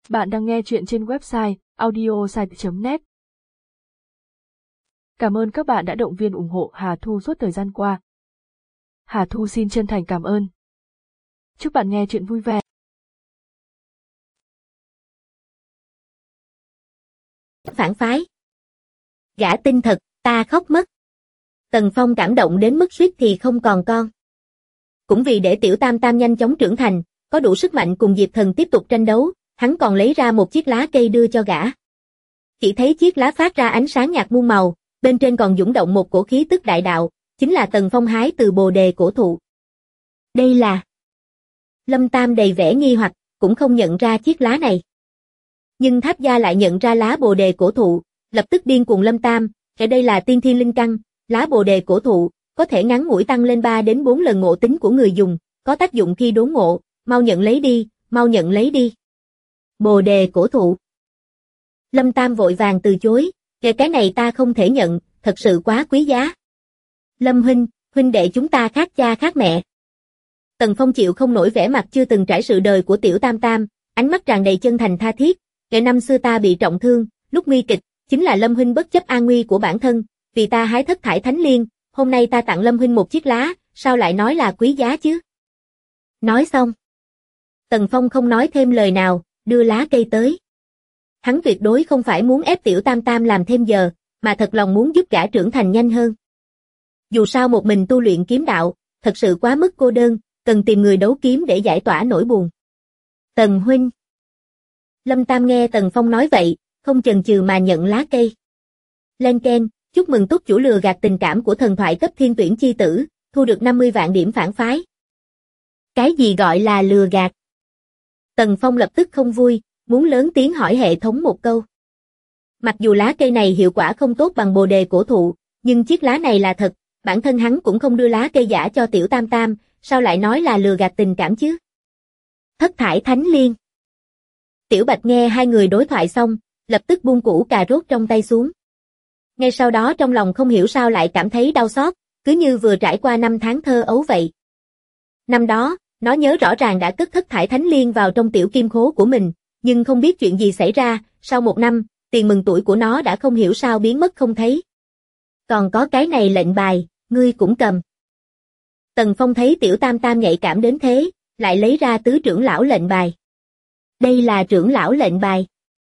Bạn đang nghe chuyện trên website audiosite.net. Cảm ơn các bạn đã động viên ủng hộ Hà Thu suốt thời gian qua. Hà Thu xin chân thành cảm ơn. Chúc bạn nghe chuyện vui vẻ. Phản phái. Gã tin thật, ta khóc mất. Tần Phong cảm động đến mức suýt thì không còn con. Cũng vì để Tiểu Tam Tam nhanh chóng trưởng thành, có đủ sức mạnh cùng Diệp Thần tiếp tục tranh đấu, hắn còn lấy ra một chiếc lá cây đưa cho gã. Chỉ thấy chiếc lá phát ra ánh sáng nhạt muôn màu, bên trên còn dũng động một cổ khí tức đại đạo, chính là Tần Phong hái từ bồ đề cổ thụ. Đây là... Lâm Tam đầy vẻ nghi hoặc, cũng không nhận ra chiếc lá này. Nhưng Tháp Gia lại nhận ra lá bồ đề cổ thụ, lập tức điên cuồng Lâm Tam, kể đây là tiên thiên linh căn, lá bồ đề cổ thụ, có thể ngắn ngủi tăng lên 3 đến 4 lần ngộ tính của người dùng, có tác dụng khi đốn ngộ, mau nhận lấy đi, mau nhận lấy đi. Bồ đề cổ thụ. Lâm Tam vội vàng từ chối, cái này ta không thể nhận, thật sự quá quý giá. Lâm huynh, huynh đệ chúng ta khác cha khác mẹ. Tần Phong chịu không nổi vẻ mặt chưa từng trải sự đời của Tiểu Tam Tam, ánh mắt tràn đầy chân thành tha thiết, kể năm xưa ta bị trọng thương, lúc nguy kịch, chính là Lâm huynh bất chấp an nguy của bản thân, vì ta hái thất thải thánh liên, hôm nay ta tặng Lâm huynh một chiếc lá, sao lại nói là quý giá chứ? Nói xong, Tần Phong không nói thêm lời nào, đưa lá cây tới. Hắn tuyệt đối không phải muốn ép Tiểu Tam Tam làm thêm giờ, mà thật lòng muốn giúp gã trưởng thành nhanh hơn. Dù sao một mình tu luyện kiếm đạo, thật sự quá mức cô đơn, cần tìm người đấu kiếm để giải tỏa nỗi buồn. Tần huynh. Lâm Tam nghe Tần Phong nói vậy, không chần chừ mà nhận lá cây. Lên keng, chúc mừng túc chủ lừa gạt tình cảm của thần thoại cấp thiên tuyển chi tử, thu được 50 vạn điểm phản phái. Cái gì gọi là lừa gạt? Tần Phong lập tức không vui, muốn lớn tiếng hỏi hệ thống một câu. Mặc dù lá cây này hiệu quả không tốt bằng bồ đề cổ thụ, nhưng chiếc lá này là thật, bản thân hắn cũng không đưa lá cây giả cho Tiểu Tam Tam, sao lại nói là lừa gạt tình cảm chứ? Thất thải thánh liên. Tiểu Bạch nghe hai người đối thoại xong, lập tức buông củ cà rốt trong tay xuống. Ngay sau đó trong lòng không hiểu sao lại cảm thấy đau xót, cứ như vừa trải qua 5 tháng thơ ấu vậy. Năm đó, nó nhớ rõ ràng đã cất thất thải thánh liên vào trong tiểu kim khố của mình, nhưng không biết chuyện gì xảy ra, sau 1 năm, tiền mừng tuổi của nó đã không hiểu sao biến mất không thấy. Còn có cái này lệnh bài, ngươi cũng cầm. Tần Phong thấy Tiểu Tam Tam nhạy cảm đến thế, lại lấy ra tứ trưởng lão lệnh bài. Đây là trưởng lão lệnh bài.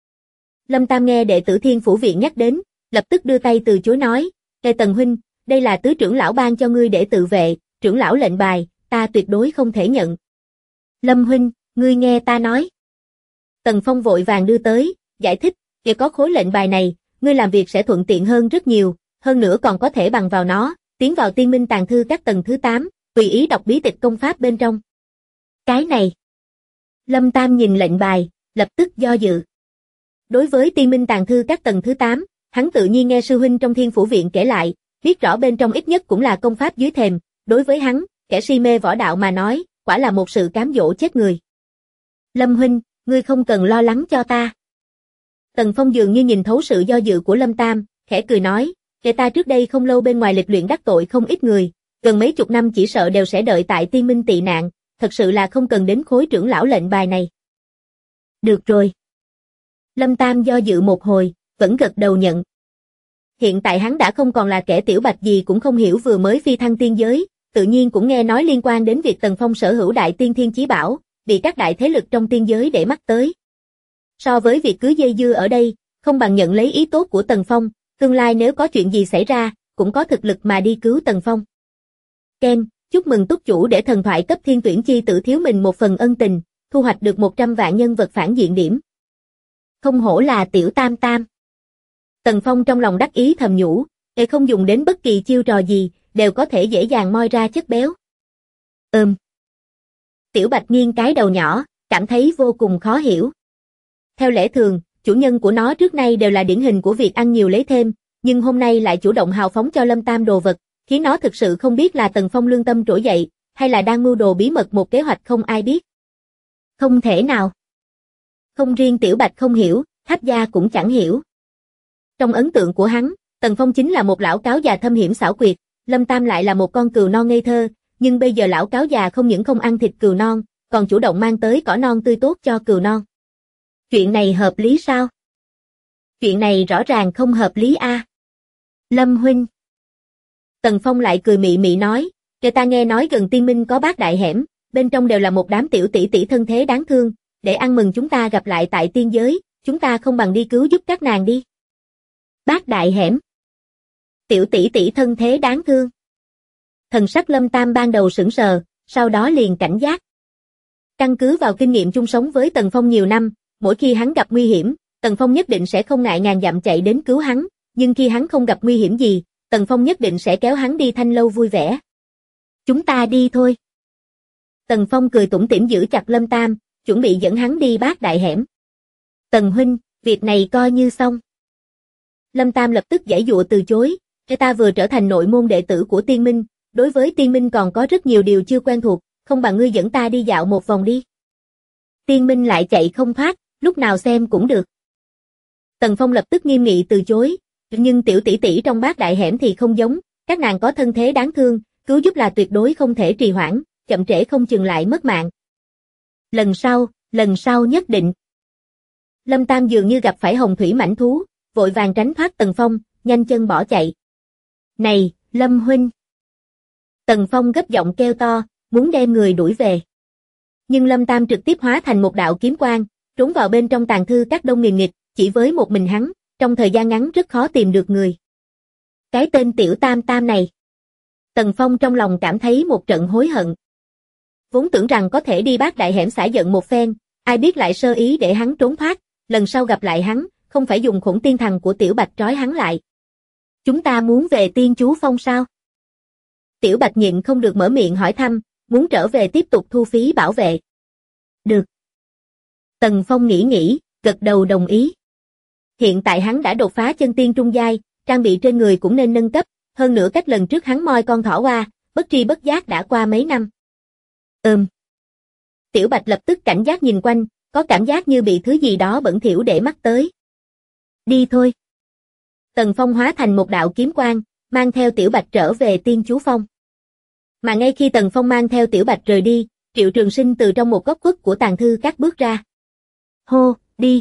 Lâm Tam nghe đệ tử Thiên Phủ Viện nhắc đến, lập tức đưa tay từ chối nói, Tần huynh, đây là tứ trưởng lão ban cho ngươi để tự vệ, trưởng lão lệnh bài, ta tuyệt đối không thể nhận. Lâm huynh, ngươi nghe ta nói. Tần Phong vội vàng đưa tới, giải thích, có khối lệnh bài này, ngươi làm việc sẽ thuận tiện hơn rất nhiều, hơn nữa còn có thể bằng vào nó, tiến vào tiên minh tàng thư các tầng thứ 8, tùy ý đọc bí tịch công pháp bên trong. Cái này. Lâm Tam nhìn lệnh bài, lập tức do dự. Đối với tiên minh tàng thư các tầng thứ 8, hắn tự nhiên nghe sư huynh trong Thiên Phủ Viện kể lại, biết rõ bên trong ít nhất cũng là công pháp dưới thềm, đối với hắn, kẻ si mê võ đạo mà nói, quả là một sự cám dỗ chết người. Lâm huynh, ngươi không cần lo lắng cho ta. Tần Phong dường như nhìn thấu sự do dự của Lâm Tam, khẽ cười nói, ta trước đây không lâu bên ngoài lịch luyện đắc tội không ít người, gần mấy chục năm chỉ sợ đều sẽ đợi tại tiên minh tị nạn, thật sự là không cần đến khối trưởng lão lệnh bài này. Được rồi. Lâm Tam do dự một hồi, vẫn gật đầu nhận. Hiện tại hắn đã không còn là kẻ tiểu bạch gì cũng không hiểu vừa mới phi thăng tiên giới, tự nhiên cũng nghe nói liên quan đến việc Tần Phong sở hữu đại tiên thiên chí bảo, bị các đại thế lực trong tiên giới để mắt tới. So với việc cứ dây dưa ở đây, không bằng nhận lấy ý tốt của Tần Phong, tương lai nếu có chuyện gì xảy ra, cũng có thực lực mà đi cứu Tần Phong. Ken, chúc mừng túc chủ để thần thoại cấp thiên tuyển chi tử thiếu mình một phần ân tình, thu hoạch được 100 vạn nhân vật phản diện điểm. Không hổ là Tiểu Tam Tam. Tần Phong trong lòng đắc ý thầm nhủ, không dùng đến bất kỳ chiêu trò gì, đều có thể dễ dàng moi ra chất béo. Tiểu Bạch nghiêng cái đầu nhỏ, cảm thấy vô cùng khó hiểu. Theo lẽ thường, chủ nhân của nó trước nay đều là điển hình của việc ăn nhiều lấy thêm, nhưng hôm nay lại chủ động hào phóng cho Lâm Tam đồ vật, khiến nó thực sự không biết là Tần Phong lương tâm trỗi dậy, hay là đang mưu đồ bí mật một kế hoạch không ai biết. Không thể nào. Không riêng Tiểu Bạch không hiểu, Tháp Gia cũng chẳng hiểu. Trong ấn tượng của hắn, Tần Phong chính là một lão cáo già thâm hiểm xảo quyệt, Lâm Tam lại là một con cừu non ngây thơ, nhưng bây giờ lão cáo già không những không ăn thịt cừu non, còn chủ động mang tới cỏ non tươi tốt cho cừu non. Chuyện này hợp lý sao? Chuyện này rõ ràng không hợp lý a. Lâm huynh. Tần Phong lại cười mị mị nói, "Kể ta nghe nói gần Tiên Minh có bát đại hẻm, bên trong đều là một đám tiểu tỷ tỷ thân thế đáng thương, để ăn mừng chúng ta gặp lại tại tiên giới, chúng ta không bằng đi cứu giúp các nàng đi." Bát đại hẻm. Tiểu tỷ tỷ thân thế đáng thương. Thần sắc Lâm Tam ban đầu sững sờ, sau đó liền cảnh giác. Căn cứ vào kinh nghiệm chung sống với Tần Phong nhiều năm, mỗi khi hắn gặp nguy hiểm, Tần Phong nhất định sẽ không ngại ngàn dặm chạy đến cứu hắn, nhưng khi hắn không gặp nguy hiểm gì, Tần Phong nhất định sẽ kéo hắn đi thanh lâu vui vẻ. "Chúng ta đi thôi." Tần Phong cười tủm tỉm giữ chặt Lâm Tam, chuẩn bị dẫn hắn đi bát đại hẻm. "Tần huynh, việc này coi như xong." Lâm Tam lập tức giãy giụa từ chối, "Ta vừa trở thành nội môn đệ tử của Tiên Minh, đối với Tiên Minh còn có rất nhiều điều chưa quen thuộc, không bằng ngươi dẫn ta đi dạo một vòng đi." Tiên Minh lại chạy không thoát, lúc nào xem cũng được. Tần Phong lập tức nghiêm nghị từ chối, "Nhưng tiểu tỷ tỷ trong bát đại hẻm thì không giống, các nàng có thân thế đáng thương, cứu giúp là tuyệt đối không thể trì hoãn, chậm trễ không chừng lại mất mạng." Lần sau nhất định." Lâm Tam dường như gặp phải hồng thủy mãnh thú, vội vàng tránh thoát Tần Phong, nhanh chân bỏ chạy. "Này, Lâm huynh." Tần Phong gấp giọng kêu to, muốn đem người đuổi về. Nhưng Lâm Tam trực tiếp hóa thành một đạo kiếm quang, trốn vào bên trong tàng thư các đông nghìn nghịch, chỉ với một mình hắn, trong thời gian ngắn rất khó tìm được người. Cái tên tiểu Tam Tam này. Tần Phong trong lòng cảm thấy một trận hối hận. Vốn tưởng rằng có thể đi bát đại hẻm xả giận một phen, ai biết lại sơ ý để hắn trốn thoát, lần sau gặp lại hắn, không phải dùng khủng tiên thần của Tiểu Bạch trói hắn lại. "Chúng ta muốn về Tiên Chú Phong sao?" Tiểu Bạch nhịn không được mở miệng hỏi thăm, muốn trở về tiếp tục thu phí bảo vệ. "Được." Tần Phong nghĩ, gật đầu đồng ý. Hiện tại hắn đã đột phá chân tiên trung giai, trang bị trên người cũng nên nâng cấp, hơn nữa cách lần trước hắn moi con thỏ qua, bất tri bất giác đã qua mấy năm. Tiểu Bạch lập tức cảnh giác nhìn quanh, có cảm giác như bị thứ gì đó bẩn thỉu để mắt tới. "Đi thôi." Tần Phong hóa thành một đạo kiếm quang, mang theo Tiểu Bạch trở về Tiên Chú Phong. Mà ngay khi Tần Phong mang theo Tiểu Bạch rời đi, Triệu Trường Sinh từ trong một góc khuất của tàng thư các bước ra. "Hô, đi."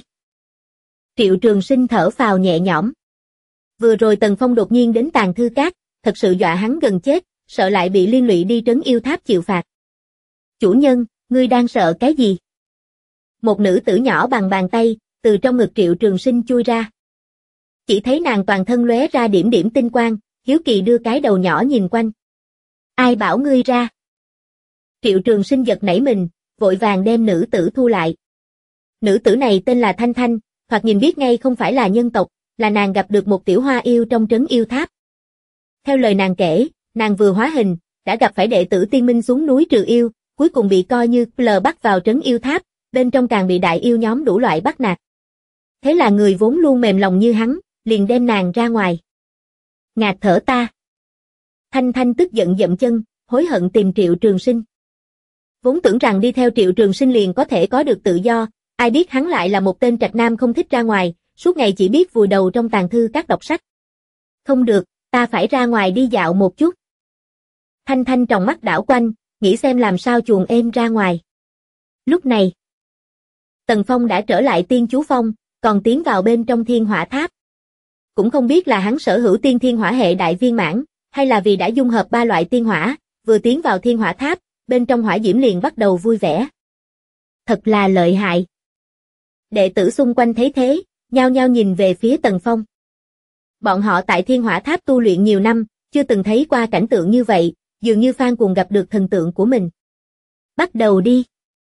Triệu Trường Sinh thở phào nhẹ nhõm. Vừa rồi Tần Phong đột nhiên đến tàng thư các, thật sự dọa hắn gần chết, sợ lại bị liên lụy đi trấn yêu tháp chịu phạt. "Chủ nhân, ngươi đang sợ cái gì?" Một nữ tử nhỏ bằng bàn tay, từ trong ngực Triệu Trường Sinh chui ra. Chỉ thấy nàng toàn thân lóe ra điểm điểm tinh quang, hiếu kỳ đưa cái đầu nhỏ nhìn quanh. "Ai bảo ngươi ra?" Triệu Trường Sinh giật nảy mình, vội vàng đem nữ tử thu lại. Nữ tử này tên là Thanh Thanh, thoạt nhìn biết ngay không phải là nhân tộc, là nàng gặp được một tiểu hoa yêu trong trấn yêu tháp. Theo lời nàng kể, nàng vừa hóa hình, đã gặp phải đệ tử Tiên Minh xuống núi trừ yêu, cuối cùng bị coi như lờ bắt vào trấn yêu tháp, bên trong càng bị đại yêu nhóm đủ loại bắt nạt. Thế là người vốn luôn mềm lòng như hắn, liền đem nàng ra ngoài. "Ngạt thở ta." Thanh Thanh tức giận dậm chân, hối hận tìm Triệu Trường Sinh. Vốn tưởng rằng đi theo Triệu Trường Sinh liền có thể có được tự do, ai biết hắn lại là một tên trạch nam không thích ra ngoài, suốt ngày chỉ biết vùi đầu trong tàng thư các đọc sách. "Không được, ta phải ra ngoài đi dạo một chút." Thanh Thanh tròng mắt đảo quanh, nghĩ xem làm sao chuồn êm ra ngoài. Lúc này, Tần Phong đã trở lại Tiên Chú Phong, còn tiến vào bên trong Thiên Hỏa Tháp. Cũng không biết là hắn sở hữu tiên thiên hỏa hệ đại viên mãn, hay là vì đã dung hợp ba loại tiên hỏa, vừa tiến vào Thiên Hỏa Tháp, bên trong hỏa diễm liền bắt đầu vui vẻ. Thật là lợi hại. Đệ tử xung quanh thấy thế, nhao nhao nhìn về phía Tần Phong. Bọn họ tại Thiên Hỏa Tháp tu luyện nhiều năm, chưa từng thấy qua cảnh tượng như vậy, dường như Phan Cuồng gặp được thần tượng của mình. "Bắt đầu đi."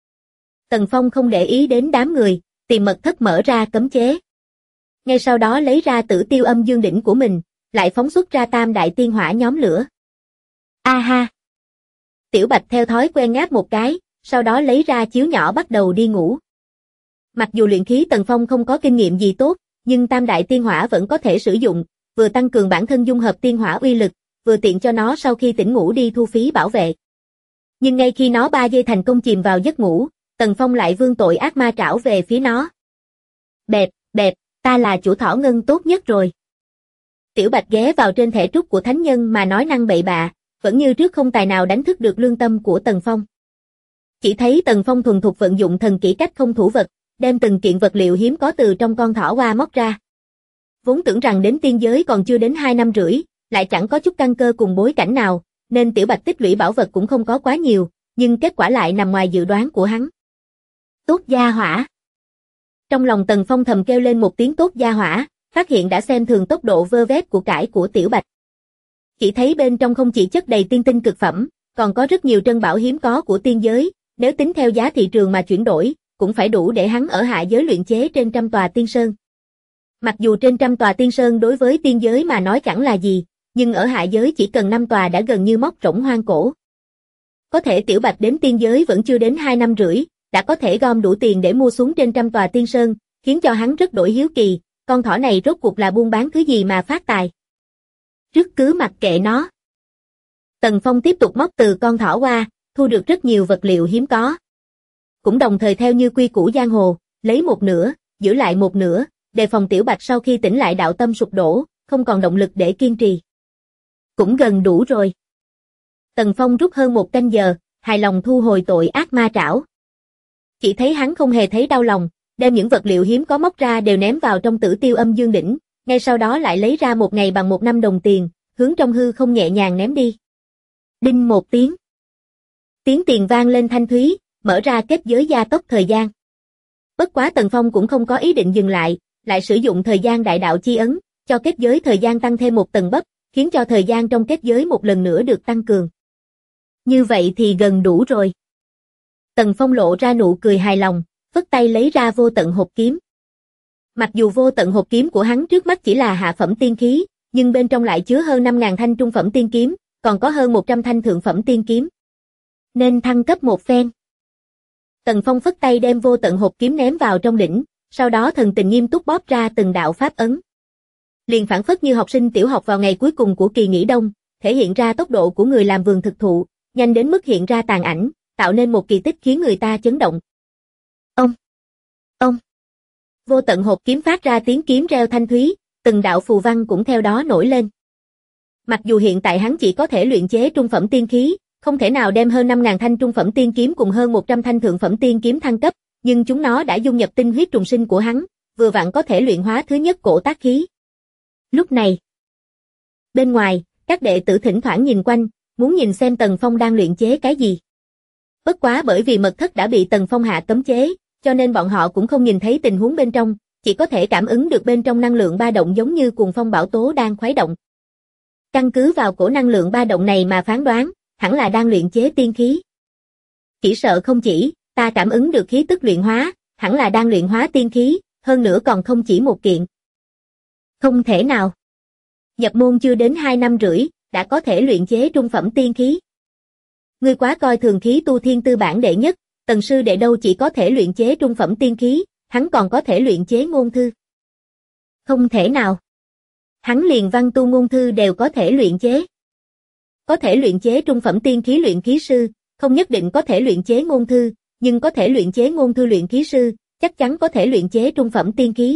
Tần Phong không để ý đến đám người, tìm mật thất mở ra cấm chế. Ngay sau đó lấy ra Tử Tiêu Âm Dương đỉnh của mình, lại phóng xuất ra tam đại tiên hỏa nhóm lửa. "A ha." Tiểu Bạch theo thói quen ngáp một cái, sau đó lấy ra chiếu nhỏ bắt đầu đi ngủ. Mặc dù luyện khí Tần Phong không có kinh nghiệm gì tốt, nhưng tam đại tiên hỏa vẫn có thể sử dụng, vừa tăng cường bản thân dung hợp tiên hỏa uy lực, vừa tiện cho nó sau khi tỉnh ngủ đi thu phí bảo vệ. Nhưng ngay khi nó 3 giây thành công chìm vào giấc ngủ, Tần Phong lại vươn tội ác ma trảo về phía nó. "Bẹp, bẹp, ta là chủ thỏ ngân tốt nhất rồi." Tiểu Bạch ghé vào trên thẻ trúc của thánh nhân mà nói năng bậy bạ, vẫn như trước không tài nào đánh thức được lương tâm của Tần Phong. Chỉ thấy Tần Phong thuần thục vận dụng thần kỹ cách không thủ vật, đem từng kiện vật liệu hiếm có từ trong con thỏ hoa móc ra. Vốn tưởng rằng đến tiên giới còn chưa đến 2 năm rưỡi, lại chẳng có chút căn cơ cùng bối cảnh nào, nên Tiểu Bạch tích lũy bảo vật cũng không có quá nhiều, nhưng kết quả lại nằm ngoài dự đoán của hắn. Tốt gia hỏa. Trong lòng Tần Phong thầm kêu lên một tiếng tốt gia hỏa, phát hiện đã xem thường tốc độ vơ vét của cải của Tiểu Bạch. Chỉ thấy bên trong không chỉ chất đầy tiên tinh cực phẩm, còn có rất nhiều trân bảo hiếm có của tiên giới, nếu tính theo giá thị trường mà chuyển đổi, cũng phải đủ để hắn ở hạ giới luyện chế trên 100 tòa tiên sơn. Mặc dù trên 100 tòa tiên sơn đối với tiên giới mà nói chẳng là gì, nhưng ở hạ giới chỉ cần 5 tòa đã gần như móc rỗng hoang cổ. Có thể Tiểu Bạch đến tiên giới vẫn chưa đến 2 năm rưỡi, đã có thể gom đủ tiền để mua xuống trên 100 tòa tiên sơn, khiến cho hắn rất đổi hiếu kỳ, con thỏ này rốt cuộc là buôn bán thứ gì mà phát tài. Trước cứ mặc kệ nó. Tần Phong tiếp tục móc từ con thỏ qua, thu được rất nhiều vật liệu hiếm có. Cũng đồng thời theo như quy củ giang hồ, lấy một nửa, giữ lại một nửa, đề phòng Tiểu Bạch sau khi tỉnh lại đạo tâm sụp đổ, không còn động lực để kiên trì. Cũng gần đủ rồi. Tần Phong rút hơn 1 canh giờ, hài lòng thu hồi tội ác ma trảo. Chỉ thấy hắn không hề thấy đau lòng, đem những vật liệu hiếm có móc ra đều ném vào trong Tử Tiêu Âm Dương Đỉnh, ngay sau đó lại lấy ra 1 ngày bằng 1 năm đồng tiền, hướng trong hư không nhẹ nhàng ném đi. Đinh một tiếng. Tiếng tiền vang lên thanh thúy, mở ra kết giới gia tốc thời gian. Bất quá Tần Phong cũng không có ý định dừng lại sử dụng thời gian đại đạo chi ấn, cho kết giới thời gian tăng thêm 1 tầng bấp, khiến cho thời gian trong kết giới một lần nữa được tăng cường. Như vậy thì gần đủ rồi. Tần Phong lộ ra nụ cười hài lòng, phất tay lấy ra vô tận hộp kiếm. Mặc dù vô tận hộp kiếm của hắn trước mắt chỉ là hạ phẩm tiên khí, nhưng bên trong lại chứa hơn 5.000 thanh trung phẩm tiên kiếm, còn có hơn 100 thanh thượng phẩm tiên kiếm. Nên thăng cấp một phen. Tần Phong phất tay đem vô tận hộp kiếm ném vào trong đỉnh, sau đó thần tình nghiêm túc bóp ra từng đạo pháp ấn. Liền phảng phất như học sinh tiểu học vào ngày cuối cùng của kỳ nghỉ đông, thể hiện ra tốc độ của người làm vườn thực thụ, nhanh đến mức hiện ra tàn ảnh, tạo nên một kỳ tích khiến người ta chấn động. Ông. Vô tận hộp kiếm phát ra tiếng kiếm reo thanh thúy, từng đạo phù văn cũng theo đó nổi lên. Mặc dù hiện tại hắn chỉ có thể luyện chế trung phẩm tiên khí, không thể nào đem hơn 5.000 thanh trung phẩm tiên kiếm cùng hơn 100 thanh thượng phẩm tiên kiếm thăng cấp, nhưng chúng nó đã dung nhập tinh huyết trùng sinh của hắn, vừa vặn có thể luyện hóa thứ nhất cổ tác khí. Lúc này, bên ngoài, các đệ tử thỉnh thoảng nhìn quanh, muốn nhìn xem Tần Phong đang luyện chế cái gì. Bất quá bởi vì mật thất đã bị Tần Phong hạ cấm chế, cho nên bọn họ cũng không nhìn thấy tình huống bên trong, chỉ có thể cảm ứng được bên trong năng lượng ba động giống như cuồng phong bão tố đang khuấy động. Căn cứ vào cổ năng lượng ba động này mà phán đoán, hẳn là đang luyện chế tiên khí. Chỉ sợ không chỉ, ta cảm ứng được khí tức luyện hóa, hẳn là đang luyện hóa tiên khí, hơn nữa còn không chỉ một kiện. Không thể nào. Nhập môn chưa đến 2 năm rưỡi, đã có thể luyện chế trung phẩm tiên khí. Ngươi quá coi thường khí tu thiên tư bản đệ nhất, Tần sư đệ đâu chỉ có thể luyện chế trung phẩm tiên khí, hắn còn có thể luyện chế ngôn thư. Không thể nào. Hắn liền văn tu ngôn thư đều có thể luyện chế. Có thể luyện chế trung phẩm tiên khí luyện khí sư, không nhất định có thể luyện chế ngôn thư, nhưng có thể luyện chế ngôn thư luyện khí sư, chắc chắn có thể luyện chế trung phẩm tiên khí.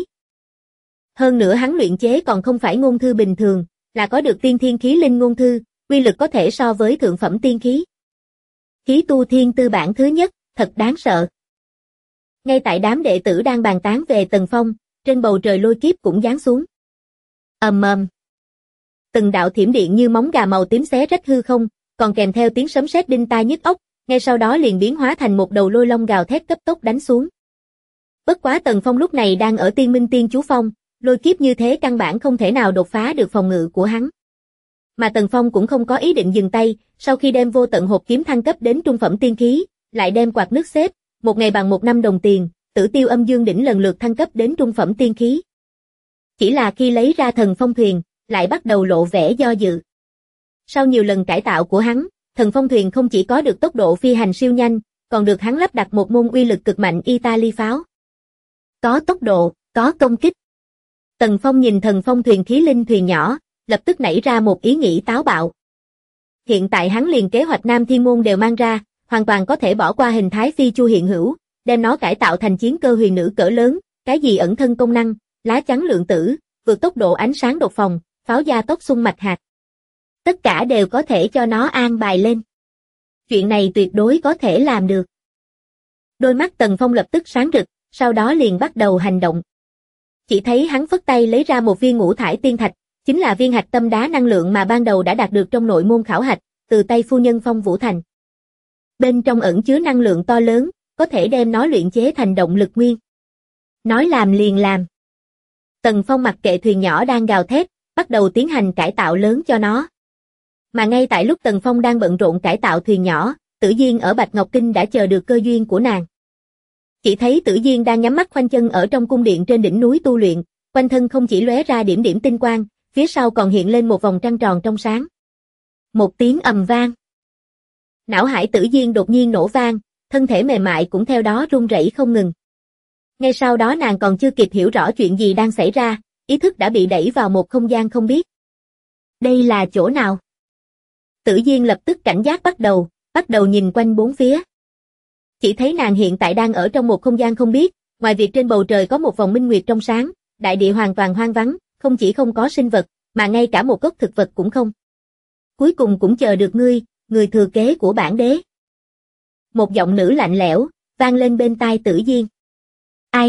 Hơn nữa hắn luyện chế còn không phải ngôn thư bình thường, là có được tiên thiên khí linh ngôn thư, uy lực có thể so với thượng phẩm tiên khí. Khí tu thiên tư bản thứ nhất, thật đáng sợ. Ngay tại đám đệ tử đang bàn tán về Tần Phong, trên bầu trời lôi kiếp cũng giáng xuống. Ầm ầm. Từng đạo thiểm điện như móng gà màu tím xé rách hư không, còn kèm theo tiếng sấm sét đinh tai nhức óc, ngay sau đó liền biến hóa thành một đầu lôi long gào thét cấp tốc đánh xuống. Bất quá Tần Phong lúc này đang ở Tiên Minh Tiên Chú Phong, lôi kiếp như thế căn bản không thể nào đột phá được phòng ngự của hắn. Mà Tần Phong cũng không có ý định dừng tay, sau khi đem vô tận hộp kiếm thăng cấp đến trung phẩm tiên khí, lại đem quạt nước xếp, 1 ngày bằng 1 năm đồng tiền, Tử Tiêu Âm Dương Đỉnh lần lượt thăng cấp đến trung phẩm tiên khí. Chỉ là khi lấy ra Thần Phong thuyền, lại bắt đầu lộ vẻ do dự. Sau nhiều lần cải tạo của hắn, Thần Phong thuyền không chỉ có được tốc độ phi hành siêu nhanh, còn được hắn lắp đặt một môn uy lực cực mạnh Italy pháo. Có tốc độ, có công kích. Tần Phong nhìn Thần Phong thuyền khí linh thuyền nhỏ, lập tức nảy ra một ý nghĩ táo bạo. Hiện tại hắn liền kế hoạch Nam Thiên Môn đều mang ra, hoàn toàn có thể bỏ qua hình thái phi chu hiện hữu, đem nó cải tạo thành chiến cơ huyền nữ cỡ lớn, cái gì ẩn thân công năng, lá chắn lượng tử, vượt tốc độ ánh sáng đột phòng, pháo gia tốc xung mạch hạt. Tất cả đều có thể cho nó an bài lên. Chuyện này tuyệt đối có thể làm được. Đôi mắt Tần Phong lập tức sáng rực, sau đó liền bắt đầu hành động. Chỉ thấy hắn phất tay lấy ra một viên ngũ thải tiên thạch, chính là viên hạch tâm đá năng lượng mà ban đầu đã đạt được trong nội môn khảo hạch, từ tay phu nhân Phong Vũ Thành. Bên trong ẩn chứa năng lượng to lớn, có thể đem nó luyện chế thành động lực nguyên. Nói làm liền làm. Tần Phong mặc kệ thuyền nhỏ đang gào thét, bắt đầu tiến hành cải tạo lớn cho nó. Mà ngay tại lúc Tần Phong đang bận rộn cải tạo thuyền nhỏ, Tử Diên ở Bạch Ngọc Kinh đã chờ được cơ duyên của nàng. Chỉ thấy Tử Diên đang nhắm mắt khoanh chân ở trong cung điện trên đỉnh núi tu luyện, quanh thân không chỉ lóe ra điểm điểm tinh quang, phía sau còn hiện lên một vòng trăng tròn trong sáng. Một tiếng ầm vang. Não hải Tử Diên đột nhiên nổ vang, thân thể mềm mại cũng theo đó run rẩy không ngừng. Ngay sau đó nàng còn chưa kịp hiểu rõ chuyện gì đang xảy ra, ý thức đã bị đẩy vào một không gian không biết. Đây là chỗ nào? Tử Diên lập tức cảnh giác bắt đầu nhìn quanh bốn phía. Chỉ thấy nàng hiện tại đang ở trong một không gian không biết, ngoài việc trên bầu trời có một vòng minh nguyệt trong sáng, đại địa hoàn toàn hoang vắng, không chỉ không có sinh vật, mà ngay cả một gốc thực vật cũng không. Cuối cùng cũng chờ được ngươi, người thừa kế của bản đế. Một giọng nữ lạnh lẽo vang lên bên tai Tử Diên. Ai?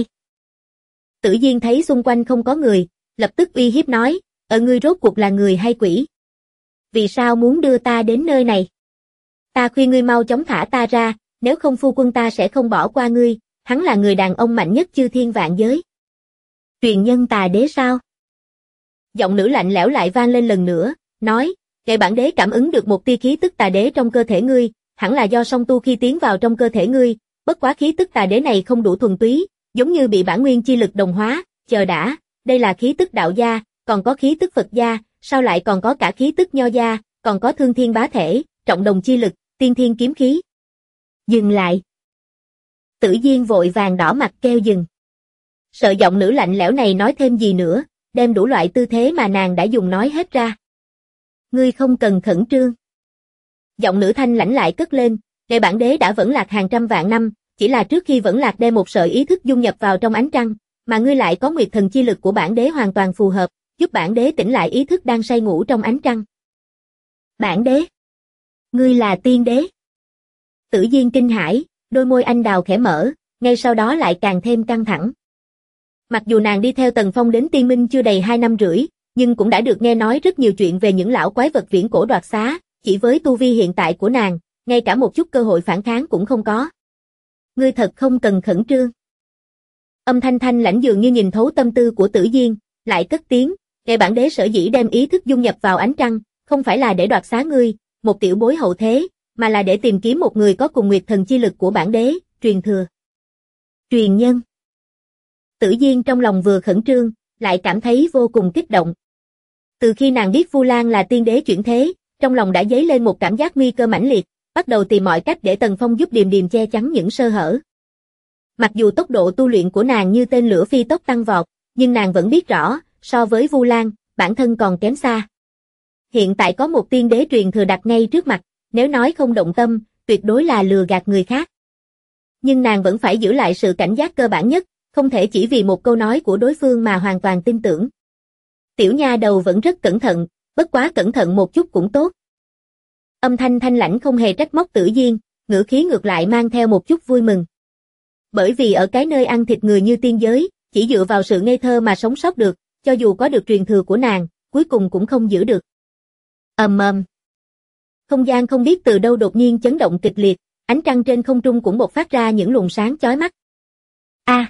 Tử Diên thấy xung quanh không có người, lập tức uy hiếp nói, ngươi rốt cuộc là người hay quỷ? Vì sao muốn đưa ta đến nơi này? Ta khuyên ngươi mau chóng thả ta ra, nếu không phu quân ta sẽ không bỏ qua ngươi, hắn là người đàn ông mạnh nhất chư thiên vạn giới. Truyền nhân Tà Đế sao? Giọng nữ lạnh lẽo lại vang lên lần nữa, nói, kể bản đế cảm ứng được một tia khí tức Tà Đế trong cơ thể ngươi, hẳn là do song tu khi tiến vào trong cơ thể ngươi, bất quá khí tức Tà Đế này không đủ thuần túy, giống như bị bản nguyên chi lực đồng hóa, chờ đã, đây là khí tức đạo gia, còn có khí tức Phật gia, sao lại còn có cả khí tức Nho gia, còn có thương thiên bá thể, trọng đồng chi lực, tiên thiên kiếm khí. Dừng lại. Tử Diên vội vàng đỏ mặt kêu dừng. Sợ giọng nữ lạnh lẽo này nói thêm gì nữa, đem đủ loại tư thế mà nàng đã dùng nói hết ra. Ngươi không cần khẩn trương. Giọng nữ thanh lãnh lại cất lên, kể bản đế đã vẫn lạc hàng trăm vạn năm, chỉ là trước khi vẫn lạc đem một sợi ý thức dung nhập vào trong ánh trăng, mà ngươi lại có nguyệt thần chi lực của bản đế hoàn toàn phù hợp, giúp bản đế tỉnh lại ý thức đang say ngủ trong ánh trăng. Bản đế? Ngươi là tiên đế? Tử Diên kinh hãi, đôi môi anh đào khẽ mở, ngay sau đó lại càng thêm căng thẳng. Mặc dù nàng đi theo Tần Phong đến Tiên Minh chưa đầy 2 năm rưỡi, nhưng cũng đã được nghe nói rất nhiều chuyện về những lão quái vật viễn cổ đoạt xá, chỉ với tu vi hiện tại của nàng, ngay cả một chút cơ hội phản kháng cũng không có. Ngươi thật không cần khẩn trương. Âm thanh thanh lãnh dường như nhìn thấu tâm tư của Tử Diên, lại cất tiếng, kể bản đế sở dĩ đem ý thức dung nhập vào ánh trăng, không phải là để đoạt xá ngươi, một tiểu bối hậu thế, mà là để tìm kiếm một người có cùng nguyệt thần chi lực của bản đế, truyền thừa. Truyền nhân. Tử Diên trong lòng vừa khẩn trương, lại cảm thấy vô cùng kích động. Từ khi nàng biết Vu Lan là tiên đế chuyển thế, trong lòng đã dấy lên một cảm giác nguy cơ mãnh liệt, bắt đầu tìm mọi cách để Tần Phong giúp Điềm Điềm che chắn những sơ hở. Mặc dù tốc độ tu luyện của nàng như tên lửa phi tốc tăng vọt, nhưng nàng vẫn biết rõ, so với Vu Lan, bản thân còn kém xa. Hiện tại có một tiên đế truyền thừa đặt ngay trước mặt, nếu nói không động tâm, tuyệt đối là lừa gạt người khác. Nhưng nàng vẫn phải giữ lại sự cảnh giác cơ bản nhất, không thể chỉ vì một câu nói của đối phương mà hoàn toàn tin tưởng. Tiểu nha đầu vẫn rất cẩn thận, bất quá cẩn thận một chút cũng tốt. Âm thanh thanh lãnh không hề trách móc Tử Diên, ngữ khí ngược lại mang theo một chút vui mừng. Bởi vì ở cái nơi ăn thịt người như tiên giới, chỉ dựa vào sự ngây thơ mà sống sót được, cho dù có được truyền thừa của nàng, cuối cùng cũng không giữ được. Ầm ầm. Không gian không biết từ đâu đột nhiên chấn động kịch liệt, ánh trăng trên không trung cũng bộc phát ra những luồng sáng chói mắt. A!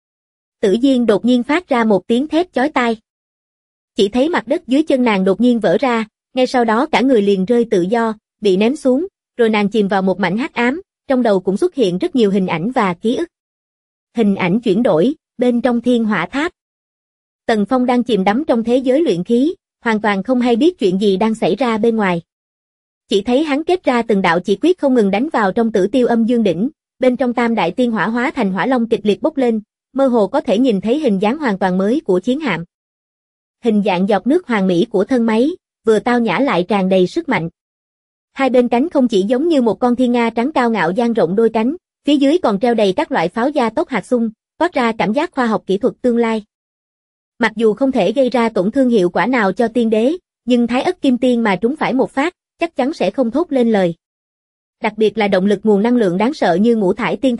Tử Diên đột nhiên phát ra một tiếng thét chói tai. Chỉ thấy mặt đất dưới chân nàng đột nhiên vỡ ra, ngay sau đó cả người liền rơi tự do, bị ném xuống, rồi nàng chìm vào một mảnh hắc ám, trong đầu cũng xuất hiện rất nhiều hình ảnh và ký ức. Hình ảnh chuyển đổi, bên trong Thiên Hỏa Tháp. Tần Phong đang chìm đắm trong thế giới luyện khí, hoàn toàn không hay biết chuyện gì đang xảy ra bên ngoài. Chỉ thấy hắn kết ra từng đạo chỉ quyết không ngừng đánh vào trong Tử Tiêu Âm Dương Đỉnh, bên trong Tam Đại Tiên Hỏa hóa thành hỏa long kịch liệt bốc lên, mơ hồ có thể nhìn thấy hình dáng hoàn toàn mới của chiến hạm. Hình dạng giọt nước hoàn mỹ của thân máy, vừa tao nhã lại tràn đầy sức mạnh. Hai bên cánh không chỉ giống như một con thiên nga trắng cao ngạo dang rộng đôi cánh, phía dưới còn treo đầy các loại pháo gia tốc hạt xung, toát ra cảm giác khoa học kỹ thuật tương lai. Mặc dù không thể gây ra tổn thương hiệu quả nào cho tiên đế, nhưng Thái Ất Kim Tiên mà trúng phải một phát, chắc chắn sẽ không thốt lên lời. Đặc biệt là động lực nguồn năng lượng đáng sợ như ngũ thải tiên thạch,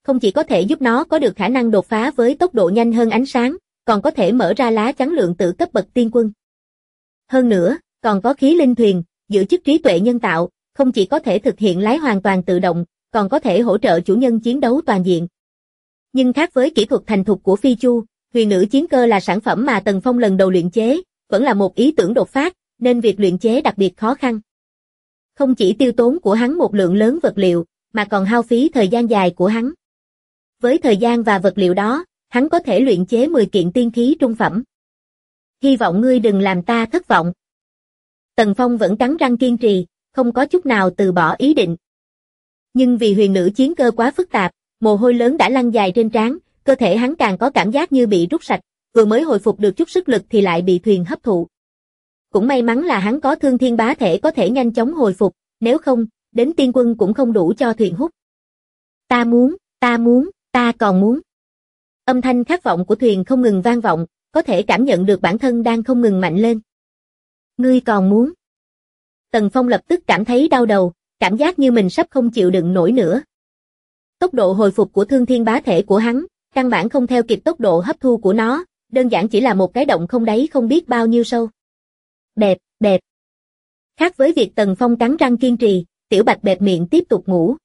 không chỉ có thể giúp nó có được khả năng đột phá với tốc độ nhanh hơn ánh sáng, còn có thể mở ra lá chắn lượng tử cấp bậc tiên quân. Hơn nữa, còn có khí linh thuyền, giữ chức trí tuệ nhân tạo, không chỉ có thể thực hiện lái hoàn toàn tự động, còn có thể hỗ trợ chủ nhân chiến đấu toàn diện. Nhưng khác với kỹ thuật thành thục của Phi Chu, huyền nữ chiến cơ là sản phẩm mà Tần Phong lần đầu luyện chế, vẫn là một ý tưởng đột phát, nên việc luyện chế đặc biệt khó khăn. Không chỉ tiêu tốn của hắn một lượng lớn vật liệu, mà còn hao phí thời gian dài của hắn. Với thời gian và vật liệu đó, hắn có thể luyện chế 10 kiện tiên khí trung phẩm. Hy vọng ngươi đừng làm ta thất vọng. Tần Phong vẫn cắn răng kiên trì, không có chút nào từ bỏ ý định. Nhưng vì huyền nữ chiến cơ quá phức tạp, mồ hôi lớn đã lăn dài trên trán, cơ thể hắn càng có cảm giác như bị rút sạch, vừa mới hồi phục được chút sức lực thì lại bị thuyền hấp thụ. Cũng may mắn là hắn có thương thiên bá thể có thể nhanh chóng hồi phục, nếu không, đến tiên quân cũng không đủ cho thuyền hút. Ta muốn, ta còn muốn. Âm thanh khát vọng của thuyền không ngừng vang vọng, có thể cảm nhận được bản thân đang không ngừng mạnh lên. Ngươi còn muốn. Tần Phong lập tức cảm thấy đau đầu, cảm giác như mình sắp không chịu đựng nổi nữa. Tốc độ hồi phục của thương thiên bá thể của hắn, căn bản không theo kịp tốc độ hấp thu của nó, đơn giản chỉ là một cái động không đáy không biết bao nhiêu sâu. Bẹp, bẹp. Khác với việc Tần Phong cắn răng kiên trì, Tiểu Bạch bẹp miệng tiếp tục ngủ.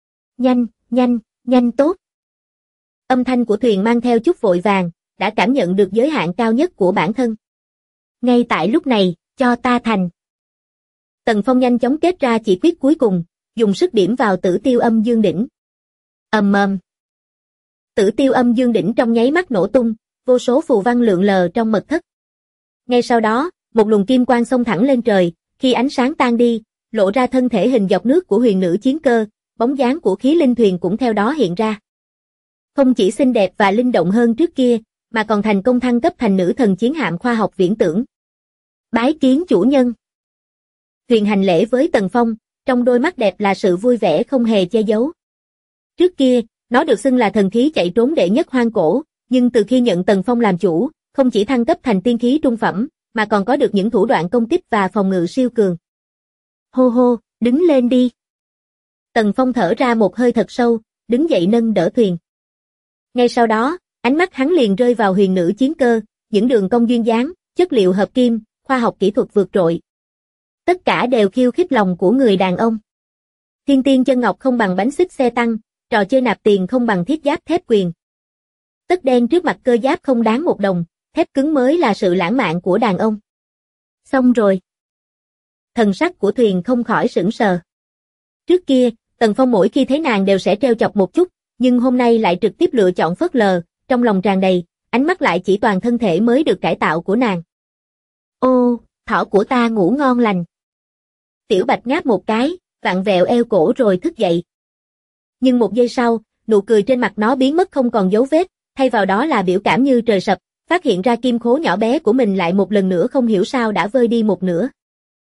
Nhanh tốt. Âm thanh của thuyền mang theo chút vội vàng, đã cảm nhận được giới hạn cao nhất của bản thân. Ngay tại lúc này, cho ta thành. Tần Phong nhanh chóng kết ra chỉ quyết cuối cùng, dùng sức điểm vào Tử Tiêu Âm Dương đỉnh. Ầm ầm. Tử Tiêu Âm Dương đỉnh trong nháy mắt nổ tung, vô số phù văn lượn lờ trong mật thất. Ngay sau đó, một luồng kim quang xông thẳng lên trời, khi ánh sáng tan đi, lộ ra thân thể hình dọc nước của huyền nữ chiến cơ, bóng dáng của khí linh thuyền cũng theo đó hiện ra. Không chỉ xinh đẹp và linh động hơn trước kia, mà còn thành công thăng cấp thành nữ thần chiến hạm khoa học viễn tưởng. Bái kiến chủ nhân. Thuyền hành lễ với Tần Phong, trong đôi mắt đẹp là sự vui vẻ không hề che giấu. Trước kia, nó được xưng là thần khí chạy trốn đệ nhất hoang cổ, nhưng từ khi nhận Tần Phong làm chủ, không chỉ thăng cấp thành tiên khí trung phẩm, mà còn có được những thủ đoạn công kích và phòng ngự siêu cường. Hô hô, đứng lên đi. Tần Phong thở ra một hơi thật sâu, đứng dậy nâng đỡ thuyền. Ngay sau đó, ánh mắt hắn liền rơi vào huyền nữ chiến cơ, những đường cong duyên dáng, chất liệu hợp kim, khoa học kỹ thuật vượt trội. Tất cả đều khiêu khích lòng của người đàn ông. Thiên tiên chân ngọc không bằng bánh xích xe tăng, trò chơi nạp tiền không bằng thiết giáp thép quyền. Tất đen trước mặt cơ giáp không đáng một đồng, thép cứng mới là sự lãng mạn của đàn ông. Xong rồi. Thần sắc của thuyền không khỏi sững sờ. Trước kia, Tần Phong mỗi khi thấy nàng đều sẽ trêu chọc một chút, nhưng hôm nay lại trực tiếp lựa chọn phớt lờ, trong lòng tràn đầy, ánh mắt lại chỉ toàn thân thể mới được cải tạo của nàng. Ô, thỏ của ta ngủ ngon lành. Tiểu Bạch ngáp một cái, vặn vẹo eo cổ rồi thức dậy. Nhưng một giây sau, nụ cười trên mặt nó biến mất không còn dấu vết, thay vào đó là biểu cảm như trời sập, phát hiện ra kim khố nhỏ bé của mình lại một lần nữa không hiểu sao đã vơi đi một nửa.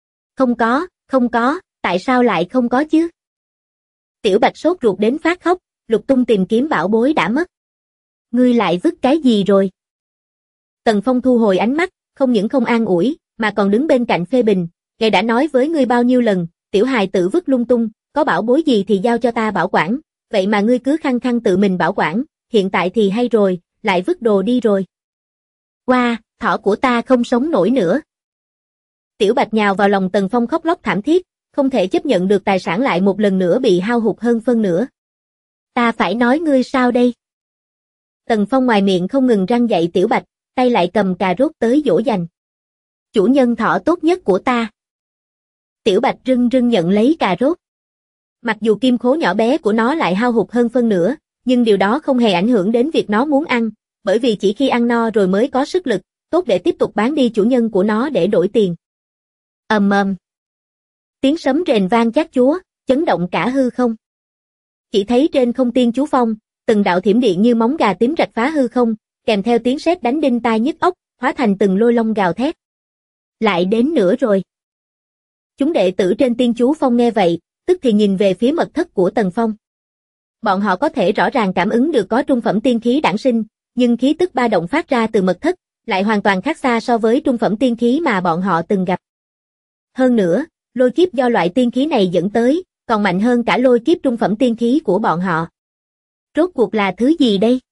Không có, tại sao lại không có chứ? Tiểu Bạch sốt ruột đến phát khóc, lục tung tìm kiếm bảo bối đã mất. Ngươi lại vứt cái gì rồi? Tần Phong thu hồi ánh mắt, không những không an ủi, mà còn đứng bên cạnh phê bình, ngài đã nói với ngươi bao nhiêu lần, tiểu hài tự vứt lung tung, có bảo bối gì thì giao cho ta bảo quản, vậy mà ngươi cứ khăng khăng tự mình bảo quản, hiện tại thì hay rồi, lại vứt đồ đi rồi. Wow, thỏ của ta không sống nổi nữa. Tiểu Bạch nhào vào lòng Tần Phong khóc lóc thảm thiết, không thể chấp nhận được tài sản lại một lần nữa bị hao hụt hơn phân nửa. Ta phải nói ngươi sao đây? Tần Phong ngoài miệng không ngừng răn dạy Tiểu Bạch, tay lại cầm cà rốt tới dỗ dành. Chủ nhân thỏ tốt nhất của ta. Tiểu Bạch rưng rưng nhận lấy cà rốt. Mặc dù kim khố nhỏ bé của nó lại hao hụt hơn phân nửa, nhưng điều đó không hề ảnh hưởng đến việc nó muốn ăn, bởi vì chỉ khi ăn no rồi mới có sức lực, tốt để tiếp tục bán đi chủ nhân của nó để đổi tiền. Ầm ầm. Tiếng sấm rền vang chát chúa, chấn động cả hư không. Chỉ thấy trên không tiên chú phong, từng đạo thiểm điện như móng gà tím rạch phá hư không, kèm theo tiếng sét đánh đinh tai nhức óc, hóa thành từng lôi long gào thét. Lại đến nữa rồi. Chúng đệ tử trên tiên chú phong nghe vậy, tức thì nhìn về phía mật thất của Tần Phong. Bọn họ có thể rõ ràng cảm ứng được có trung phẩm tiên khí đản sinh, nhưng khí tức ba động phát ra từ mật thất, lại hoàn toàn khác xa so với trung phẩm tiên khí mà bọn họ từng gặp. Hơn nữa, lôi kiếp do loại tiên khí này dẫn tới, còn mạnh hơn cả lôi kiếp trung phẩm tiên khí của bọn họ. Rốt cuộc là thứ gì đây?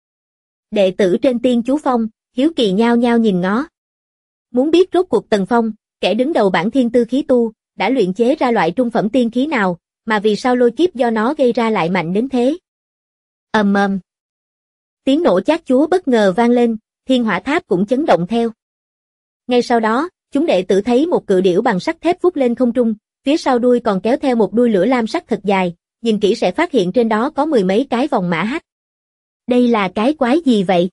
Đệ tử trên Tiên Chú Phong, hiếu kỳ nhao nhao nhìn ngó. Muốn biết rốt cuộc Tần Phong, kẻ đứng đầu bảng thiên tư khí tu, đã luyện chế ra loại trung phẩm tiên khí nào, mà vì sao lôi kiếp do nó gây ra lại mạnh đến thế? Ầm ầm. Tiếng nổ chát chúa bất ngờ vang lên, thiên hỏa tháp cũng chấn động theo. Ngay sau đó, chúng đệ tử thấy một cự điểu bằng sắt thép vút lên không trung, phía sau đuôi còn kéo theo một đuôi lửa lam sắc thật dài, nhìn kỹ sẽ phát hiện trên đó có mười mấy cái vòng mã hắc. Đây là cái quái gì vậy?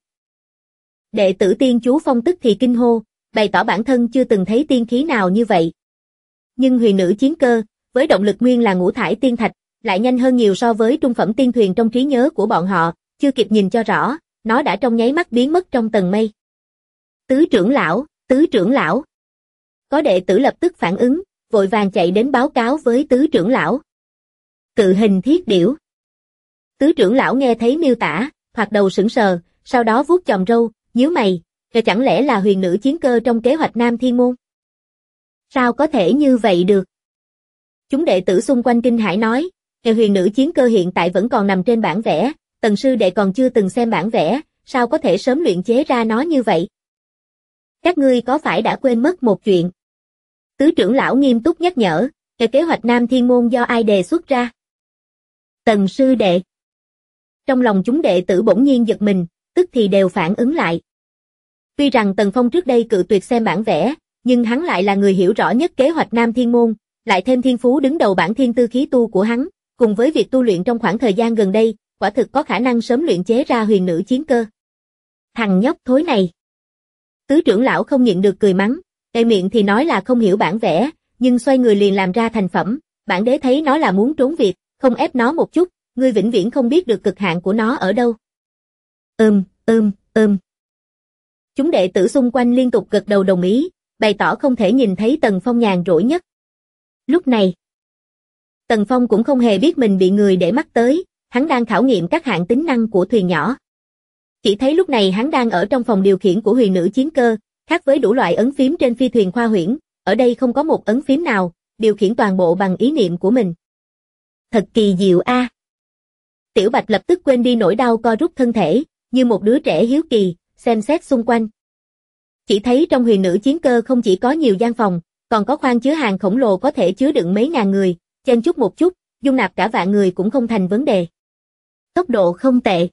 Đệ tử Tiên Chú Phong tức thì kinh hô, bày tỏ bản thân chưa từng thấy tiên khí nào như vậy. Nhưng huyền nữ chiến cơ, với động lực nguyên là ngũ thải tiên thạch, lại nhanh hơn nhiều so với trung phẩm tiên thuyền trong trí nhớ của bọn họ, chưa kịp nhìn cho rõ, nó đã trong nháy mắt biến mất trong tầng mây. Tứ trưởng lão, tứ trưởng lão. Có đệ tử lập tức phản ứng, vội vàng chạy đến báo cáo với tứ trưởng lão. Cự hình thiết điểu. Tứ trưởng lão nghe thấy miêu tả, thoạt đầu sững sờ, sau đó vuốt chòm râu, nhíu mày, chẳng lẽ là huyền nữ chiến cơ trong kế hoạch Nam Thiên Môn? Sao có thể như vậy được? Chúng đệ tử xung quanh kinh hãi nói, huyền nữ chiến cơ hiện tại vẫn còn nằm trên bản vẽ, Tần sư đệ còn chưa từng xem bản vẽ, sao có thể sớm luyện chế ra nó như vậy? Các ngươi có phải đã quên mất một chuyện? Tứ trưởng lão nghiêm túc nhắc nhở, kế hoạch Nam Thiên Môn do ai đề xuất ra? Tần sư đệ. Trong lòng chúng đệ tử bỗng nhiên giật mình, tức thì đều phản ứng lại. Tuy rằng Tần Phong trước đây cự tuyệt xem bản vẽ, nhưng hắn lại là người hiểu rõ nhất kế hoạch Nam Thiên Môn, lại thêm thiên phú đứng đầu bảng thiên tư khí tu của hắn, cùng với việc tu luyện trong khoảng thời gian gần đây, quả thực có khả năng sớm luyện chế ra huyền nữ chiến cơ. Thằng nhóc thối này. Tứ trưởng lão không nhịn được cười mắng, miệng thì nói là không hiểu bản vẽ, nhưng xoay người liền làm ra thành phẩm, bản đế thấy nó là muốn trốn việc, không ép nó một chút, ngươi vĩnh viễn không biết được cực hạn của nó ở đâu. Chúng đệ tử xung quanh liên tục gật đầu đồng ý, bày tỏ không thể nhìn thấy Tần Phong nhàn rỗi nhất. Lúc này, Tần Phong cũng không hề biết mình bị người để mắt tới, hắn đang khảo nghiệm các hạng tính năng của thuyền nhỏ. Chỉ thấy lúc này hắn đang ở trong phòng điều khiển của huyền nữ chiến cơ, khác với đủ loại ấn phím trên phi thuyền khoa huyễn, ở đây không có một ấn phím nào, điều khiển toàn bộ bằng ý niệm của mình. Thật kỳ diệu a. Tiểu Bạch lập tức quên đi nỗi đau co rút thân thể, như một đứa trẻ hiếu kỳ, xem xét xung quanh. Chỉ thấy trong huyền nữ chiến cơ không chỉ có nhiều gian phòng, còn có khoang chứa hàng khổng lồ có thể chứa đựng mấy ngàn người, chen chúc một chút, dung nạp cả vạn người cũng không thành vấn đề. Tốc độ không tệ.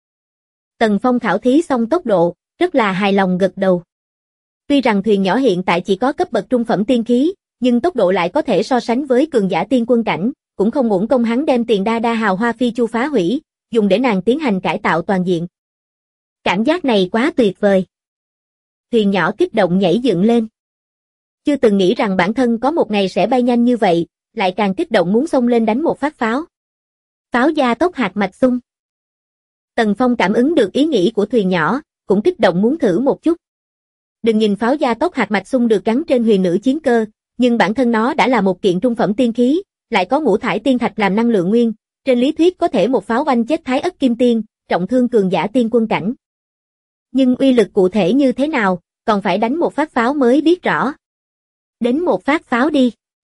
Tần Phong khảo thí xong tốc độ, rất là hài lòng gật đầu. Tuy rằng thuyền nhỏ hiện tại chỉ có cấp bậc trung phẩm tiên khí, nhưng tốc độ lại có thể so sánh với cường giả tiên quân cảnh, cũng không uổng công hắn đem tiền đa đa hào hoa phi chu phá hủy, dùng để nàng tiến hành cải tạo toàn diện. Cảm giác này quá tuyệt vời. Thuyền nhỏ kích động nhảy dựng lên. Chưa từng nghĩ rằng bản thân có một ngày sẽ bay nhanh như vậy, lại càng kích động muốn xông lên đánh một phát pháo. Pháo gia tốc hạt mạch xung. Tần Phong cảm ứng được ý nghĩ của thuyền nhỏ, cũng kích động muốn thử một chút. Đừng nhìn pháo gia tốc hạt mạch xung được gắn trên huyền nữ chiến cơ, nhưng bản thân nó đã là một kiện trung phẩm tiên khí, lại có ngũ thải tiên thạch làm năng lượng nguyên, trên lý thuyết có thể một pháo oanh chết Thái Ất Kim Tiên, trọng thương cường giả tiên quân cảnh. Nhưng uy lực cụ thể như thế nào, còn phải đánh một phát pháo mới biết rõ. Đến một phát pháo đi.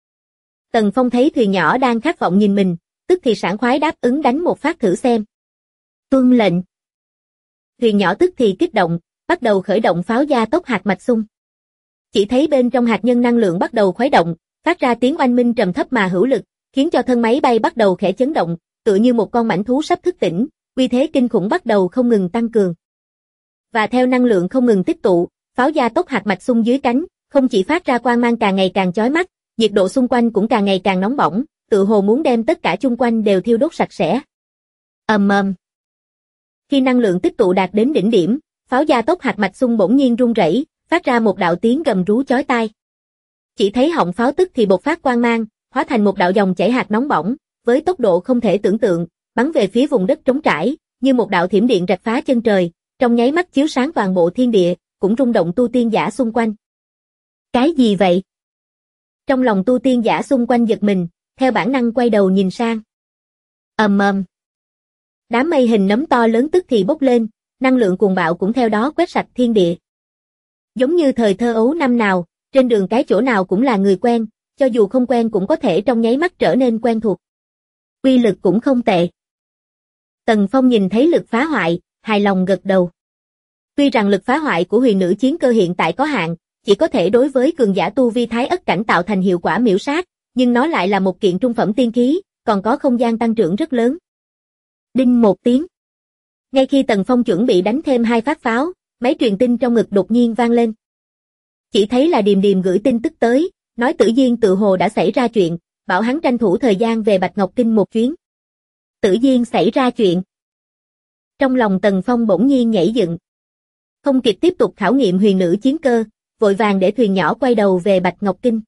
Tần Phong thấy thuyền nhỏ đang khát vọng nhìn mình, tức thì sảng khoái đáp ứng đánh một phát thử xem. Tuân lệnh. Thuyền nhỏ tức thì kích động, bắt đầu khởi động pháo gia tốc hạt mạch xung. Chỉ thấy bên trong hạt nhân năng lượng bắt đầu khuấy động, phát ra tiếng oanh minh trầm thấp mà hữu lực, khiến cho thân máy bay bắt đầu khẽ chấn động, tựa như một con mãnh thú sắp thức tỉnh, uy thế kinh khủng bắt đầu không ngừng tăng cường. Và theo năng lượng không ngừng tích tụ, pháo gia tốc hạt mạch xung dưới cánh, không chỉ phát ra quang mang càng ngày càng chói mắt, nhiệt độ xung quanh cũng càng ngày càng nóng bỏng, tựa hồ muốn đem tất cả chung quanh đều thiêu đốt sạch sẽ. Ầm ầm. Khi năng lượng tích tụ đạt đến đỉnh điểm, pháo gia tốc hạt mạch xung bỗng nhiên rung rẩy, phát ra một đạo tiếng gầm rú chói tai. Chỉ thấy họng pháo tức thì bộc phát quang mang, hóa thành một đạo dòng chảy hạt nóng bỏng, với tốc độ không thể tưởng tượng, bắn về phía vùng đất trống trải, như một đạo thiểm điện rạch phá chân trời, trong nháy mắt chiếu sáng toàn bộ thiên địa, cũng rung động tu tiên giả xung quanh. Cái gì vậy? Trong lòng tu tiên giả xung quanh giật mình, theo bản năng quay đầu nhìn sang. Ầm ầm. Đám mây hình nấm to lớn tức thì bốc lên, năng lượng cuồng bạo cũng theo đó quét sạch thiên địa. Giống như thời thơ ấu năm nào, trên đường cái chỗ nào cũng là người quen, cho dù không quen cũng có thể trong nháy mắt trở nên quen thuộc. Uy lực cũng không tệ. Tần Phong nhìn thấy lực phá hoại, hài lòng gật đầu. Tuy rằng lực phá hoại của huyền nữ chiến cơ hiện tại có hạn, chỉ có thể đối với cường giả tu vi thái ất cảnh tạo thành hiệu quả miểu sát, nhưng nó lại là một kiện trung phẩm tiên khí, còn có không gian tăng trưởng rất lớn. Đinh một tiếng. Ngay khi Tần Phong chuẩn bị đánh thêm 2 phát pháo, máy truyền tin trong ngực đột nhiên vang lên. Chỉ thấy là Điềm Điềm gửi tin tức tới, nói Tử Diên tự hồ đã xảy ra chuyện, bảo hắn tranh thủ thời gian về Bạch Ngọc Kinh một chuyến. Tử Diên xảy ra chuyện. Trong lòng Tần Phong bỗng nhiên nhảy dựng. Không kịp tiếp tục khảo nghiệm huyền nữ chiến cơ, vội vàng để thuyền nhỏ quay đầu về Bạch Ngọc Kinh.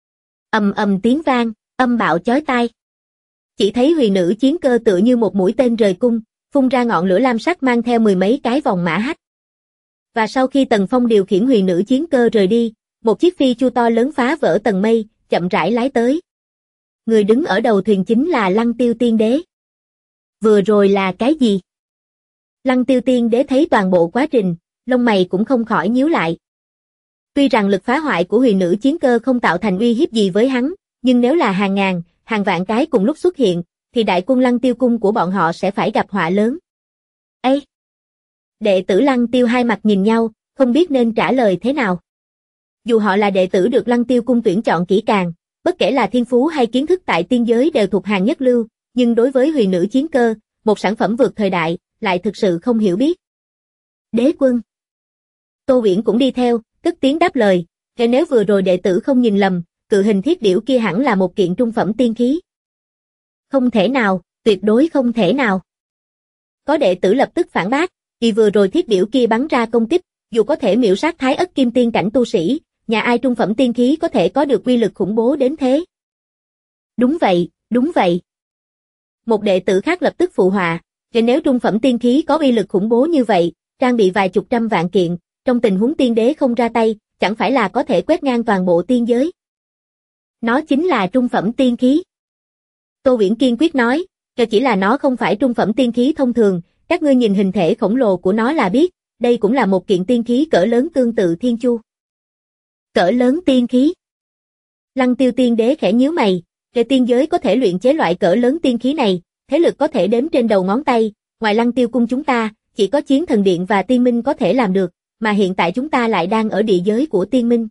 Ầm ầm tiếng vang, âm bạo chói tai. Chỉ thấy huyền nữ chiến cơ tựa như một mũi tên rời cung, phun ra ngọn lửa lam sắc mang theo 10 mấy cái vòng mã hách. Và sau khi Tần Phong điều khiển huyền nữ chiến cơ rời đi, một chiếc phi chu to lớn phá vỡ tầng mây, chậm rãi lái tới. Người đứng ở đầu thuyền chính là Lăng Tiêu Tiên Đế. Vừa rồi là cái gì? Lăng Tiêu Tiên Đế thấy toàn bộ quá trình, lông mày cũng không khỏi nhíu lại. Tuy rằng lực phá hoại của huyền nữ chiến cơ không tạo thành uy hiếp gì với hắn, nhưng nếu là hàng ngàn, hàng vạn cái cùng lúc xuất hiện, thì đại quân Lăng Tiêu cung của bọn họ sẽ phải gặp họa lớn. Ê! Đệ tử Lăng Tiêu hai mặt nhìn nhau, không biết nên trả lời thế nào. Dù họ là đệ tử được Lăng Tiêu cung tuyển chọn kỹ càng, bất kể là thiên phú hay kiến thức tại tiên giới đều thuộc hàng nhất lưu, nhưng đối với huyền nữ chiến cơ, một sản phẩm vượt thời đại, lại thực sự không hiểu biết. Đế quân. Tô Uyển cũng đi theo, cất tiếng đáp lời, nếu vừa rồi đệ tử không nhìn lầm, cự hình thiết điểu kia hẳn là một kiện trung phẩm tiên khí. Không thể nào, tuyệt đối không thể nào. Có đệ tử lập tức phản bác, vì vừa rồi thiết điểu kia bắn ra công kích, dù có thể miểu sát thái ất kim tiên cảnh tu sĩ, nhà ai trung phẩm tiên khí có thể có được uy lực khủng bố đến thế. Đúng vậy, đúng vậy. Một đệ tử khác lập tức phụ họa, nếu trung phẩm tiên khí có uy lực khủng bố như vậy, trang bị vài chục trăm vạn kiện, trong tình huống tiên đế không ra tay, chẳng phải là có thể quét ngang toàn bộ tiên giới. Nó chính là trung phẩm tiên khí. Tô Uyển kiên quyết nói, chỉ là nó không phải trung phẩm tiên khí thông thường, các ngươi nhìn hình thể khổng lồ của nó là biết, đây cũng là một kiện tiên khí cỡ lớn tương tự thiên chu. Cỡ lớn tiên khí. Lăng Tiêu Tiên Đế khẽ nhíu mày, tiên giới có thể luyện chế loại cỡ lớn tiên khí này, thế lực có thể đếm trên đầu ngón tay, ngoài Lăng Tiêu cung chúng ta, chỉ có Chiến Thần Điện và Tiên Minh có thể làm được, mà hiện tại chúng ta lại đang ở địa giới của Tiên Minh.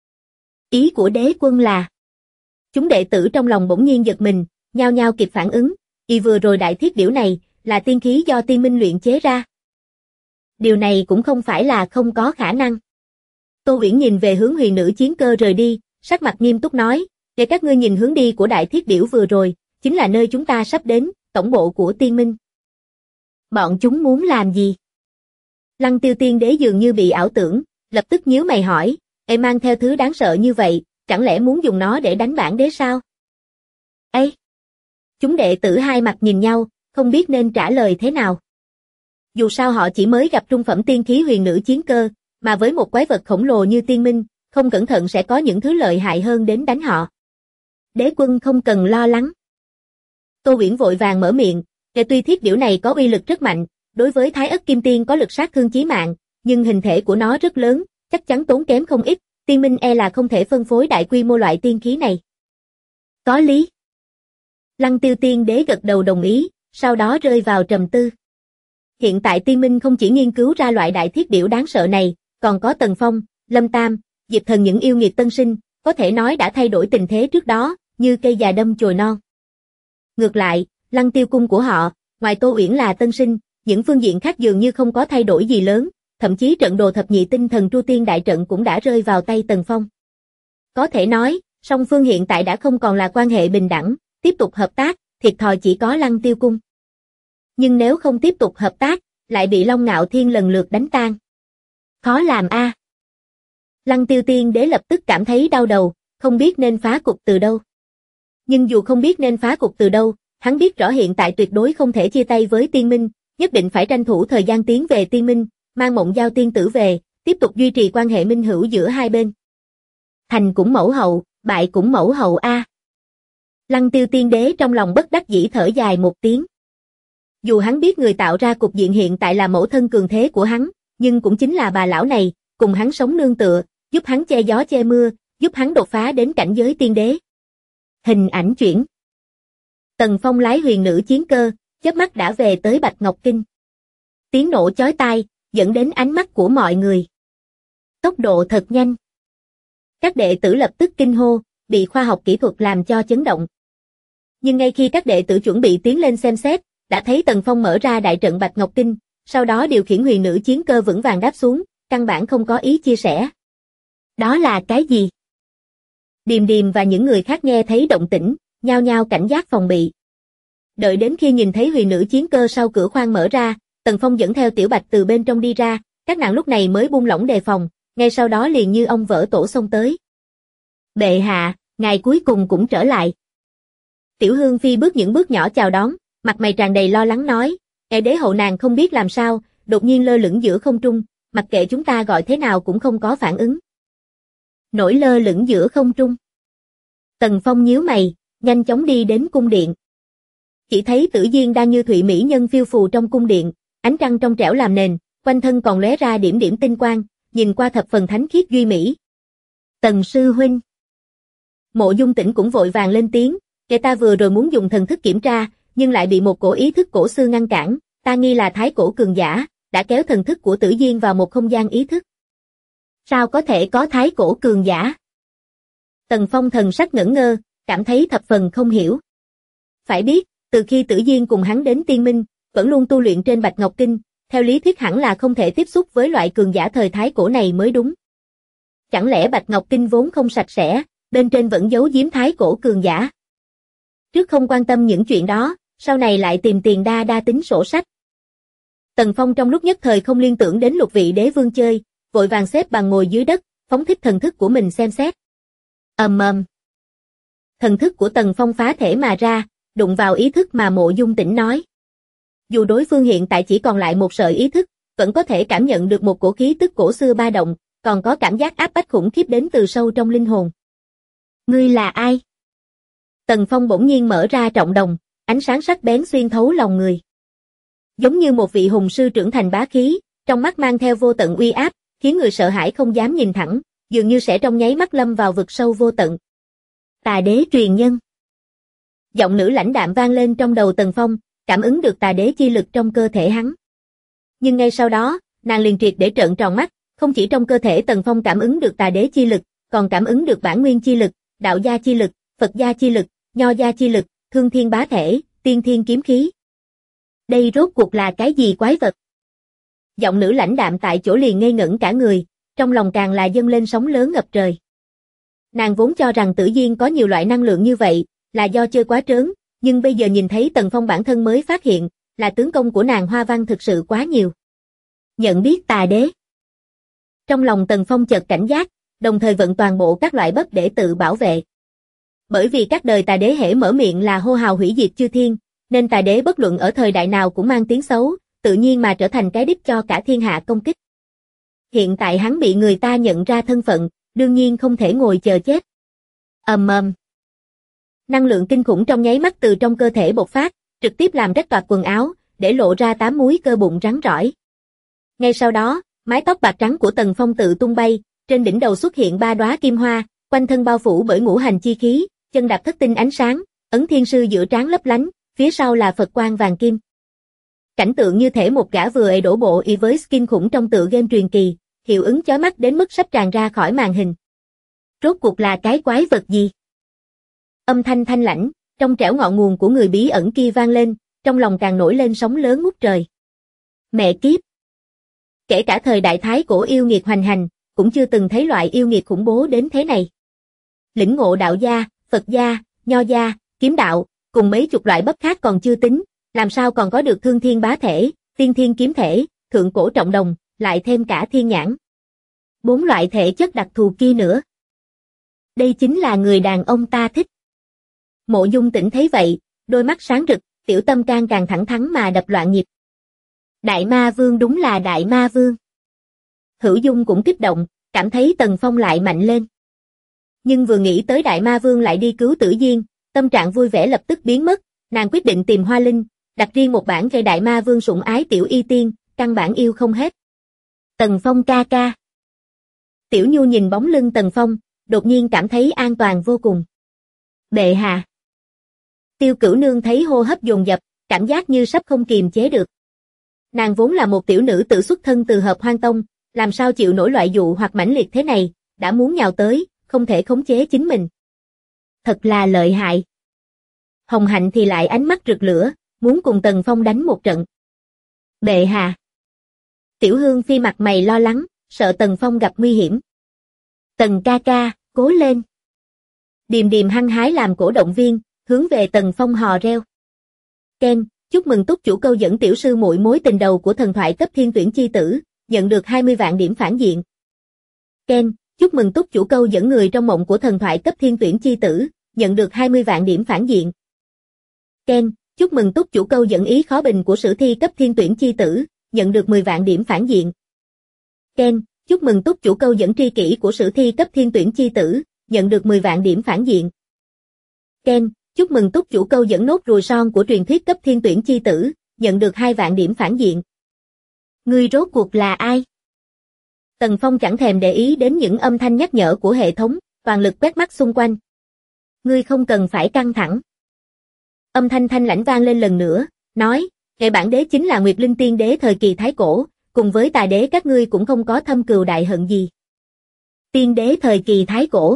Ý của đế quân là... Chúng đệ tử trong lòng bỗng nhiên giật mình, nhao nhao kịp phản ứng, vừa rồi đại thiết điểu này, là tiên khí do Tiên Minh luyện chế ra. Điều này cũng không phải là không có khả năng. Tô Uyển nhìn về hướng huyền nữ chiến cơ rời đi, sắc mặt nghiêm túc nói, để các ngươi nhìn hướng đi của đại thiết điểu vừa rồi, chính là nơi chúng ta sắp đến, tổng bộ của Tiên Minh. Bọn chúng muốn làm gì? Lăng Tiêu Tiên Đế dường như bị ảo tưởng, lập tức nhíu mày hỏi, mang theo thứ đáng sợ như vậy, chẳng lẽ muốn dùng nó để đánh bản đế sao? Chúng đệ tử hai mặt nhìn nhau, không biết nên trả lời thế nào. Dù sao họ chỉ mới gặp trung phẩm tiên khí huyền nữ chiến cơ, mà với một quái vật khổng lồ như Tiên Minh, không cẩn thận sẽ có những thứ lợi hại hơn đến đánh họ. Đế quân không cần lo lắng. Tô Uyển vội vàng mở miệng, tuy thiết điểu này có uy lực rất mạnh, đối với Thái Ất Kim Tiên có lực sát thương chí mạng, nhưng hình thể của nó rất lớn, chắc chắn tốn kém không ít, Tiên Minh là không thể phân phối đại quy mô loại tiên khí này. Có lý. Lăng Tiêu Tiên Đế gật đầu đồng ý, sau đó rơi vào trầm tư. Hiện tại Tiên Minh không chỉ nghiên cứu ra loại đại thiết điểu đáng sợ này, còn có Tần Phong, Lâm Tam, Diệp Thần những yêu nghiệt tân sinh, có thể nói đã thay đổi tình thế trước đó, như cây già đâm chồi non. Ngược lại, Lăng Tiêu cung của họ, ngoài Tô Uyển là tân sinh, những phương diện khác dường như không có thay đổi gì lớn, thậm chí trận đồ thập nhị tinh thần Tru Tiên đại trận cũng đã rơi vào tay Tần Phong. Có thể nói, song phương hiện tại đã không còn là quan hệ bình đẳng, tiếp tục hợp tác, thiệt thòi chỉ có Lăng Tiêu cung. Nhưng nếu không tiếp tục hợp tác, lại bị Long Ngạo Thiên lần lượt đánh tan. Khó làm a. Lăng Tiêu Tiên Đế lập tức cảm thấy đau đầu, không biết nên phá cục từ đâu. Nhưng dù không biết nên phá cục từ đâu, hắn biết rõ hiện tại tuyệt đối không thể chia tay với Tiên Minh, nhất định phải tranh thủ thời gian tiến về Tiên Minh, mang Mộng Giao tiên tử về, tiếp tục duy trì quan hệ minh hữu giữa hai bên. Thành cũng mẫu hậu, bại cũng mẫu hậu a. Lăng Tiêu Tiên Đế trong lòng bất đắc dĩ thở dài một tiếng. Dù hắn biết người tạo ra cục diện hiện tại là mẫu thân cường thế của hắn, nhưng cũng chính là bà lão này, cùng hắn sống nương tựa, giúp hắn che gió che mưa, giúp hắn đột phá đến cảnh giới tiên đế. Hình ảnh chuyển. Tần Phong lái huyền nữ chiến cơ, chớp mắt đã về tới Bạch Ngọc Kinh. Tiếng nổ chói tai, dẫn đến ánh mắt của mọi người. Tốc độ thật nhanh. Các đệ tử lập tức kinh hô, bị khoa học kỹ thuật làm cho chấn động. Nhưng ngay khi các đệ tử chuẩn bị tiến lên xem xét, đã thấy Tần Phong mở ra đại trận Bạch Ngọc Kinh, sau đó điều khiển huyền nữ chiến cơ vững vàng đáp xuống, căn bản không có ý chia sẻ. Đó là cái gì? Điềm Điềm và những người khác nghe thấy động tĩnh, nhao nhao cảnh giác phòng bị. Đợi đến khi nhìn thấy huyền nữ chiến cơ sau cửa khoang mở ra, Tần Phong dẫn theo Tiểu Bạch từ bên trong đi ra, các nàng lúc này mới buông lỏng đề phòng, ngay sau đó liền như ông vỡ tổ xông tới. Bệ hạ, ngài cuối cùng cũng trở lại. Tiểu Hương Phi bước những bước nhỏ chào đón, mặt mày tràn đầy lo lắng nói, Ngài đế hậu nàng không biết làm sao, đột nhiên lơ lửng giữa không trung, mặc kệ chúng ta gọi thế nào cũng không có phản ứng. Nổi lơ lửng giữa không trung. Tần Phong nhíu mày, nhanh chóng đi đến cung điện. Chỉ thấy Tử Diên đang như thụy mỹ nhân phiêu phù trong cung điện, ánh trăng trong trẻo làm nền, quanh thân còn lóe ra điểm điểm tinh quang, nhìn qua thập phần thánh khiết duy mỹ. Tần sư huynh. Mộ Dung Tĩnh cũng vội vàng lên tiếng, kẻ ta vừa rồi muốn dùng thần thức kiểm tra, nhưng lại bị một cổ ý thức cổ xưa ngăn cản, ta nghi là thái cổ cường giả, đã kéo thần thức của Tử Diên vào một không gian ý thức. Sao có thể có thái cổ cường giả? Tần Phong thần sắc ngẩn ngơ, cảm thấy thập phần không hiểu. Phải biết, từ khi Tử Diên cùng hắn đến Tiên Minh, vẫn luôn tu luyện trên Bạch Ngọc Kinh, theo lý thuyết hẳn là không thể tiếp xúc với loại cường giả thời thái cổ này mới đúng. Chẳng lẽ Bạch Ngọc Kinh vốn không sạch sẽ, bên trên vẫn giấu giếm thái cổ cường giả? Trước không quan tâm những chuyện đó, sau này lại tìm tiền đa đa tính sổ sách. Tần Phong trong lúc nhất thời không liên tưởng đến Lục Vị Đế Vương chơi, vội vàng xếp bằng ngồi dưới đất, phóng thích thần thức của mình xem xét. Thần thức của Tần Phong phá thể mà ra, đụng vào ý thức mà Mộ Dung Tĩnh nói. Dù đối phương hiện tại chỉ còn lại một sợi ý thức, vẫn có thể cảm nhận được một cổ khí tức cổ xưa ba động, còn có cảm giác áp bách khủng khiếp đến từ sâu trong linh hồn. Ngươi là ai? Tần Phong bỗng nhiên mở ra trọng đồng, ánh sáng sắc bén xuyên thấu lòng người. Giống như một vị hùng sư trưởng thành bá khí, trong mắt mang theo vô tận uy áp, khiến người sợ hãi không dám nhìn thẳng, dường như sẽ trong nháy mắt lâm vào vực sâu vô tận. Tà đế truyền nhân. Giọng nữ lãnh đạm vang lên trong đầu Tần Phong, cảm ứng được tà đế chi lực trong cơ thể hắn. Nhưng ngay sau đó, nàng liền triệt để trợn tròn mắt, không chỉ trong cơ thể Tần Phong cảm ứng được tà đế chi lực, còn cảm ứng được bản nguyên chi lực, đạo gia chi lực, Phật gia chi lực, Nho gia chi lực, Thương Thiên bá thể, Tiên Thiên kiếm khí. Đây rốt cuộc là cái gì quái vật? Giọng nữ lãnh đạm tại chỗ liền ngây ngẩn cả người, trong lòng càng là dâng lên sóng lớn ngập trời. Nàng vốn cho rằng Tử Diên có nhiều loại năng lượng như vậy, là do chơi quá trớn, nhưng bây giờ nhìn thấy Tần Phong bản thân mới phát hiện, là tướng công của nàng hoa văn thực sự quá nhiều. Nhận biết tà đế. Trong lòng Tần Phong chợt cảnh giác, đồng thời vận toàn bộ các loại bất để tự bảo vệ. Bởi vì các đời tà đế hễ mở miệng là hô hào hủy diệt chư thiên, nên tà đế bất luận ở thời đại nào cũng mang tiếng xấu, tự nhiên mà trở thành cái đích cho cả thiên hạ công kích. Hiện tại hắn bị người ta nhận ra thân phận, đương nhiên không thể ngồi chờ chết. Năng lượng kinh khủng trong nháy mắt từ trong cơ thể bộc phát, trực tiếp làm rách toạc quần áo, để lộ ra 8 múi cơ bụng rắn rỏi. Ngay sau đó, mái tóc bạc trắng của Tần Phong tự tung bay, trên đỉnh đầu xuất hiện 3 đóa kim hoa, quanh thân bao phủ bởi ngũ hành chi khí, chân đạp thất tinh ánh sáng, ấn thiên sư giữa trán lấp lánh, phía sau là Phật quang vàng kim. Cảnh tượng như thể một gã vừa đổ bộ y với skin khủng trong tựa game truyền kỳ, hiệu ứng chói mắt đến mức sắp tràn ra khỏi màn hình. Rốt cuộc là cái quái vật gì? Âm thanh thanh lãnh, trong trẻo ngọn nguồn của người bí ẩn kia vang lên, trong lòng càng nổi lên sóng lớn ngút trời. Mẹ kiếp! Kể cả thời đại thái cổ yêu nghiệt hoành hành, cũng chưa từng thấy loại yêu nghiệt khủng bố đến thế này. Lĩnh ngộ đạo gia, Phật gia, Nho gia, kiếm đạo, cùng mấy chục loại bắp khác còn chưa tính, làm sao còn có được Thương Thiên bá thể, Tiên Thiên kiếm thể, Thượng cổ trọng đồng, lại thêm cả thiên nhãn. 4 loại thể chất đặc thù kia nữa. Đây chính là người đàn ông ta thích. Mộ Dung Tĩnh thấy vậy, đôi mắt sáng rực, tiểu tâm can càng thẳng thắn mà đập loạn nhịp. Đại Ma Vương đúng là Đại Ma Vương. Hữu Dung cũng kích động, cảm thấy Tần Phong lại mạnh lên. Nhưng vừa nghĩ tới Đại Ma Vương lại đi cứu Tử Diên, tâm trạng vui vẻ lập tức biến mất, nàng quyết định tìm Hoa Linh, đặt riêng một bản về Đại Ma Vương sủng ái tiểu y tiên, căn bản yêu không hết. Tần Phong ca ca. Tiểu Nhu nhìn bóng lưng Tần Phong, đột nhiên cảm thấy an toàn vô cùng. Bệ hạ. Tiêu Cửu Nương thấy hô hấp dồn dập, cảm giác như sắp không kiềm chế được. Nàng vốn là một tiểu nữ tự xuất thân từ Hợp Hoan Tông, làm sao chịu nổi loại dụ hoặc mãnh liệt thế này, đã muốn nhào tới, không thể khống chế chính mình. Thật là lợi hại. Hồng Hạnh thì lại ánh mắt rực lửa, muốn cùng Tần Phong đánh một trận. Bệ hạ. Tiểu Hương Phi mặt mày lo lắng, sợ Tần Phong gặp nguy hiểm. Tần ca ca, cố lên. Điềm Điềm hăng hái làm cổ động viên, hướng về Tần Phong hò reo. Ken, chúc mừng túc chủ câu dẫn tiểu sư muội mối tình đầu của thần thoại cấp thiên tuyển chi tử, nhận được 20 vạn điểm phản diện. Ken, chúc mừng túc chủ câu dẫn người trong mộng của thần thoại cấp thiên tuyển chi tử, nhận được 20 vạn điểm phản diện. Ken, chúc mừng túc chủ câu dẫn ý khó bình của sử thi cấp thiên tuyển chi tử, nhận được 10 vạn điểm phản diện. Ken, chúc mừng túc chủ câu dẫn tri kỷ của sử thi cấp thiên tuyển chi tử, nhận được 10 vạn điểm phản diện. Ken, chúc mừng túc chủ câu dẫn nốt ruồi son của truyền thuyết cấp thiên tuyển chi tử, nhận được 2 vạn điểm phản diện. Ngươi rốt cuộc là ai? Tần Phong chẳng thèm để ý đến những âm thanh nhắc nhở của hệ thống, toàn lực quét mắt xung quanh. Ngươi không cần phải căng thẳng. Âm thanh thanh lãnh vang lên lần nữa, nói, hệ bản đế chính là Nguyệt Linh Tiên Đế thời kỳ Thái Cổ, cùng với Tà Đế các ngươi cũng không có thâm cừu đại hận gì. Tiên Đế thời kỳ Thái Cổ.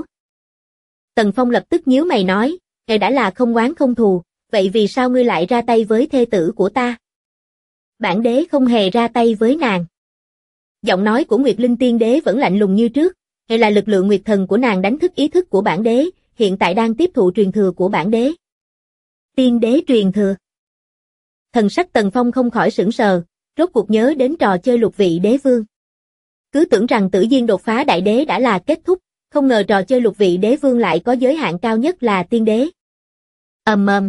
Tần Phong lập tức nhíu mày nói, hệ đã là không oán không thù, vậy vì sao ngươi lại ra tay với thê tử của ta? Bản đế không hề ra tay với nàng. Giọng nói của Nguyệt Linh Tiên Đế vẫn lạnh lùng như trước, hệ là lực lượng Nguyệt Thần của nàng đánh thức ý thức của bản đế, hiện tại đang tiếp thụ truyền thừa của bản đế. Tiên Đế truyền thừa. Thần sắc Tần Phong không khỏi sửng sờ, rốt cuộc nhớ đến trò chơi lục vị đế vương. Cứ tưởng rằng Tử Duyên đột phá đại đế đã là kết thúc, không ngờ trò chơi lục vị đế vương lại có giới hạn cao nhất là tiên đế. Ầm ầm.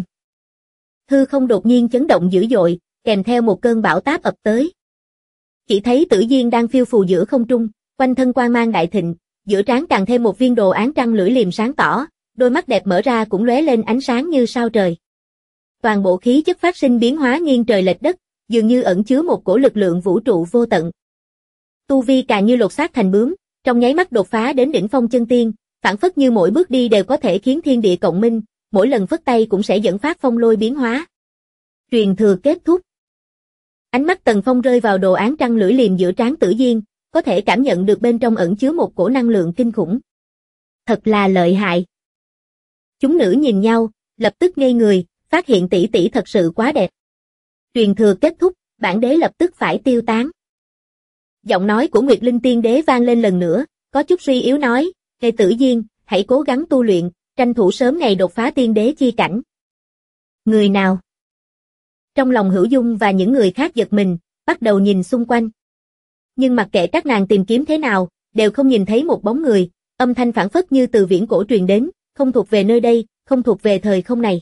Hư không đột nhiên chấn động dữ dội, kèm theo một cơn bão táp ập tới. Chỉ thấy Tử Duyên đang phiêu phù giữa không trung, quanh thân quang mang đại thịnh, giữa trán càng thêm một viên đồ án trăng lưỡi liềm sáng tỏ, đôi mắt đẹp mở ra cũng lóe lên ánh sáng như sao trời. Toàn bộ khí chất phát sinh biến hóa nghiêng trời lệch đất, dường như ẩn chứa một cổ lực lượng vũ trụ vô tận. Tu vi càng như lột xác thành bướm, trong nháy mắt đột phá đến đỉnh phong chân tiên, phảng phất như mỗi bước đi đều có thể khiến thiên địa cộng minh, mỗi lần phất tay cũng sẽ dẫn phát phong lôi biến hóa. Truyền thừa kết thúc. Ánh mắt Tần Phong rơi vào đồ án trăng lưỡi liềm giữa trán Tử Duyên, có thể cảm nhận được bên trong ẩn chứa một cổ năng lượng kinh khủng. Thật là lợi hại. Chúng nữ nhìn nhau, lập tức ngây người, phát hiện tỷ tỷ thật sự quá đẹp. Truyền thừa kết thúc, bản đế lập tức phải tiêu tán. Giọng nói của Nguyệt Linh Tiên Đế vang lên lần nữa, có chút suy yếu nói, "Hệ Tử Duyên, hãy cố gắng tu luyện, tranh thủ sớm ngày đột phá tiên đế chi cảnh." Người nào? Trong lòng Hữu Dung và những người khác giật mình, bắt đầu nhìn xung quanh. Nhưng mặc kệ các nàng tìm kiếm thế nào, đều không nhìn thấy một bóng người, âm thanh phảng phất như từ viễn cổ truyền đến, không thuộc về nơi đây, không thuộc về thời không này.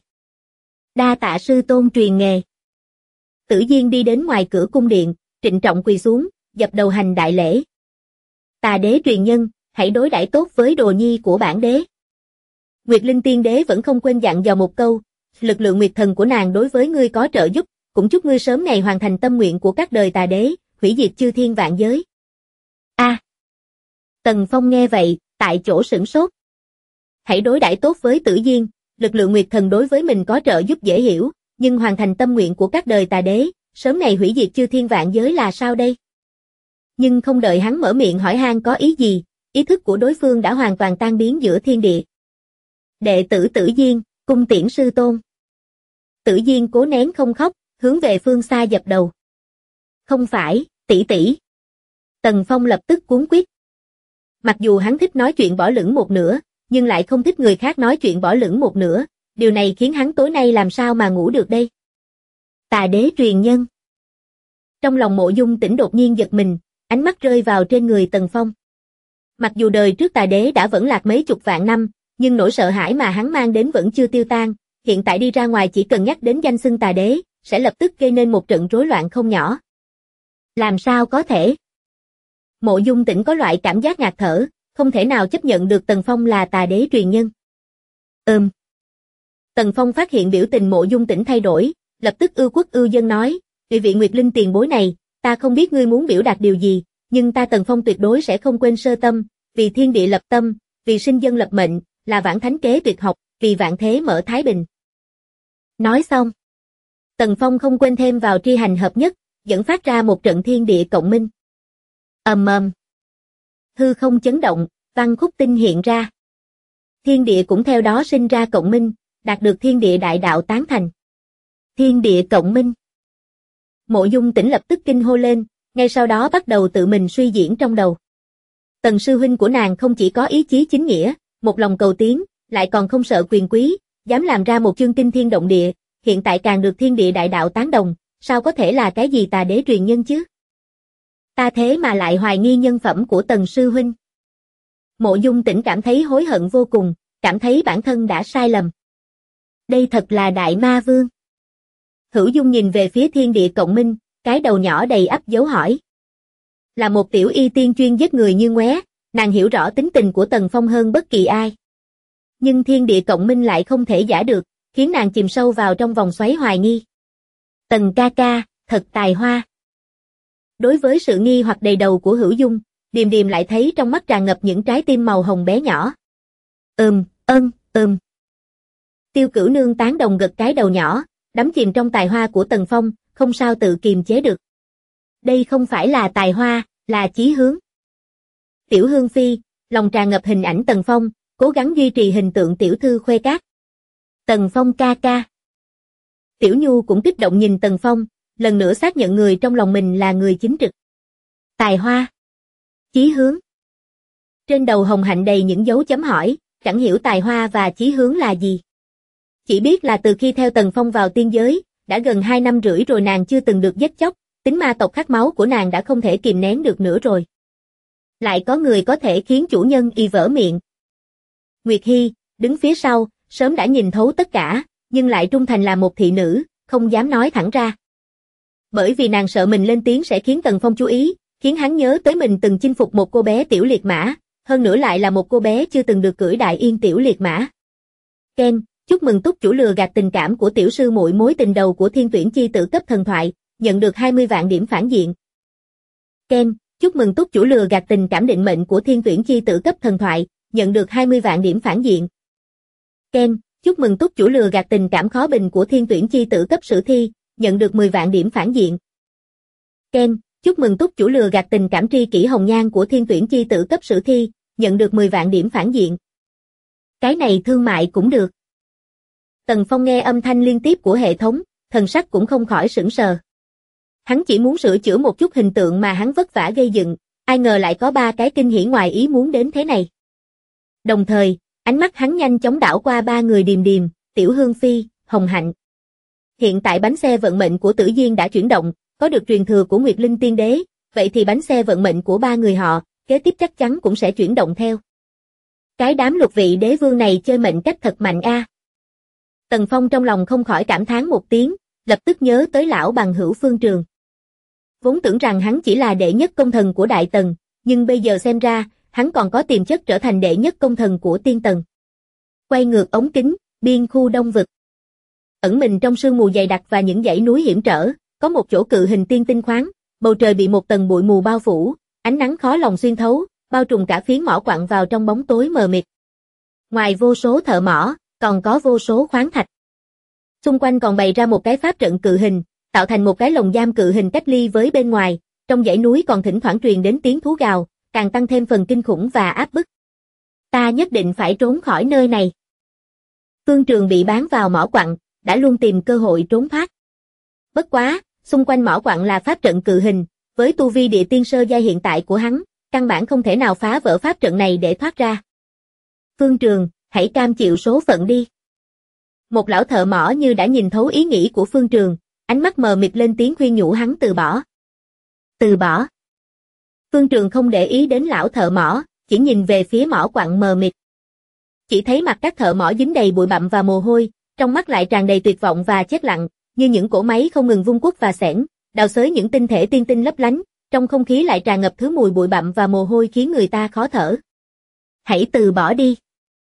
Đa tạ sư tôn truyền nghề. Tử Duyên đi đến ngoài cửa cung điện, trịnh trọng quỳ xuống, dập đầu hành đại lễ. Tà đế truyền nhân, hãy đối đãi tốt với đồ nhi của bản đế. Nguyệt Linh Tiên Đế vẫn không quên dặn dò một câu, lực lượng nguyệt thần của nàng đối với ngươi có trợ giúp, cũng chúc ngươi sớm ngày hoàn thành tâm nguyện của các đời tà đế, hủy diệt chư thiên vạn giới. A. Tần Phong nghe vậy, tại chỗ sửng sốt. Hãy đối đãi tốt với Tử Duyên, lực lượng nguyệt thần đối với mình có trợ giúp dễ hiểu, nhưng hoàn thành tâm nguyện của các đời tà đế, sớm ngày hủy diệt chư thiên vạn giới là sao đây? Nhưng không đợi hắn mở miệng hỏi han có ý gì, ý thức của đối phương đã hoàn toàn tan biến giữa thiên địa. Đệ tử Tử Duyên, cung tiễn sư tôn. Tử Duyên cố nén không khóc, hướng về phương xa dập đầu. Không phải, tỷ tỷ. Tần Phong lập tức cuống quýt. Mặc dù hắn thích nói chuyện bỏ lửng một nửa, nhưng lại không thích người khác nói chuyện bỏ lửng một nửa, điều này khiến hắn tối nay làm sao mà ngủ được đây. Tà đế truyền nhân. Trong lòng Mộ Dung Tĩnh đột nhiên giật mình, ánh mắt rơi vào trên người Tần Phong. Mặc dù đời trước tà đế đã vẫn lạc mấy chục vạn năm, nhưng nỗi sợ hãi mà hắn mang đến vẫn chưa tiêu tan, hiện tại đi ra ngoài chỉ cần nhắc đến danh xưng tà đế, sẽ lập tức gây nên một trận rối loạn không nhỏ. Làm sao có thể? Mộ Dung Tĩnh có loại cảm giác ngạt thở, không thể nào chấp nhận được Tần Phong là tà đế truyền nhân. Tần Phong phát hiện biểu tình Mộ Dung Tĩnh thay đổi, lập tức ưu quốc ưu dân nói, vị Nguyệt Linh tiền bối này, ta không biết ngươi muốn biểu đạt điều gì, nhưng ta Tần Phong tuyệt đối sẽ không quên sơ tâm, vì thiên địa lập tâm, vì sinh dân lập mệnh, là vãn thánh kế tuyệt học, vì vạn thế mở thái bình. Nói xong, Tần Phong không quên thêm vào tri hành hợp nhất, dẫn phát ra một trận thiên địa cộng minh. Ầm ầm. Hư không chấn động, văn khúc tinh hiện ra. Thiên địa cũng theo đó sinh ra cộng minh, đạt được thiên địa đại đạo tán thành. Thiên địa cộng minh. Mộ Dung Tĩnh lập tức kinh hô lên, ngay sau đó bắt đầu tự mình suy diễn trong đầu. Tần sư huynh của nàng không chỉ có ý chí chính nghĩa, một lòng cầu tiến, lại còn không sợ quyền quý, dám làm ra một chương kinh thiên động địa, hiện tại càng được thiên địa đại đạo tán đồng, sao có thể là cái gì tà đế truyền nhân chứ? Ta thế mà lại hoài nghi nhân phẩm của Tần sư huynh. Mộ Dung Tĩnh cảm thấy hối hận vô cùng, cảm thấy bản thân đã sai lầm. Đây thật là Đại Ma Vương. Hữu Dung nhìn về phía thiên địa cộng minh, cái đầu nhỏ đầy ắp dấu hỏi. Là một tiểu y tiên chuyên giết người như ngoé, nàng hiểu rõ tính tình của Tần Phong hơn bất kỳ ai. Nhưng thiên địa cộng minh lại không thể giả được, khiến nàng chìm sâu vào trong vòng xoáy hoài nghi. Tần ca ca, thật tài hoa. Đối với sự nghi hoặc đầy đầu của Hữu Dung, Điềm Điềm lại thấy trong mắt tràn ngập những trái tim màu hồng bé nhỏ. Tiêu Cửu Nương tán đồng gật cái đầu nhỏ, đắm chìm trong tài hoa của Tần Phong, không sao tự kiềm chế được. Đây không phải là tài hoa, là chí hướng. Tiểu Hương Phi, lòng tràn ngập hình ảnh Tần Phong, cố gắng duy trì hình tượng tiểu thư khuê cát. Tần Phong ca ca. Tiểu Nhu cũng kích động nhìn Tần Phong, lần nữa xác nhận người trong lòng mình là người chính trực. Tài hoa. Chí hướng. Trên đầu Hồng Hạnh đầy những dấu chấm hỏi, chẳng hiểu tài hoa và chí hướng là gì. Chỉ biết là từ khi theo Tần Phong vào tiên giới, đã gần 2 năm rưỡi rồi nàng chưa từng được giết chóc, tính ma tộc khát máu của nàng đã không thể kìm nén được nữa rồi. Lại có người có thể khiến chủ nhân y vỡ miệng. Nguyệt Hy, đứng phía sau, sớm đã nhìn thấu tất cả, nhưng lại trung thành là một thị nữ, không dám nói thẳng ra. Bởi vì nàng sợ mình lên tiếng sẽ khiến Tần Phong chú ý, khiến hắn nhớ tới mình từng chinh phục một cô bé tiểu liệt mã, hơn nữa lại là một cô bé chưa từng được cưỡi đại yên tiểu liệt mã. Ken, chúc mừng túc chủ lừa gạt tình cảm của tiểu sư muội mối tình đầu của thiên tuyển chi tử cấp thần thoại, nhận được 20 vạn điểm phản diện. Ken, chúc mừng túc chủ lừa gạt tình cảm định mệnh của thiên tuyển chi tử cấp thần thoại, nhận được 20 vạn điểm phản diện. Ken, chúc mừng túc chủ lừa gạt tình cảm khó bình của thiên tuyển chi tử cấp sử thi, nhận được 10 vạn điểm phản diện. Ken, chúc mừng túc chủ lừa gạt tình cảm tri kỷ hồng nhan của thiên tuyển chi tử cấp sử thi, nhận được 10 vạn điểm phản diện. Cái này thương mại cũng được. Tần Phong nghe âm thanh liên tiếp của hệ thống, thần sắc cũng không khỏi sửng sờ. Hắn chỉ muốn sửa chữa một chút hình tượng mà hắn vất vả gây dựng, ai ngờ lại có 3 cái kinh hỉ ngoài ý muốn đến thế này. Đồng thời, ánh mắt hắn nhanh chóng đảo qua 3 người Điềm Điềm, Tiểu Hương Phi, Hồng Hạnh. Hiện tại bánh xe vận mệnh của Tử Diên đã chuyển động, có được truyền thừa của Nguyệt Linh Tiên Đế, vậy thì bánh xe vận mệnh của 3 người họ, kế tiếp chắc chắn cũng sẽ chuyển động theo. Cái đám lục vị đế vương này chơi mệnh cách thật mạnh a. Tần Phong trong lòng không khỏi cảm thán một tiếng, lập tức nhớ tới lão bằng hữu Phương Trường. Vốn tưởng rằng hắn chỉ là đệ nhất công thần của Đại Tần, nhưng bây giờ xem ra, hắn còn có tiềm chất trở thành đệ nhất công thần của Tiên Tần. Quay ngược ống kính, biên khu Đông Vực. Ẩn mình trong sương mù dày đặc và những dãy núi hiểm trở, có một chỗ cự hình tiên tinh khoáng, bầu trời bị một tầng bụi mù bao phủ, ánh nắng khó lòng xuyên thấu, bao trùm cả phiến mỏ quặng vào trong bóng tối mờ mịt. Ngoài vô số thợ mỏ, còn có vô số khoáng thạch. Xung quanh còn bày ra một cái pháp trận cự hình, tạo thành một cái lồng giam cự hình cách ly với bên ngoài, trong dãy núi còn thỉnh thoảng truyền đến tiếng thú gào, càng tăng thêm phần kinh khủng và áp bức. Ta nhất định phải trốn khỏi nơi này. Phương Trường bị bán vào mỏ quặng, đã luôn tìm cơ hội trốn thoát. Bất quá, xung quanh mỏ quặng là pháp trận cự hình, với tu vi địa tiên sơ giai hiện tại của hắn, căn bản không thể nào phá vỡ pháp trận này để thoát ra. Phương Trường, hãy cam chịu số phận đi. Một lão thợ mỏ như đã nhìn thấu ý nghĩ của Phương Trường, ánh mắt mờ mịt lên tiếng khuyên nhủ hắn từ bỏ. Từ bỏ. Phương Trường không để ý đến lão thợ mỏ, chỉ nhìn về phía mỏ quặng mờ mịt. Chỉ thấy mặt các thợ mỏ dính đầy bụi bặm và mồ hôi, trong mắt lại tràn đầy tuyệt vọng và chết lặng, như những cỗ máy không ngừng vung cuốc và xẻng, đào xới những tinh thể tiên tinh lấp lánh, trong không khí lại tràn ngập thứ mùi bụi bặm và mồ hôi khiến người ta khó thở. Hãy từ bỏ đi.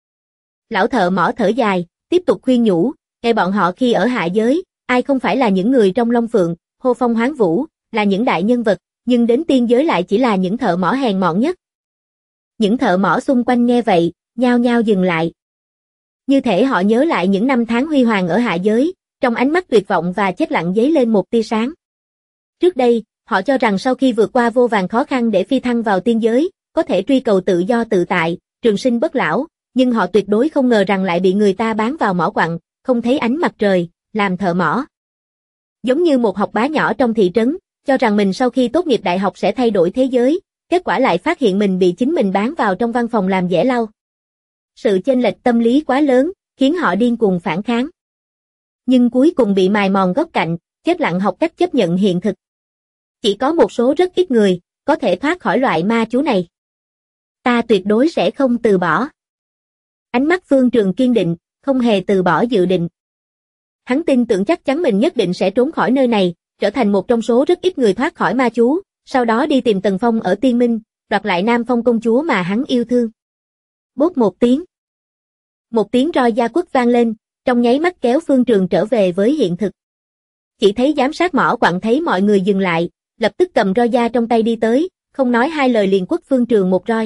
Lão thợ mỏ thở dài, tiếp tục khuyên nhủ, ngay bọn họ khi ở hạ giới, ai không phải là những người trong Long Phượng, hô phong hoán vũ, là những đại nhân vật, nhưng đến tiên giới lại chỉ là những thợ mỏ hèn mọn nhất. Những thợ mỏ xung quanh nghe vậy, nhao nhao dừng lại. Như thể họ nhớ lại những năm tháng huy hoàng ở hạ giới, Trong ánh mắt tuyệt vọng và chết lặng dấy lên một tia sáng. Trước đây, họ cho rằng sau khi vượt qua vô vàn khó khăn để phi thăng vào tiên giới, có thể truy cầu tự do tự tại, trường sinh bất lão, nhưng họ tuyệt đối không ngờ rằng lại bị người ta bán vào mỏ quặng, không thấy ánh mặt trời, làm thợ mỏ. Giống như một học bá nhỏ trong thị trấn, cho rằng mình sau khi tốt nghiệp đại học sẽ thay đổi thế giới, kết quả lại phát hiện mình bị chính mình bán vào trong văn phòng làm giẻ lau. Sự chênh lệch tâm lý quá lớn, khiến họ điên cuồng phản kháng. Nhưng cuối cùng bị mài mòn góc cạnh, chết lặng học cách chấp nhận hiện thực. Chỉ có một số rất ít người, có thể thoát khỏi loại ma chú này. Ta tuyệt đối sẽ không từ bỏ. Ánh mắt Phương Trường kiên định, không hề từ bỏ dự định. Hắn tin tưởng chắc chắn mình nhất định sẽ trốn khỏi nơi này, trở thành một trong số rất ít người thoát khỏi ma chú, sau đó đi tìm Tần Phong ở Tiên Minh, đoạt lại Nam Phong công chúa mà hắn yêu thương. Bốp một tiếng. Một tiếng roi da quất vang lên, trong nháy mắt kéo Phương Trường trở về với hiện thực. Chỉ thấy giám sát mỏ quặng thấy mọi người dừng lại, lập tức cầm roi da trong tay đi tới, không nói hai lời liền quất Phương Trường một roi.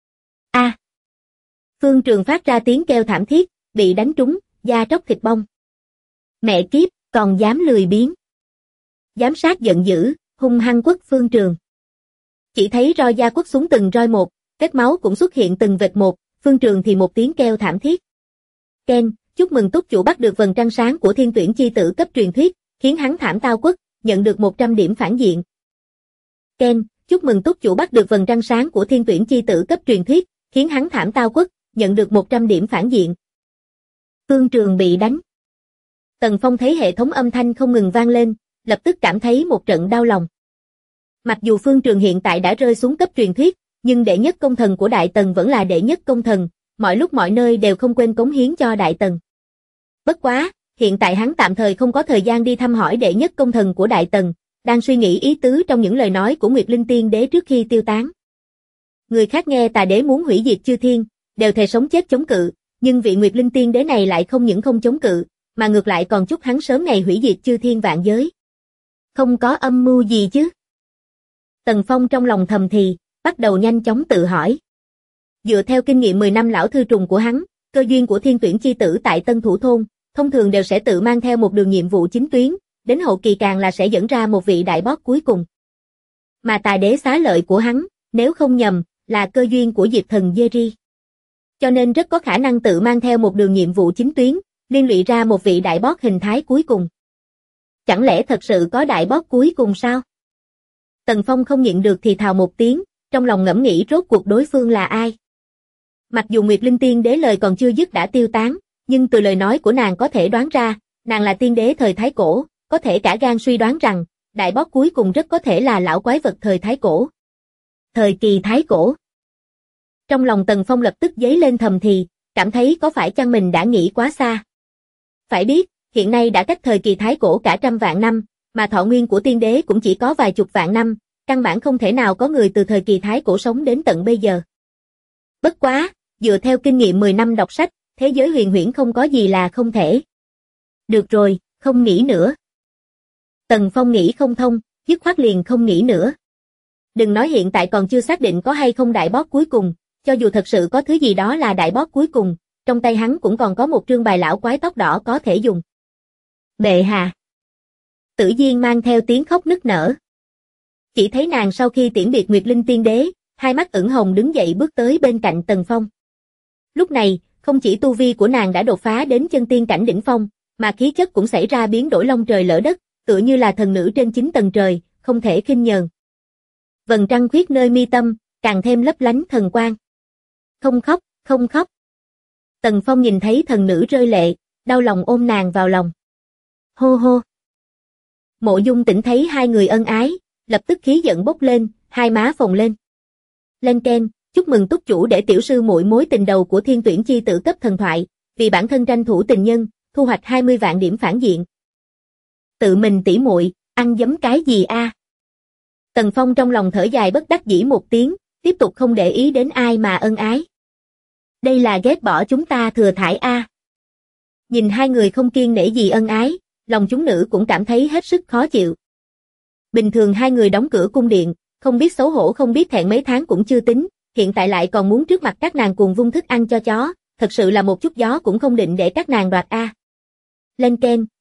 A! Phương Trường phát ra tiếng kêu thảm thiết, bị đánh trúng, da tróc thịt bong. Mẹ kiếp, còn dám lười biếng. Giám sát giận dữ, hung hăng quất Phương Trường. Chỉ thấy roi da quất xuống từng roi một, vết máu cũng xuất hiện từng vệt một, Phương Trường thì một tiếng kêu thảm thiết. Ken, chúc mừng túc chủ bắt được vầng trăng sáng của thiên tuyển chi tử cấp truyền thuyết, khiến hắn thảm tao quất, nhận được 100 điểm phản diện. Ken, chúc mừng túc chủ bắt được vầng trăng sáng của thiên tuyển chi tử cấp truyền thuyết, khiến hắn thảm tao quất, nhận được 100 điểm phản diện. Phương Trường bị đánh. Tần Phong thấy hệ thống âm thanh không ngừng vang lên, lập tức cảm thấy một trận đau lòng. Mặc dù Phương Trường hiện tại đã rơi xuống cấp truyền thuyết, nhưng đệ nhất công thần của Đại Tần vẫn là đệ nhất công thần, mọi lúc mọi nơi đều không quên cống hiến cho Đại Tần. Bất quá, hiện tại hắn tạm thời không có thời gian đi thăm hỏi đệ nhất công thần của Đại Tần, đang suy nghĩ ý tứ trong những lời nói của Nguyệt Linh Tiên Đế trước khi tiêu tán. Người khác nghe Tà Đế muốn hủy diệt chư thiên, đều thề sống chết chống cự, nhưng vị Nguyệt Linh Tiên Đế này lại không những không chống cự, mà ngược lại còn chúc hắn sớm ngày hủy diệt chư thiên vạn giới. Không có âm mưu gì chứ? Tần Phong trong lòng thầm thì, bắt đầu nhanh chóng tự hỏi. Dựa theo kinh nghiệm 10 năm lão thư trùng của hắn, cơ duyên của thiên tuyển chi tử tại Tân Thủ Thôn, thông thường đều sẽ tự mang theo một đường nhiệm vụ chính tuyến, đến hậu kỳ càng là sẽ dẫn ra một vị đại boss cuối cùng. Mà Tà Đế xá lợi của hắn, nếu không nhầm, là cơ duyên của Diệp Thần Jerry. Cho nên rất có khả năng tự mang theo một đường nhiệm vụ chính tuyến, liên lụy ra một vị đại boss hình thái cuối cùng. Chẳng lẽ thật sự có đại boss cuối cùng sao? Tần Phong không nhịn được thì thào một tiếng, trong lòng ngẫm nghĩ rốt cuộc đối phương là ai. Mặc dù Nguyệt Linh Tiên Đế lời còn chưa dứt đã tiêu tán, nhưng từ lời nói của nàng có thể đoán ra, nàng là tiên đế thời Thái Cổ, có thể cả gan suy đoán rằng, đại boss cuối cùng rất có thể là lão quái vật thời Thái Cổ. Thời kỳ Thái Cổ. Trong lòng Tần Phong lập tức dấy lên thầm thì, cảm thấy có phải chăng mình đã nghĩ quá xa. Phải biết, hiện nay đã cách thời kỳ Thái Cổ cả trăm vạn năm, mà thọ nguyên của tiên đế cũng chỉ có vài chục vạn năm, căn bản không thể nào có người từ thời kỳ Thái Cổ sống đến tận bây giờ. Bất quá, dựa theo kinh nghiệm 10 năm đọc sách, thế giới huyền huyễn không có gì là không thể. Được rồi, không nghĩ nữa. Tần Phong nghĩ không thông, dứt khoát liền không nghĩ nữa. Đừng nói hiện tại còn chưa xác định có hay không đại boss cuối cùng, cho dù thật sự có thứ gì đó là đại boss cuối cùng, trong tay hắn cũng còn có một trương bài lão quái tóc đỏ có thể dùng. Bệ hạ. Tử Diên mang theo tiếng khóc nức nở. Chỉ thấy nàng sau khi tiễn biệt Nguyệt Linh Tiên Đế, hai mắt ửng hồng đứng dậy bước tới bên cạnh Tần Phong. Lúc này, không chỉ tu vi của nàng đã đột phá đến chân tiên cảnh đỉnh phong, mà khí chất cũng xảy ra biến đổi long trời lỡ đất, tựa như là thần nữ trên 9 tầng trời, không thể khinh nhờn. Vầng trăng khuyết nơi mi tâm, càng thêm lấp lánh thần quang. Không khóc, không khóc. Tần Phong nhìn thấy thần nữ rơi lệ, đau lòng ôm nàng vào lòng. Hô hô. Mộ Dung Tĩnh thấy hai người ân ái, lập tức khí giận bốc lên, hai má phồng lên. Lên Ken, chúc mừng túc chủ để tiểu sư muội mối tình đầu của thiên tuyển chi tử cấp thần thoại, vì bản thân tranh thủ tình nhân, thu hoạch 20 vạn điểm phản diện. Tự mình tỉ muội, ăn giấm cái gì a? Tần Phong trong lòng thở dài bất đắc dĩ một tiếng, tiếp tục không để ý đến ai mà ân ái. Đây là ghét bỏ chúng ta thừa thải a. Nhìn hai người không kiêng nể gì ân ái, lòng chúng nữ cũng cảm thấy hết sức khó chịu. Bình thường hai người đóng cửa cung điện, không biết xấu hổ không biết thẹn mấy tháng cũng chưa tính, hiện tại lại còn muốn trước mặt các nàng cùng vung thức ăn cho chó, thật sự là một chút gió cũng không định để các nàng đoạt a. Lên Ken,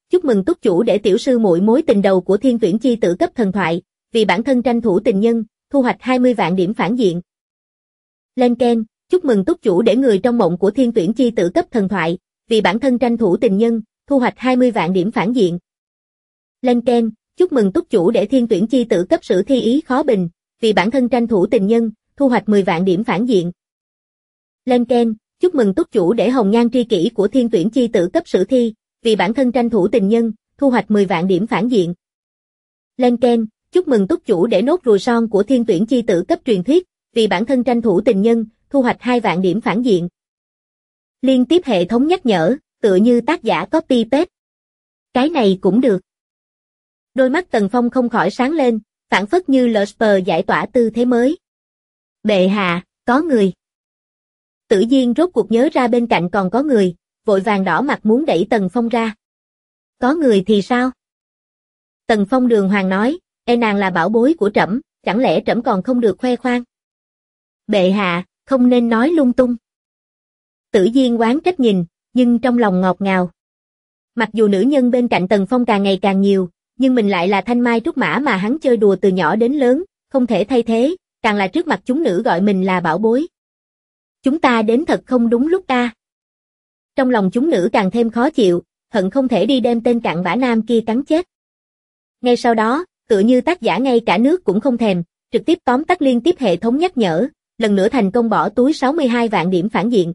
chúc mừng túc chủ để tiểu sư muội mối tình đầu của thiên tuyển chi tử cấp thần thoại, vì bản thân tranh thủ tình nhân, thu hoạch 20 vạn điểm phản diện. Lên Ken, chúc mừng túc chủ để người trong mộng của thiên tuyển chi tử cấp thần thoại, vì bản thân tranh thủ tình nhân, thu hoạch 20 vạn điểm phản diện. Lên Ken, chúc mừng túc chủ để thiên tuyển chi tử cấp sử thi ý khó bình, vì bản thân tranh thủ tình nhân, thu hoạch 10 vạn điểm phản diện. Lên Ken, chúc mừng túc chủ để hồng nhan tri kỷ của thiên tuyển chi tử cấp sử thi, vì bản thân tranh thủ tình nhân, thu hoạch 10 vạn điểm phản diện. Lên Ken, chúc mừng túc chủ để nốt ruồi son của thiên tuyển chi tử cấp truyền thuyết, vì bản thân tranh thủ tình nhân, thu hoạch 2 vạn điểm phản diện. Liên tiếp hệ thống nhắc nhở, tựa như tác giả copy paste. Cái này cũng được. Đôi mắt Tần Phong không khỏi sáng lên, phảng phất như Lusper giải tỏa tư thế mới. Bệ hạ, có người. Tử Diên rốt cuộc nhớ ra bên cạnh còn có người, vội vàng đỏ mặt muốn đẩy Tần Phong ra. Có người thì sao? Tần Phong đường hoàng nói, nàng là bảo bối của trẫm, chẳng lẽ trẫm còn không được khoe khoang? Bệ hạ, không nên nói lung tung. Tử Diên oán trách nhìn, nhưng trong lòng ngọt ngào. Mặc dù nữ nhân bên cạnh Tần Phong càng ngày càng nhiều, nhưng mình lại là thanh mai trúc mã mà hắn chơi đùa từ nhỏ đến lớn, không thể thay thế, càng là trước mặt chúng nữ gọi mình là bảo bối. Chúng ta đến thật không đúng lúc ta. Trong lòng chúng nữ càng thêm khó chịu, hận không thể đi đem tên cặn bã nam kia cắn chết. Ngay sau đó, tựa như tác giả ngay cả nước cũng không thèm, trực tiếp tóm tắt liên tiếp hệ thống nhắc nhở, lần nữa thành công bỏ túi 62 vạn điểm phản diện.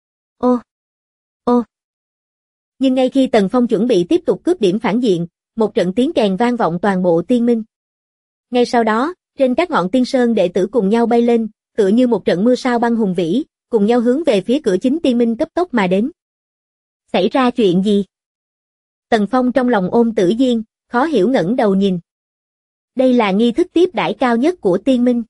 Ô. Nhưng ngay khi Tần Phong chuẩn bị tiếp tục cướp điểm phản diện, một trận tiếng kèn vang vọng toàn bộ tiên minh. Ngay sau đó, trên các ngọn tiên sơn đệ tử cùng nhau bay lên, tựa như một trận mưa sao băng hùng vĩ, cùng nhau hướng về phía cửa chính tiên minh cấp tốc mà đến. Xảy ra chuyện gì? Tần Phong trong lòng ôm Tử Diên, khó hiểu ngẩng đầu nhìn. Đây là nghi thức tiếp đãi cao nhất của tiên minh.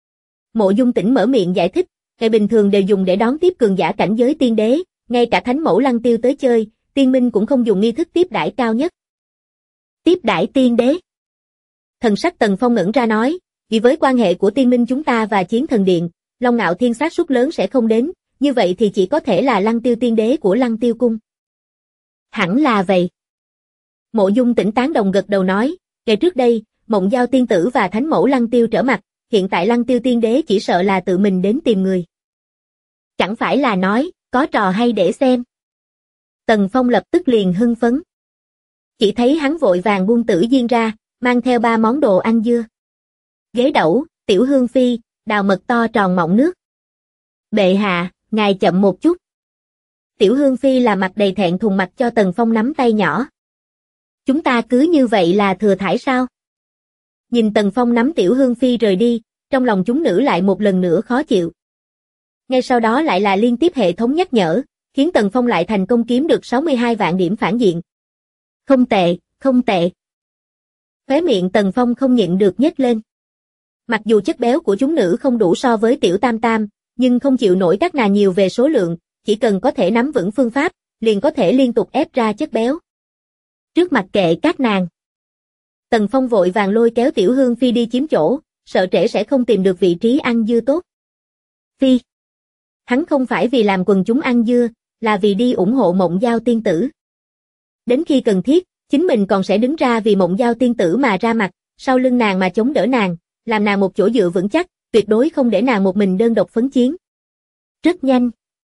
Mộ Dung Tĩnh mở miệng giải thích, ngày bình thường đều dùng để đón tiếp cường giả cảnh giới tiên đế, ngay cả thánh mẫu Lăng Tiêu tới chơi, tiên minh cũng không dùng nghi thức tiếp đãi cao nhất. Tiếp đãi tiên đế. Thần sắc Tần Phong ngẩn ra nói, vì với quan hệ của tiên minh chúng ta và Chiến Thần Điện, Long Ngạo Thiên xác suất lớn sẽ không đến, như vậy thì chỉ có thể là Lăng Tiêu tiên đế của Lăng Tiêu cung. Hẳn là vậy. Mộ Dung Tĩnh tán đồng gật đầu nói, ngày trước đây, Mộng Giao tiên tử và thánh mẫu Lăng Tiêu trở mặt, hiện tại Lăng Tiêu tiên đế chỉ sợ là tự mình đến tìm người. Chẳng phải là nói, có trò hay để xem. Tần Phong lập tức liền hưng phấn. Chỉ thấy hắn vội vàng buông Tử Diên ra, mang theo 3 món đồ ăn dưa. Ghế đẩu, tiểu hương phi, đào mật to tròn mọng nước. Bệ hạ, ngài chậm một chút. Tiểu hương phi là mặt đầy thẹn thùng mặt cho Tần Phong nắm tay nhỏ. Chúng ta cứ như vậy là thừa thãi sao? Nhìn Tần Phong nắm tiểu hương phi rời đi, trong lòng chúng nữ lại một lần nữa khó chịu. Ngay sau đó lại là liên tiếp hệ thống nhắc nhở, khiến Tần Phong lại thành công kiếm được 62 vạn điểm phản diện. Không tệ, không tệ. Khóe miệng Tần Phong không nhịn được nhếch lên. Mặc dù chất béo của chúng nữ không đủ so với tiểu tam tam, nhưng không chịu nổi các nàng nhiều về số lượng, chỉ cần có thể nắm vững phương pháp, liền có thể liên tục ép ra chất béo. Trước mặt kệ các nàng. Tần Phong vội vàng lôi kéo tiểu hương phi đi chiếm chỗ, sợ trễ sẽ không tìm được vị trí ăn dưa tốt. Phi. Hắn không phải vì làm quần chúng ăn dưa, là vì đi ủng hộ Mộng Giao tiên tử. Đến khi cần thiết, chính mình còn sẽ đứng ra vì Mộng Giao tiên tử mà ra mặt, sau lưng nàng mà chống đỡ nàng, làm nàng một chỗ dựa vững chắc, tuyệt đối không để nàng một mình đơn độc phấn chiến. Rất nhanh.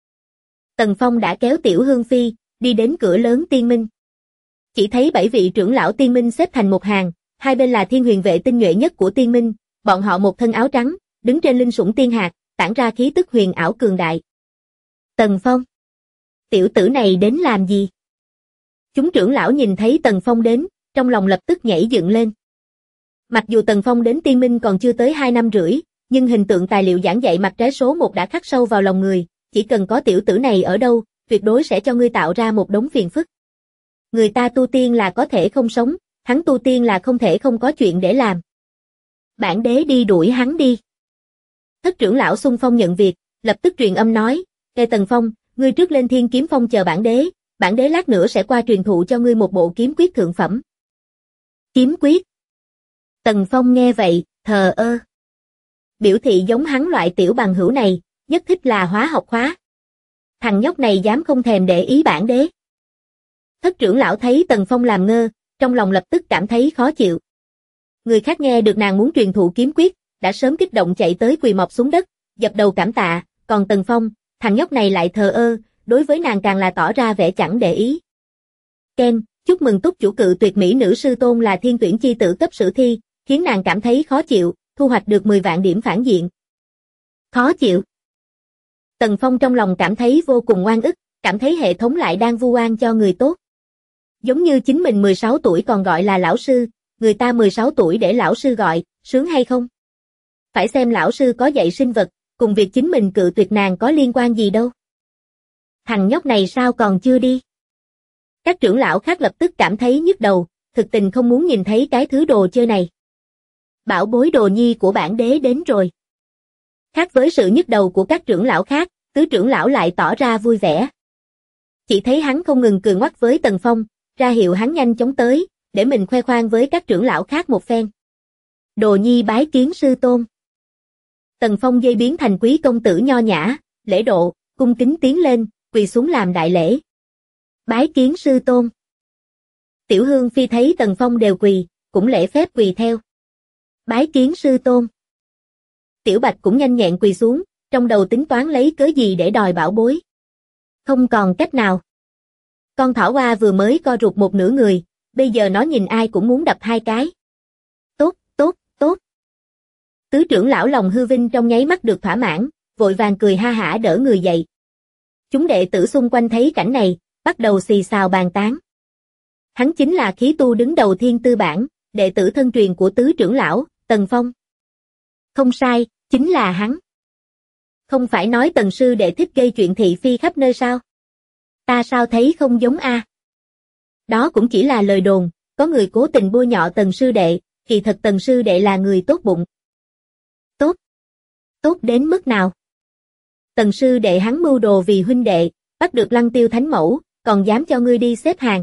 Tần Phong đã kéo tiểu hương phi, đi đến cửa lớn tiên minh. Chỉ thấy 7 vị trưởng lão tiên minh xếp thành một hàng, hai bên là thiên huyền vệ tinh nhuệ nhất của tiên minh, bọn họ một thân áo trắng, đứng trên linh sủng tiên hạt, tản ra khí tức huyền ảo cường đại. Tần Phong. Tiểu tử này đến làm gì? Chúng trưởng lão nhìn thấy Tần Phong đến, trong lòng lập tức nhảy dựng lên. Mặc dù Tần Phong đến tiên minh còn chưa tới 2 năm rưỡi, nhưng hình tượng tài liệu giảng dạy mặt trái số 1 đã khắc sâu vào lòng người, chỉ cần có tiểu tử này ở đâu, tuyệt đối sẽ cho ngươi tạo ra một đống phiền phức. Người ta tu tiên là có thể không sống, hắn tu tiên là không thể không có chuyện để làm. Bản đế đi đuổi hắn đi. Thất trưởng lão xung phong nhận việc, lập tức truyền âm nói, Ê Tần Phong, ngươi trước lên Thiên Kiếm Phong chờ bản đế lát nữa sẽ qua truyền thụ cho ngươi một bộ kiếm quyết thượng phẩm. Kiếm quyết? Tần Phong nghe vậy, thờ ơ. Biểu thị giống hắn loại tiểu bằng hữu này, nhất thích là hóa học khóa. Thằng nhóc này dám không thèm để ý bản đế. Thất trưởng lão thấy Tần Phong làm ngơ, trong lòng lập tức cảm thấy khó chịu. Người khác nghe được nàng muốn truyền thụ kiếm quyết, đã sớm kích động chạy tới quỳ mọp xuống đất, dập đầu cảm tạ, còn Tần Phong, thằng nhóc này lại thờ ơ, đối với nàng càng là tỏ ra vẻ chẳng để ý. Ken, chúc mừng túc chủ cự tuyệt mỹ nữ sư tôn là thiên tuyển chi tử cấp sử thi, khiến nàng cảm thấy khó chịu, thu hoạch được 10 vạn điểm phản diện. Khó chịu. Tần Phong trong lòng cảm thấy vô cùng oan ức, cảm thấy hệ thống lại đang vu oan cho người tốt. Giống như chính mình 16 tuổi còn gọi là lão sư, người ta 16 tuổi để lão sư gọi, sướng hay không? Phải xem lão sư có dạy sinh vật, cùng việc chính mình cự tuyệt nàng có liên quan gì đâu. Thằng nhóc này sao còn chưa đi? Các trưởng lão khác lập tức cảm thấy nhức đầu, thực tình không muốn nhìn thấy cái thứ đồ chơi này. Bảo bối đồ nhi của bản đế đến rồi. Khác với sự nhức đầu của các trưởng lão khác, tứ trưởng lão lại tỏ ra vui vẻ. Chỉ thấy hắn không ngừng cười ngoắc với Tần Phong, ra hiệu hắn nhanh chóng tới, để mình khoe khoang với các trưởng lão khác một phen. Đồ nhi bái kiến sư tôn. Tần Phong dây biến thành quý công tử nho nhã, lễ độ, cung kính tiến lên, quỳ xuống làm đại lễ. Bái kiến sư tôn. Tiểu Hương Phi thấy Tần Phong đều quỳ, cũng lễ phép quỳ theo. Bái kiến sư tôn. Tiểu Bạch cũng nhanh nhẹn quỳ xuống, trong đầu tính toán lấy cớ gì để đòi bảo bối. Không còn cách nào. Con thỏ hoa vừa mới co rụt một nửa người, bây giờ nó nhìn ai cũng muốn đập hai cái. Tốt, tốt, tốt. Tứ trưởng lão lòng hư vinh trong nháy mắt được thỏa mãn, vội vàng cười ha hả đỡ người dậy. Chúng đệ tử xung quanh thấy cảnh này, bắt đầu xì xào bàn tán. Hắn chính là khí tu đứng đầu thiên tư bản, đệ tử thân truyền của tứ trưởng lão, Tần Phong. Không sai, chính là hắn. Không phải nói Tần sư đệ thích gây chuyện thị phi khắp nơi sao? Ta sao thấy không giống a? Đó cũng chỉ là lời đồn, có người cố tình bôi nhọ Tần sư đệ, kỳ thật Tần sư đệ là người tốt bụng. Tốt? Tốt đến mức nào? Tần sư đệ hắn mưu đồ vì huynh đệ, bắt được Lăng Tiêu thánh mẫu, còn dám cho ngươi đi xếp hàng.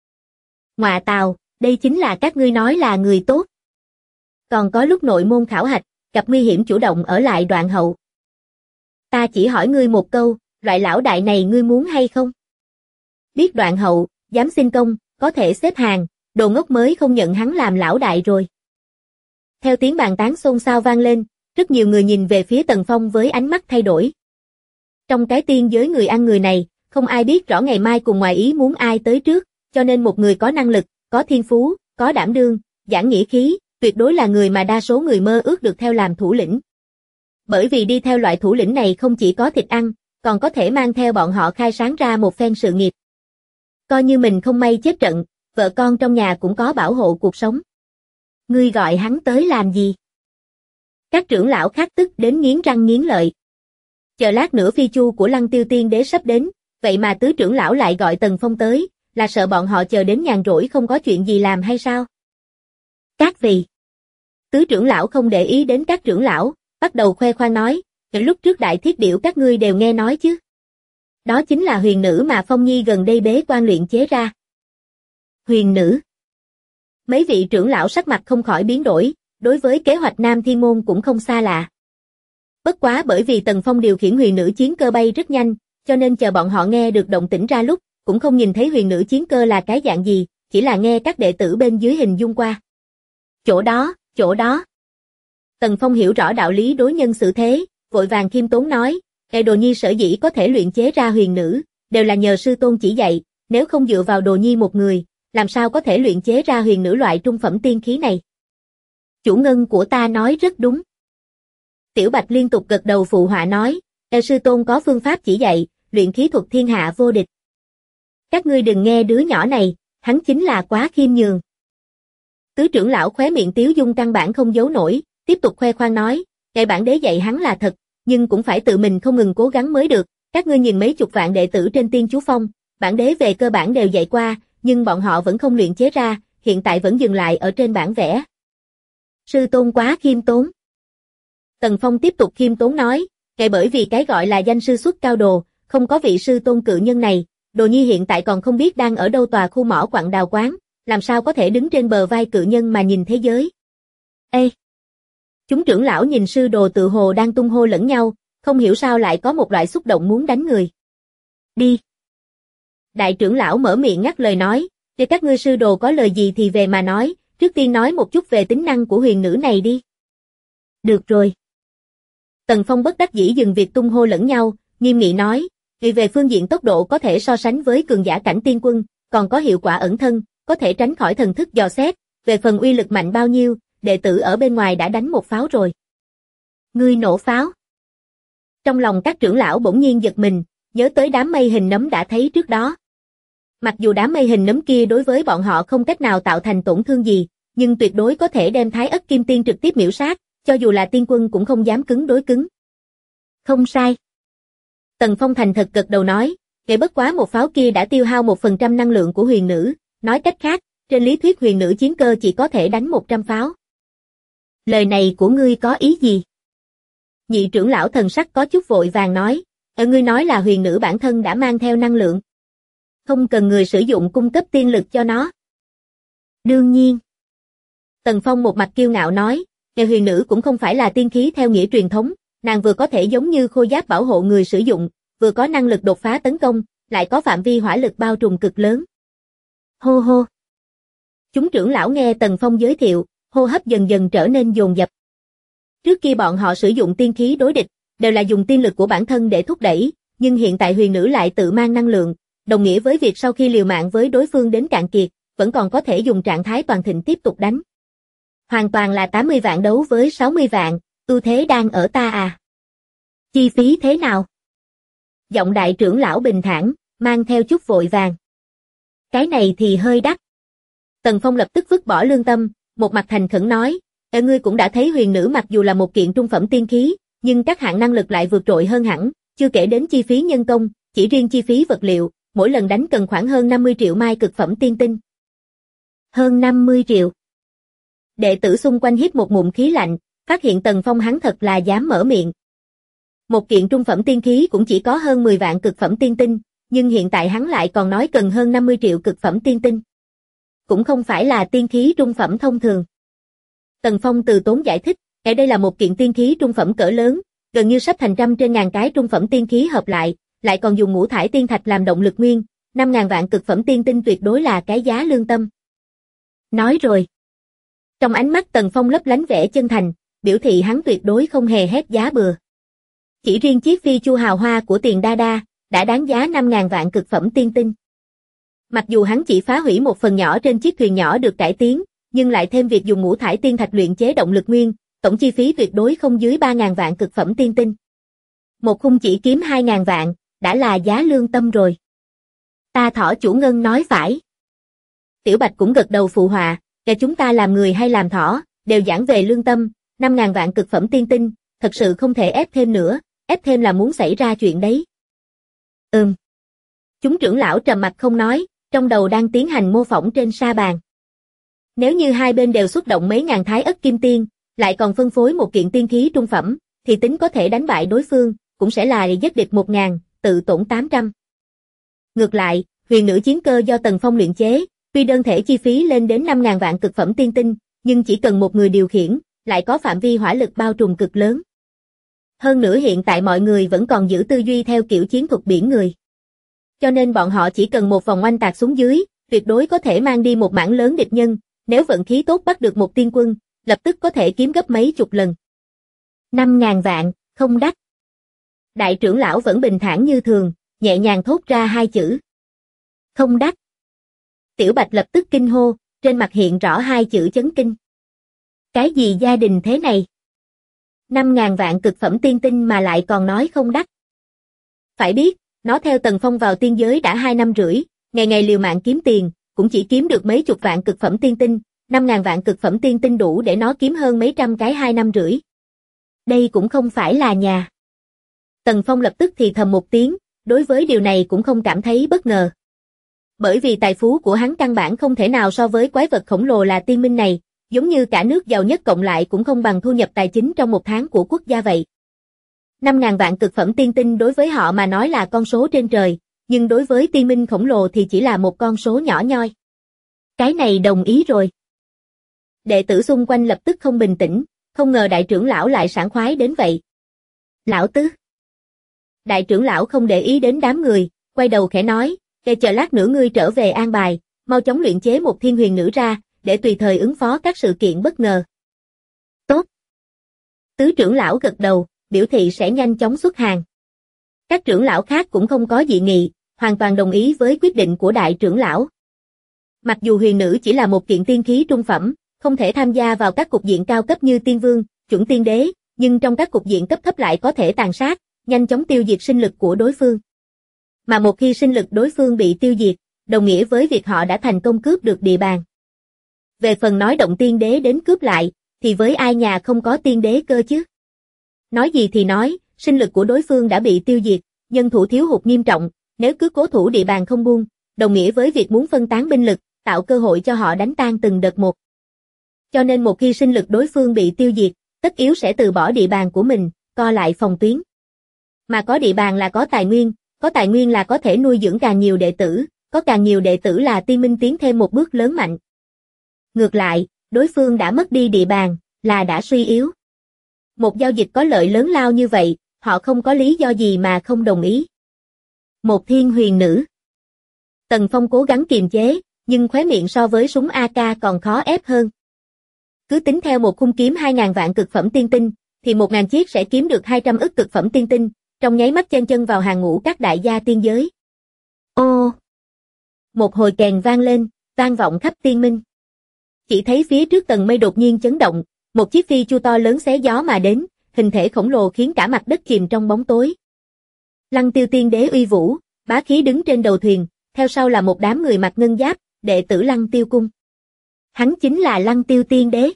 Ngọa tào, đây chính là các ngươi nói là người tốt. Còn có lúc nội môn khảo hạch, gặp nguy hiểm chủ động ở lại đoạn hậu. Ta chỉ hỏi ngươi một câu, loại lão đại này ngươi muốn hay không? Biết đoạn hậu, dám xin công, có thể xếp hàng, đồ ngốc mới không nhận hắn làm lão đại rồi. Theo tiếng bàn tán xôn xao vang lên, rất nhiều người nhìn về phía Tần Phong với ánh mắt thay đổi. Trong cái tiên giới người ăn người này, không ai biết rõ ngày mai cùng ngoài ý muốn ai tới trước, cho nên một người có năng lực, có thiên phú, có đảm đương, giảng nghĩa khí, tuyệt đối là người mà đa số người mơ ước được theo làm thủ lĩnh. Bởi vì đi theo loại thủ lĩnh này không chỉ có thịt ăn, còn có thể mang theo bọn họ khai sáng ra một phen sự nghiệp. Coi như mình không may chết trận, vợ con trong nhà cũng có bảo hộ cuộc sống. Ngươi gọi hắn tới làm gì? Các trưởng lão khác tức đến nghiến răng nghiến lợi. Chờ lát nữa phi chu của Lăng Tiêu tiên đế sắp đến, vậy mà tứ trưởng lão lại gọi Tần Phong tới, là sợ bọn họ chờ đến nhàn rỗi không có chuyện gì làm hay sao? Các vị. Tứ trưởng lão không để ý đến các trưởng lão, bắt đầu khoe khoang nói, lúc trước đại thiết biểu các ngươi đều nghe nói chứ. Đó chính là huyền nữ mà Phong Nhi gần đây bế quan luyện chế ra. Huyền nữ. Mấy vị trưởng lão sắc mặt không khỏi biến đổi, đối với kế hoạch Nam Thiên Môn cũng không xa lạ. Bất quá bởi vì Tần Phong điều khiển huyền nữ chiến cơ bay rất nhanh, cho nên chờ bọn họ nghe được động tĩnh ra lúc, cũng không nhìn thấy huyền nữ chiến cơ là cái dạng gì, chỉ là nghe các đệ tử bên dưới hình dung qua. Chỗ đó, chỗ đó. Tần Phong hiểu rõ đạo lý đối nhân xử thế, vội vàng khiêm tốn nói, "Đệ đồ nhi sở dĩ có thể luyện chế ra huyền nữ, đều là nhờ sư tôn chỉ dạy, nếu không dựa vào đồ nhi một người, làm sao có thể luyện chế ra huyền nữ loại trung phẩm tiên khí này." Chủ ngân của ta nói rất đúng. Tiểu Bạch liên tục gật đầu phụ họa nói, sư tôn có phương pháp chỉ dạy, luyện khí thuật thiên hạ vô địch. Các ngươi đừng nghe đứa nhỏ này, hắn chính là quá khiêm nhường. Tứ trưởng lão khóe miệng tiếu dung căn bản không giấu nổi, tiếp tục khoe khoang nói, ngày bản đế dạy hắn là thật, nhưng cũng phải tự mình không ngừng cố gắng mới được, các ngươi nhìn mấy chục vạn đệ tử trên Tiên Chú Phong, bản đế về cơ bản đều dạy qua, nhưng bọn họ vẫn không luyện chế ra, hiện tại vẫn dừng lại ở trên bản vẽ. Sư tôn quá khiêm tốn. Tần Phong tiếp tục khiêm tốn nói, ngày bởi vì cái gọi là danh sư xuất cao đồ, không có vị sư tôn cự nhân này, đồ nhi hiện tại còn không biết đang ở đâu tòa khu mỏ quặng đào quán, làm sao có thể đứng trên bờ vai cự nhân mà nhìn thế giới. Ê! Chúng trưởng lão nhìn sư đồ tự hồ đang tung hô lẫn nhau, không hiểu sao lại có một loại xúc động muốn đánh người. Đi! Đại trưởng lão mở miệng ngắt lời nói, để các ngươi sư đồ có lời gì thì về mà nói, trước tiên nói một chút về tính năng của huyền nữ này đi. Được rồi. Tần Phong bất đắc dĩ dừng việc tung hô lẫn nhau, nghiêm nghị nói, vì về phương diện tốc độ có thể so sánh với cường giả cảnh tiên quân, còn có hiệu quả ẩn thân, có thể tránh khỏi thần thức dò xét, về phần uy lực mạnh bao nhiêu, đệ tử ở bên ngoài đã đánh một pháo rồi. Ngươi nổ pháo. Trong lòng các trưởng lão bỗng nhiên giật mình, nhớ tới đám mây hình nấm đã thấy trước đó. Mặc dù đám mây hình nấm kia đối với bọn họ không cách nào tạo thành tổn thương gì, nhưng tuyệt đối có thể đem Thái Ất Kim Tiên trực tiếp miểu sát, cho dù là tiên quân cũng không dám cứng đối cứng. Không sai. Tần Phong thành thật gật đầu nói, kể bất quá một pháo kia đã tiêu hao 1% năng lượng của huyền nữ, nói cách khác, trên lý thuyết huyền nữ chiến cơ chỉ có thể đánh 100 pháo. Lời này của ngươi có ý gì? Nhị trưởng lão thần sắc có chút vội vàng nói, ngươi nói là huyền nữ bản thân đã mang theo năng lượng. Không cần người sử dụng cung cấp tiên lực cho nó. Đương nhiên. Tần Phong một mặt kiêu ngạo nói, huyền nữ cũng không phải là tiên khí theo nghĩa truyền thống, nàng vừa có thể giống như khôi giáp bảo hộ người sử dụng, vừa có năng lực đột phá tấn công, lại có phạm vi hỏa lực bao trùm cực lớn. Hô hô. Chúng trưởng lão nghe Tần Phong giới thiệu, hô hấp dần dần trở nên dồn dập. Trước kia bọn họ sử dụng tiên khí đối địch, đều là dùng tiên lực của bản thân để thúc đẩy, nhưng hiện tại huyền nữ lại tự mang năng lượng, đồng nghĩa với việc sau khi liều mạng với đối phương đến cạn kiệt, vẫn còn có thể dùng trạng thái toàn thịnh tiếp tục đánh. Hoàn toàn là 80 vạn đấu với 60 vạn, ưu thế đang ở ta à. Chi phí thế nào? Giọng đại trưởng lão bình thản, mang theo chút vội vàng. Cái này thì hơi đắt. Tần Phong lập tức vứt bỏ lương tâm, một mặt thành khẩn nói, ngươi cũng đã thấy huyền nữ mặc dù là một kiện trung phẩm tiên khí, nhưng các hạng năng lực lại vượt trội hơn hẳn, chưa kể đến chi phí nhân công, chỉ riêng chi phí vật liệu, mỗi lần đánh cần khoảng hơn 50 triệu mai cực phẩm tiên tinh. Hơn 50 triệu. Đệ tử xung quanh hít một ngụm khí lạnh, phát hiện Tần Phong hắn thật là dám mở miệng. Một kiện trung phẩm tiên khí cũng chỉ có hơn 10 vạn cực phẩm tiên tinh, nhưng hiện tại hắn lại còn nói cần hơn 50 triệu cực phẩm tiên tinh. Cũng không phải là tiên khí trung phẩm thông thường. Tần Phong từ tốn giải thích, đây là một kiện tiên khí trung phẩm cỡ lớn, gần như sắp thành trăm trên ngàn cái trung phẩm tiên khí hợp lại còn dùng ngũ thải tiên thạch làm động lực nguyên, 5.000 vạn cực phẩm tiên tinh tuyệt đối là cái giá lương tâm. Nói rồi. Trong ánh mắt Tần Phong lấp lánh vẻ chân thành, biểu thị hắn tuyệt đối không hề hét giá bừa. Chỉ riêng chiếc phi chu hào hoa của Tiền Đa Đa, đã đáng giá 5.000 vạn cực phẩm tiên tinh. Mặc dù hắn chỉ phá hủy một phần nhỏ trên chiếc thuyền nhỏ được cải tiến, nhưng lại thêm việc dùng ngũ thải tiên thạch luyện chế động lực nguyên, tổng chi phí tuyệt đối không dưới 3.000 vạn cực phẩm tiên tinh. Một khung chỉ kiếm 2.000 vạn, đã là giá lương tâm rồi. Ta thỏ chủ ngân nói phải. Tiểu Bạch cũng gật đầu phụ họa, chúng ta làm người hay làm thỏ, đều giảng về lương tâm, 5.000 vạn cực phẩm tiên tinh, thật sự không thể ép thêm nữa, ép thêm là muốn xảy ra chuyện đấy. Chúng trưởng lão trầm mặc không nói, trong đầu đang tiến hành mô phỏng trên sa bàn. Nếu như hai bên đều xuất động mấy ngàn Thái Ất Kim Tiên, lại còn phân phối một kiện tiên khí trung phẩm, thì tính có thể đánh bại đối phương, cũng sẽ là giết địch 1.000, tự tổn 800. Ngược lại, huyền nữ chiến cơ do Tần Phong luyện chế, tuy đơn thể chi phí lên đến 5.000 vạn cực phẩm tiên tinh, nhưng chỉ cần một người điều khiển, lại có phạm vi hỏa lực bao trùm cực lớn. Hơn nữa hiện tại mọi người vẫn còn giữ tư duy theo kiểu chiến thuật biển người. Cho nên bọn họ chỉ cần một vòng oanh tạc xuống dưới, tuyệt đối có thể mang đi một mảng lớn địch nhân, nếu vận khí tốt bắt được một tiên quân, lập tức có thể kiếm gấp mấy chục lần. 5.000 vạn, không đắt. Đại trưởng lão vẫn bình thản như thường, nhẹ nhàng thốt ra hai chữ. Không đắt. Tiểu Bạch lập tức kinh hô, trên mặt hiện rõ hai chữ chấn kinh. Cái gì gia đình thế này? 5.000 vạn cực phẩm tiên tinh mà lại còn nói không đắt. Phải biết, nó theo Tần Phong vào tiên giới đã 2 năm rưỡi, ngày ngày liều mạng kiếm tiền, cũng chỉ kiếm được mấy chục vạn cực phẩm tiên tinh, 5.000 vạn cực phẩm tiên tinh đủ để nó kiếm hơn mấy trăm cái 2 năm rưỡi. Đây cũng không phải là nhà. Tần Phong lập tức thì thầm một tiếng, đối với điều này cũng không cảm thấy bất ngờ. Bởi vì tài phú của hắn căn bản không thể nào so với quái vật khổng lồ là tiên minh này, giống như cả nước giàu nhất cộng lại cũng không bằng thu nhập tài chính trong một tháng của quốc gia vậy. 5.000 vạn cực phẩm tiên tinh đối với họ mà nói là con số trên trời, nhưng đối với tiên minh khổng lồ thì chỉ là một con số nhỏ nhoi. Cái này đồng ý rồi. Đệ tử xung quanh lập tức không bình tĩnh, không ngờ đại trưởng lão lại sảng khoái đến vậy. Lão tứ. Đại trưởng lão không để ý đến đám người, quay đầu khẽ nói, chờ lát nữa ngươi trở về an bài, mau chóng luyện chế một thiên huyền nữ ra, để tùy thời ứng phó các sự kiện bất ngờ. Tốt. Tứ trưởng lão gật đầu, biểu thị sẽ nhanh chóng xuất hàng. Các trưởng lão khác cũng không có dị nghị, hoàn toàn đồng ý với quyết định của đại trưởng lão. Mặc dù huyền nữ chỉ là một kiện tiên khí trung phẩm, không thể tham gia vào các cục diện cao cấp như tiên vương, chuẩn tiên đế, nhưng trong các cục diện cấp thấp lại có thể tàn sát, nhanh chóng tiêu diệt sinh lực của đối phương. Mà một khi sinh lực đối phương bị tiêu diệt, đồng nghĩa với việc họ đã thành công cướp được địa bàn. Về phần nói động tiên đế đến cướp lại, thì với ai nhà không có tiên đế cơ chứ? Nói gì thì nói, sinh lực của đối phương đã bị tiêu diệt, nhân thủ thiếu hụt nghiêm trọng, nếu cứ cố thủ địa bàn không buông, đồng nghĩa với việc muốn phân tán binh lực, tạo cơ hội cho họ đánh tan từng đợt một. Cho nên một khi sinh lực đối phương bị tiêu diệt, tất yếu sẽ từ bỏ địa bàn của mình, co lại phòng tuyến. Mà có địa bàn là có tài nguyên là có thể nuôi dưỡng càng nhiều đệ tử, có càng nhiều đệ tử là tiên minh tiến thêm một bước lớn mạnh. Ngược lại, đối phương đã mất đi địa bàn, là đã suy yếu. Một giao dịch có lợi lớn lao như vậy, họ không có lý do gì mà không đồng ý. Một thiên huyền nữ. Tần Phong cố gắng kiềm chế, nhưng khóe miệng so với súng AK còn khó ép hơn. Cứ tính theo một khung kiếm 2.000 vạn cực phẩm tiên tinh, thì 1.000 chiếc sẽ kiếm được 200 ức cực phẩm tiên tinh, trong nháy mắt chen chân vào hàng ngũ các đại gia tiên giới. Ô! Một hồi kèn vang lên, vang vọng khắp tiên minh. Chỉ thấy phía trước tầng mây đột nhiên chấn động, một chiếc phi chu to lớn xé gió mà đến, hình thể khổng lồ khiến cả mặt đất chìm trong bóng tối. Lăng Tiêu tiên đế uy vũ, bá khí đứng trên đầu thuyền, theo sau là một đám người mặc ngân giáp, đệ tử Lăng Tiêu cung. Hắn chính là Lăng Tiêu tiên đế.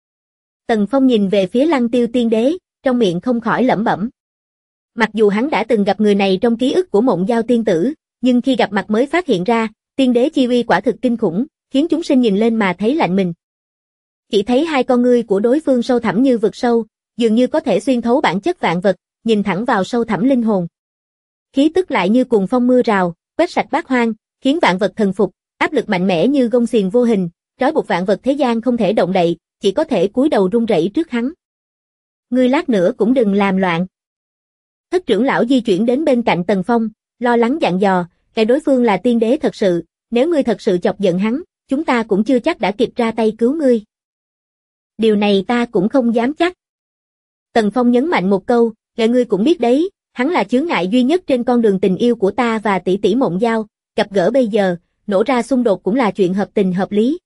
Tần Phong nhìn về phía Lăng Tiêu tiên đế, trong miệng không khỏi lẩm bẩm. Mặc dù hắn đã từng gặp người này trong ký ức của Mộng Giao tiên tử, nhưng khi gặp mặt mới phát hiện ra, tiên đế chi uy quả thực kinh khủng, khiến chúng sinh nhìn lên mà thấy lạnh mình. Chỉ thấy hai con ngươi của đối phương sâu thẳm như vực sâu, dường như có thể xuyên thấu bản chất vạn vật, nhìn thẳng vào sâu thẳm linh hồn. Khí tức lại như cuồng phong mưa rào, quét sạch bát hoang, khiến vạn vật thần phục, áp lực mạnh mẽ như gông xiềng vô hình, trói buộc vạn vật thế gian không thể động đậy, chỉ có thể cúi đầu run rẩy trước hắn. Ngươi lát nữa cũng đừng làm loạn. Thất trưởng lão di chuyển đến bên cạnh Tần Phong, lo lắng dặn dò, cái đối phương là tiên đế thật sự, nếu ngươi thật sự chọc giận hắn, chúng ta cũng chưa chắc đã kịp ra tay cứu ngươi. Điều này ta cũng không dám chắc. Tần Phong nhấn mạnh một câu, ngươi cũng biết đấy, hắn là chướng ngại duy nhất trên con đường tình yêu của ta và tỷ tỷ Mộng Giao, gặp gỡ bây giờ, nổ ra xung đột cũng là chuyện hợp tình hợp lý.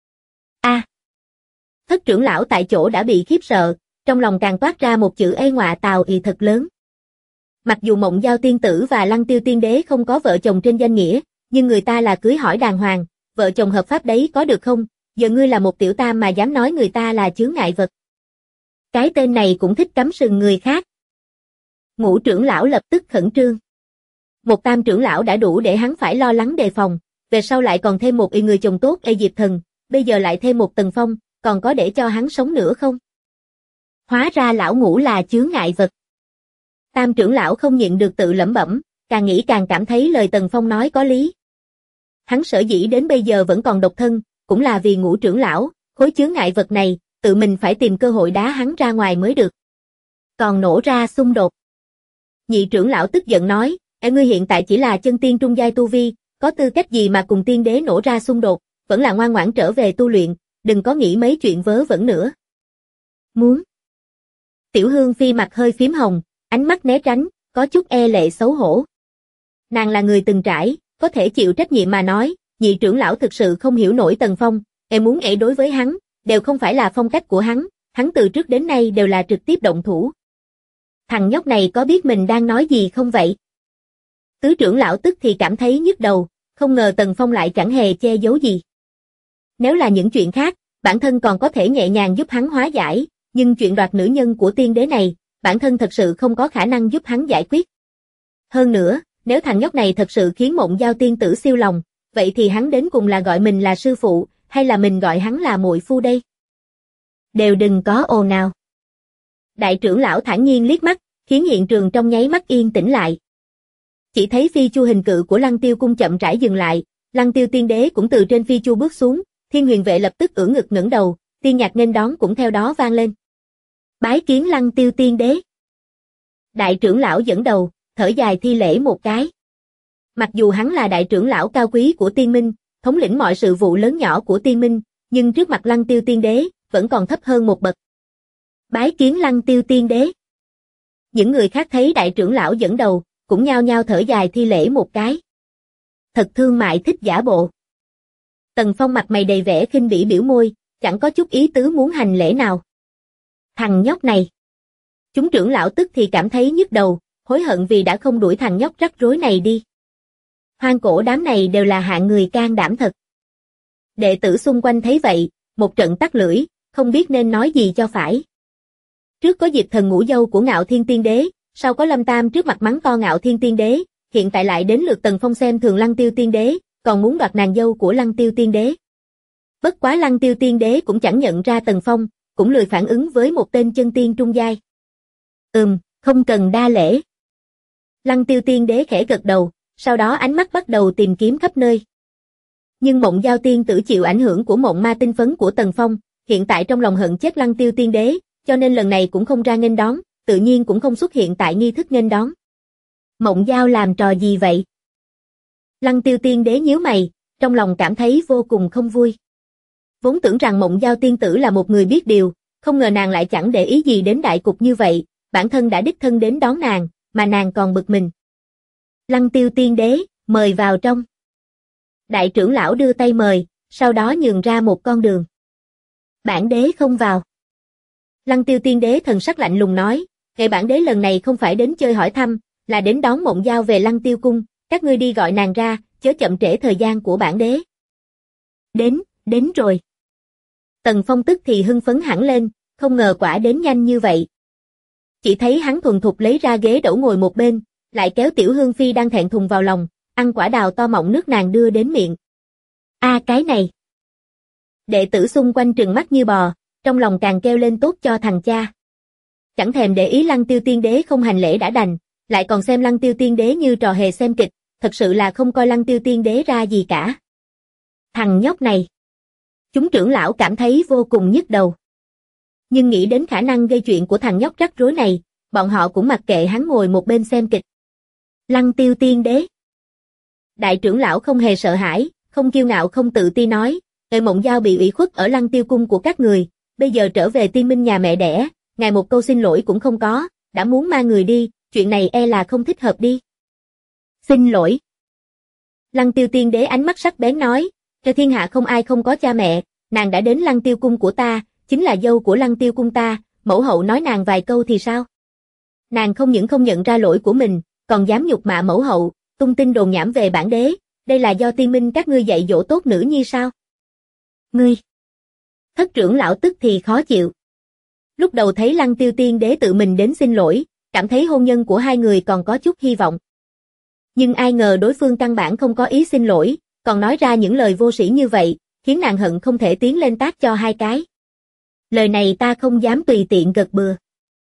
Thất trưởng lão tại chỗ đã bị khiếp sợ, trong lòng càng toát ra một chữ ê ngọa tào ì thật lớn. Mặc dù Mộng Giao tiên tử và Lăng Tiêu tiên đế không có vợ chồng trên danh nghĩa, nhưng người ta là cưới hỏi đàng hoàng, vợ chồng hợp pháp đấy có được không? Giờ ngươi là một tiểu tam mà dám nói người ta là chướng ngại vật. Cái tên này cũng thích cắm sừng người khác. Ngũ trưởng lão lập tức khẩn trương. Một tam trưởng lão đã đủ để hắn phải lo lắng đề phòng, về sau lại còn thêm một người chồng tốt Diệp Thần, bây giờ lại thêm một Tần Phong, còn có để cho hắn sống nữa không? Hóa ra lão Ngũ là chướng ngại vật. Tam trưởng lão không nhịn được tự lẩm bẩm, càng nghĩ càng cảm thấy lời Tần Phong nói có lý. Hắn sở dĩ đến bây giờ vẫn còn độc thân, cũng là vì Ngũ trưởng lão, khối chướng ngại vật này, tự mình phải tìm cơ hội đá hắn ra ngoài mới được. Còn nổ ra xung đột. Nhị trưởng lão tức giận nói, ngươi hiện tại chỉ là chân tiên trung giai tu vi, có tư cách gì mà cùng tiên đế nổ ra xung đột, vẫn là ngoan ngoãn trở về tu luyện, đừng có nghĩ mấy chuyện vớ vẩn nữa. Muốn. Tiểu Hương Phi mặt hơi phím hồng, ánh mắt né tránh, có chút e lệ xấu hổ. Nàng là người từng trải, có thể chịu trách nhiệm mà nói, nhị trưởng lão thực sự không hiểu nổi Tần Phong, muốn đối với hắn, đều không phải là phong cách của hắn từ trước đến nay đều là trực tiếp động thủ. Thằng nhóc này có biết mình đang nói gì không vậy? Tứ trưởng lão tức thì cảm thấy nhức đầu, không ngờ Tần Phong lại chẳng hề che giấu gì. Nếu là những chuyện khác, bản thân còn có thể nhẹ nhàng giúp hắn hóa giải, nhưng chuyện đoạt nữ nhân của tiên đế này, bản thân thật sự không có khả năng giúp hắn giải quyết. Hơn nữa, nếu thằng nhóc này thật sự khiến Mộng Giao tiên tử siêu lòng, vậy thì hắn đến cùng là gọi mình là sư phụ, hay là mình gọi hắn là muội phu đây? Đều đừng có ồn nào. Đại trưởng lão thản nhiên liếc mắt, khiến hiện trường trong nháy mắt yên tĩnh lại. Chỉ thấy phi chu hình cự của Lăng Tiêu cung chậm rãi dừng lại, Lăng Tiêu tiên đế cũng từ trên phi chu bước xuống, Thiên Huyền vệ lập tức ưỡn ngực ngẩng đầu, tiên nhạc nghênh đón cũng theo đó vang lên. Bái kiến Lăng Tiêu tiên đế. Đại trưởng lão dẫn đầu, thở dài thi lễ một cái. Mặc dù hắn là đại trưởng lão cao quý của Tiên Minh, thống lĩnh mọi sự vụ lớn nhỏ của Tiên Minh, nhưng trước mặt Lăng Tiêu Tiên Đế, vẫn còn thấp hơn một bậc. Bái kiến Lăng Tiêu Tiên Đế. Những người khác thấy đại trưởng lão dẫn đầu, cũng nhao nhao thở dài thi lễ một cái. Thật thương mại thích giả bộ. Tần Phong mặt mày đầy vẻ khinh bỉ biểu môi, chẳng có chút ý tứ muốn hành lễ nào. Thằng nhóc này. Chúng trưởng lão tức thì cảm thấy nhức đầu, hối hận vì đã không đuổi thằng nhóc rắc rối này đi. Hoang cổ đám này đều là hạng người can đảm thật. Đệ tử xung quanh thấy vậy, một trận tắc lưỡi, không biết nên nói gì cho phải. Trước có Diệp Thần ngũ dâu của Ngạo Thiên Tiên Đế, sau có Lâm Tam trước mặt mắng to Ngạo Thiên Tiên Đế, hiện tại lại đến lượt Tần Phong xem thường Lăng Tiêu Tiên Đế, còn muốn đoạt nàng dâu của Lăng Tiêu Tiên Đế. Bất quá Lăng Tiêu Tiên Đế cũng chẳng nhận ra Tần Phong, cũng lười phản ứng với một tên chân tiên trung giai. Không cần đa lễ. Lăng Tiêu Tiên Đế khẽ gật đầu, sau đó ánh mắt bắt đầu tìm kiếm khắp nơi. Nhưng Mộng Giao Tiên tử chịu ảnh hưởng của mộng ma tinh phấn của Tần Phong, hiện tại trong lòng hận chết Lăng Tiêu Tiên Đế, cho nên lần này cũng không ra nghênh đón, tự nhiên cũng không xuất hiện tại nghi thức nghênh đón. Mộng Giao làm trò gì vậy? Lăng Tiêu Tiên Đế nhíu mày, trong lòng cảm thấy vô cùng không vui. Vốn tưởng rằng Mộng Giao Tiên tử là một người biết điều, không ngờ nàng lại chẳng để ý gì đến đại cục như vậy, bản thân đã đích thân đến đón nàng, mà nàng còn bực mình. Lăng Tiêu Tiên Đế, mời vào trong. Đại trưởng lão đưa tay mời, sau đó nhường ra một con đường. Bản đế không vào. Lăng Tiêu Tiên Đế thần sắc lạnh lùng nói, ngày bản đế lần này không phải đến chơi hỏi thăm, là đến đón Mộng Giao về Lăng Tiêu Cung, các ngươi đi gọi nàng ra, chớ chậm trễ thời gian của bản đế. Đến rồi. Tần Phong tức thì hưng phấn hẳn lên, không ngờ quả đến nhanh như vậy. Chỉ thấy hắn thuần thục lấy ra ghế đẩu ngồi một bên, lại kéo Tiểu Hương Phi đang thẹn thùng vào lòng, ăn quả đào to mọng nước nàng đưa đến miệng. Cái này. Đệ tử xung quanh trừng mắt như bò, trong lòng càng kêu lên tốt cho thằng cha. Chẳng thèm để ý Lăng Tiêu Tiên Đế không hành lễ đã đành, lại còn xem Lăng Tiêu Tiên Đế như trò hề xem kịch, thật sự là không coi Lăng Tiêu Tiên Đế ra gì cả. Thằng nhóc này. Chúng trưởng lão cảm thấy vô cùng nhức đầu. Nhưng nghĩ đến khả năng gây chuyện của thằng nhóc rắc rối này, bọn họ cũng mặc kệ hắn ngồi một bên xem kịch. Lăng Tiêu Tiên Đế. Đại trưởng lão không hề sợ hãi, không kiêu ngạo không tự ti nói, Mộng Giao bị ủy khuất ở Lăng Tiêu Cung của các người, bây giờ trở về Tiên Minh nhà mẹ đẻ, ngài một câu xin lỗi cũng không có, đã muốn mang người đi, chuyện này e là không thích hợp đi. Xin lỗi. Lăng Tiêu Tiên Đế ánh mắt sắc bén nói, cho thiên hạ không ai không có cha mẹ, nàng đã đến Lăng Tiêu Cung của ta, chính là dâu của Lăng Tiêu Cung ta, mẫu hậu nói nàng vài câu thì sao? Nàng không những không nhận ra lỗi của mình, còn dám nhục mạ mẫu hậu, tung tin đồn nhảm về bản đế, đây là do Tiên Minh các ngươi dạy dỗ tốt nữ nhi sao? Ngươi! Thất trưởng lão tức thì khó chịu. Lúc đầu thấy Lăng Tiêu Tiên Đế tự mình đến xin lỗi, cảm thấy hôn nhân của hai người còn có chút hy vọng. Nhưng ai ngờ đối phương căn bản không có ý xin lỗi, còn nói ra những lời vô sĩ như vậy, khiến nàng hận không thể tiến lên tát cho hai cái. Lời này ta không dám tùy tiện gật bừa.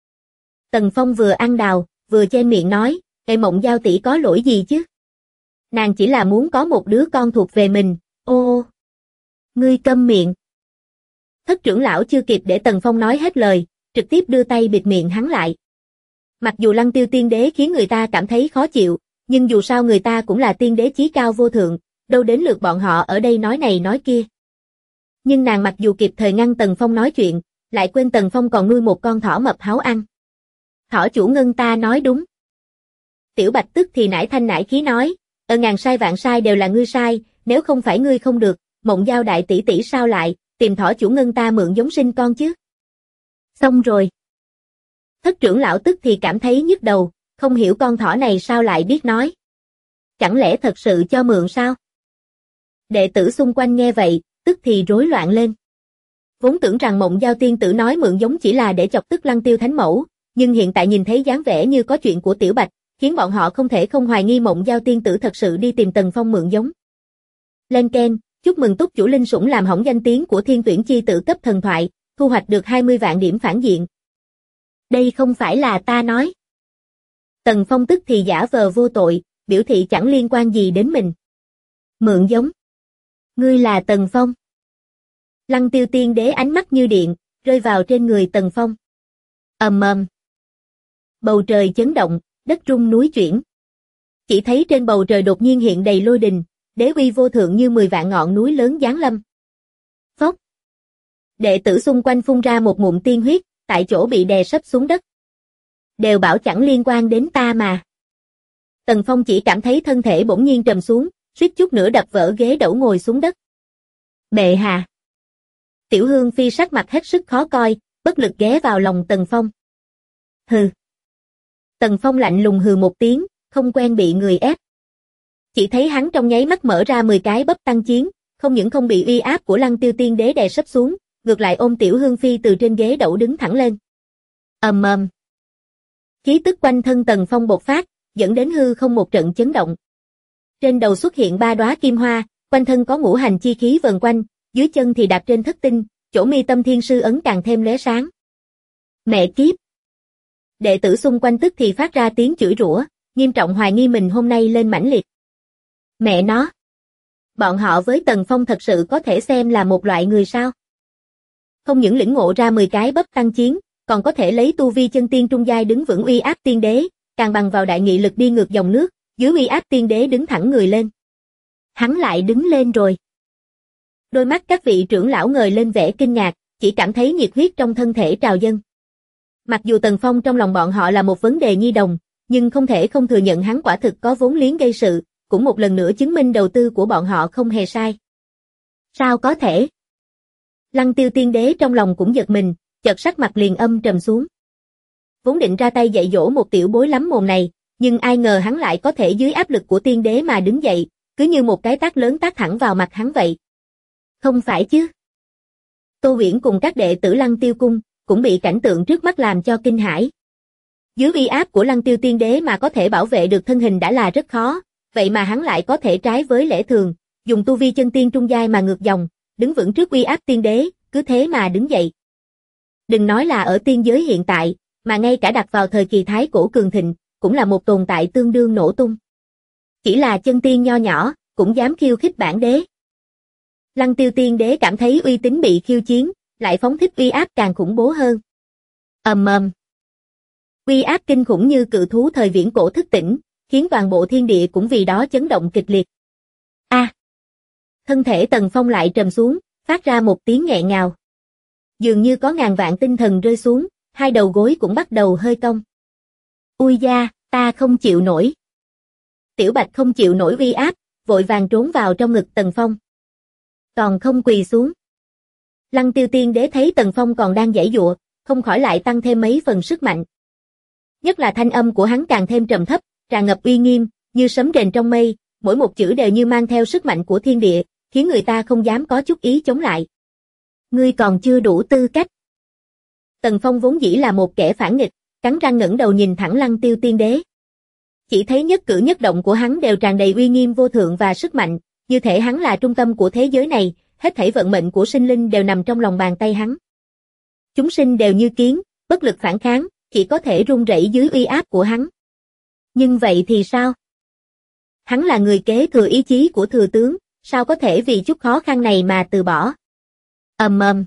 Tần Phong vừa ăn đào, vừa che miệng nói, Mộng Giao tỷ có lỗi gì chứ? Nàng chỉ là muốn có một đứa con thuộc về mình, ô. Ngươi câm miệng. Thất trưởng lão chưa kịp để Tần Phong nói hết lời, trực tiếp đưa tay bịt miệng hắn lại. Mặc dù Lăng Tiêu Tiên Đế khiến người ta cảm thấy khó chịu, nhưng dù sao người ta cũng là tiên đế chí cao vô thượng, đâu đến lượt bọn họ ở đây nói này nói kia. Nhưng nàng mặc dù kịp thời ngăn Tần Phong nói chuyện, lại quên Tần Phong còn nuôi một con thỏ mập háo ăn. Thỏ chủ Ngân ta nói đúng. Tiểu Bạch tức thì nải thanh nải khí nói, ngàn sai vạn sai đều là ngươi sai, nếu không phải ngươi không được, Mộng Giao đại tỷ tỷ sao lại, tìm thỏ chủ Ngân ta mượn giống sinh con chứ. Xong rồi. Thất trưởng lão tức thì cảm thấy nhức đầu, không hiểu con thỏ này sao lại biết nói. Chẳng lẽ thật sự cho mượn sao? Đệ tử xung quanh nghe vậy, tức thì rối loạn lên. Vốn tưởng rằng Mộng Giao tiên tử nói mượn giống chỉ là để chọc tức Lăng Tiêu Thánh Mẫu, nhưng hiện tại nhìn thấy dáng vẻ như có chuyện của Tiểu Bạch, khiến bọn họ không thể không hoài nghi Mộng Giao tiên tử thật sự đi tìm Tần Phong mượn giống. Lên Ken, chúc mừng túc chủ linh sủng làm hỏng danh tiếng của Thiên Tuyển chi tử cấp thần thoại, thu hoạch được 20 vạn điểm phản diện. Đây không phải là ta nói. Tần Phong tức thì giả vờ vô tội, biểu thị chẳng liên quan gì đến mình. Mượn giống. Ngươi là Tần Phong. Lăng Tiêu Tiên Đế ánh mắt như điện, rơi vào trên người Tần Phong. Ầm ầm. Bầu trời chấn động, đất rung núi chuyển. Chỉ thấy trên bầu trời đột nhiên hiện đầy lôi đình, đế uy vô thượng như 10 vạn ngọn núi lớn giáng lâm. Phốc. Đệ tử xung quanh phun ra một ngụm tiên huyết, tại chỗ bị đè sấp xuống đất. Đều bảo chẳng liên quan đến ta mà. Tần Phong chỉ cảm thấy thân thể bỗng nhiên trầm xuống, suýt chút nữa đập vỡ ghế đẩu ngồi xuống đất. Bệ hạ. Tiểu Hương Phi sắc mặt hết sức khó coi, bất lực ghé vào lòng Tần Phong. Hừ. Tần Phong lạnh lùng hừ một tiếng, không quen bị người ép. Chỉ thấy hắn trong nháy mắt mở ra 10 cái bắp tăng chiến, không những không bị uy áp của Lăng Tiêu Tiên Đế đè sấp xuống, ngược lại ôm Tiểu Hương Phi từ trên ghế đẩu đứng thẳng lên. Ầm ầm. Khí tức quanh thân Tần Phong bộc phát, dẫn đến hư không một trận chấn động. Trên đầu xuất hiện 3 đóa kim hoa, quanh thân có ngũ hành chi khí vần quanh, dưới chân thì đạp trên thất tinh, chỗ mi tâm thiên sư ấn càng thêm lóe sáng. Mẹ kiếp! Đệ tử xung quanh tức thì phát ra tiếng chửi rủa, nghiêm trọng hoài nghi mình hôm nay lên mãnh liệt. Mẹ nó! Bọn họ với Tần Phong thật sự có thể xem là một loại người sao? Không những lĩnh ngộ ra 10 cái bắp tăng chiến, còn có thể lấy tu vi chân tiên trung giai đứng vững uy áp tiên đế, càng bằng vào đại nghị lực đi ngược dòng nước, dưới uy áp tiên đế đứng thẳng người lên. Hắn lại đứng lên rồi. Đôi mắt các vị trưởng lão ngời lên vẻ kinh ngạc, chỉ cảm thấy nhiệt huyết trong thân thể trào dâng. Mặc dù Tần Phong trong lòng bọn họ là một vấn đề nhi đồng, nhưng không thể không thừa nhận hắn quả thực có vốn liếng gây sự, cũng một lần nữa chứng minh đầu tư của bọn họ không hề sai. Sao có thể? Lăng Tiêu Tiên Đế trong lòng cũng giật mình, chợt sắc mặt liền âm trầm xuống. Vốn định ra tay dạy dỗ một tiểu bối lắm mồm này, nhưng ai ngờ hắn lại có thể dưới áp lực của tiên đế mà đứng dậy, cứ như một cái tát lớn tát thẳng vào mặt hắn vậy. Không phải chứ? Tô Uyển cùng các đệ tử Lăng Tiêu Cung cũng bị cảnh tượng trước mắt làm cho kinh hãi. Dưới uy áp của Lăng Tiêu Tiên Đế mà có thể bảo vệ được thân hình đã là rất khó, vậy mà hắn lại có thể trái với lẽ thường, dùng tu vi chân tiên trung giai mà ngược dòng, đứng vững trước uy áp tiên đế, cứ thế mà đứng dậy. Đừng nói là ở tiên giới hiện tại, mà ngay cả đặt vào thời kỳ thái cổ cường thịnh, cũng là một tồn tại tương đương nổ tung. Chỉ là chân tiên nho nhỏ, cũng dám khiêu khích bản đế. Lăng Tiêu Tiên Đế cảm thấy uy tín bị khiêu chiến, lại phóng thích uy áp càng khủng bố hơn. Ầm ầm. Uy áp kinh khủng như cự thú thời viễn cổ thức tỉnh, khiến toàn bộ thiên địa cũng vì đó chấn động kịch liệt. A! Thân thể Tần Phong lại trầm xuống, phát ra một tiếng nghẹn ngào. Dường như có ngàn vạn tinh thần rơi xuống, hai đầu gối cũng bắt đầu hơi cong. Ui da, ta không chịu nổi. Tiểu Bạch không chịu nổi uy áp, vội vàng trốn vào trong ngực Tần Phong. Còn không quỳ xuống. Lăng Tiêu Tiên Đế thấy Tần Phong còn đang giãy giụa, không khỏi lại tăng thêm mấy phần sức mạnh. Nhất là thanh âm của hắn càng thêm trầm thấp, tràn ngập uy nghiêm, như sấm rền trong mây, mỗi một chữ đều như mang theo sức mạnh của thiên địa, khiến người ta không dám có chút ý chống lại. Ngươi còn chưa đủ tư cách. Tần Phong vốn dĩ là một kẻ phản nghịch, cắn răng ngẩng đầu nhìn thẳng Lăng Tiêu Tiên Đế. Chỉ thấy nhất cử nhất động của hắn đều tràn đầy uy nghiêm vô thượng và sức mạnh, như thể hắn là trung tâm của thế giới này, hết thảy vận mệnh của sinh linh đều nằm trong lòng bàn tay hắn. Chúng sinh đều như kiến, bất lực phản kháng, chỉ có thể run rẩy dưới uy áp của hắn. Nhưng vậy thì sao? Hắn là người kế thừa ý chí của thừa tướng, sao có thể vì chút khó khăn này mà từ bỏ? Ầm ầm.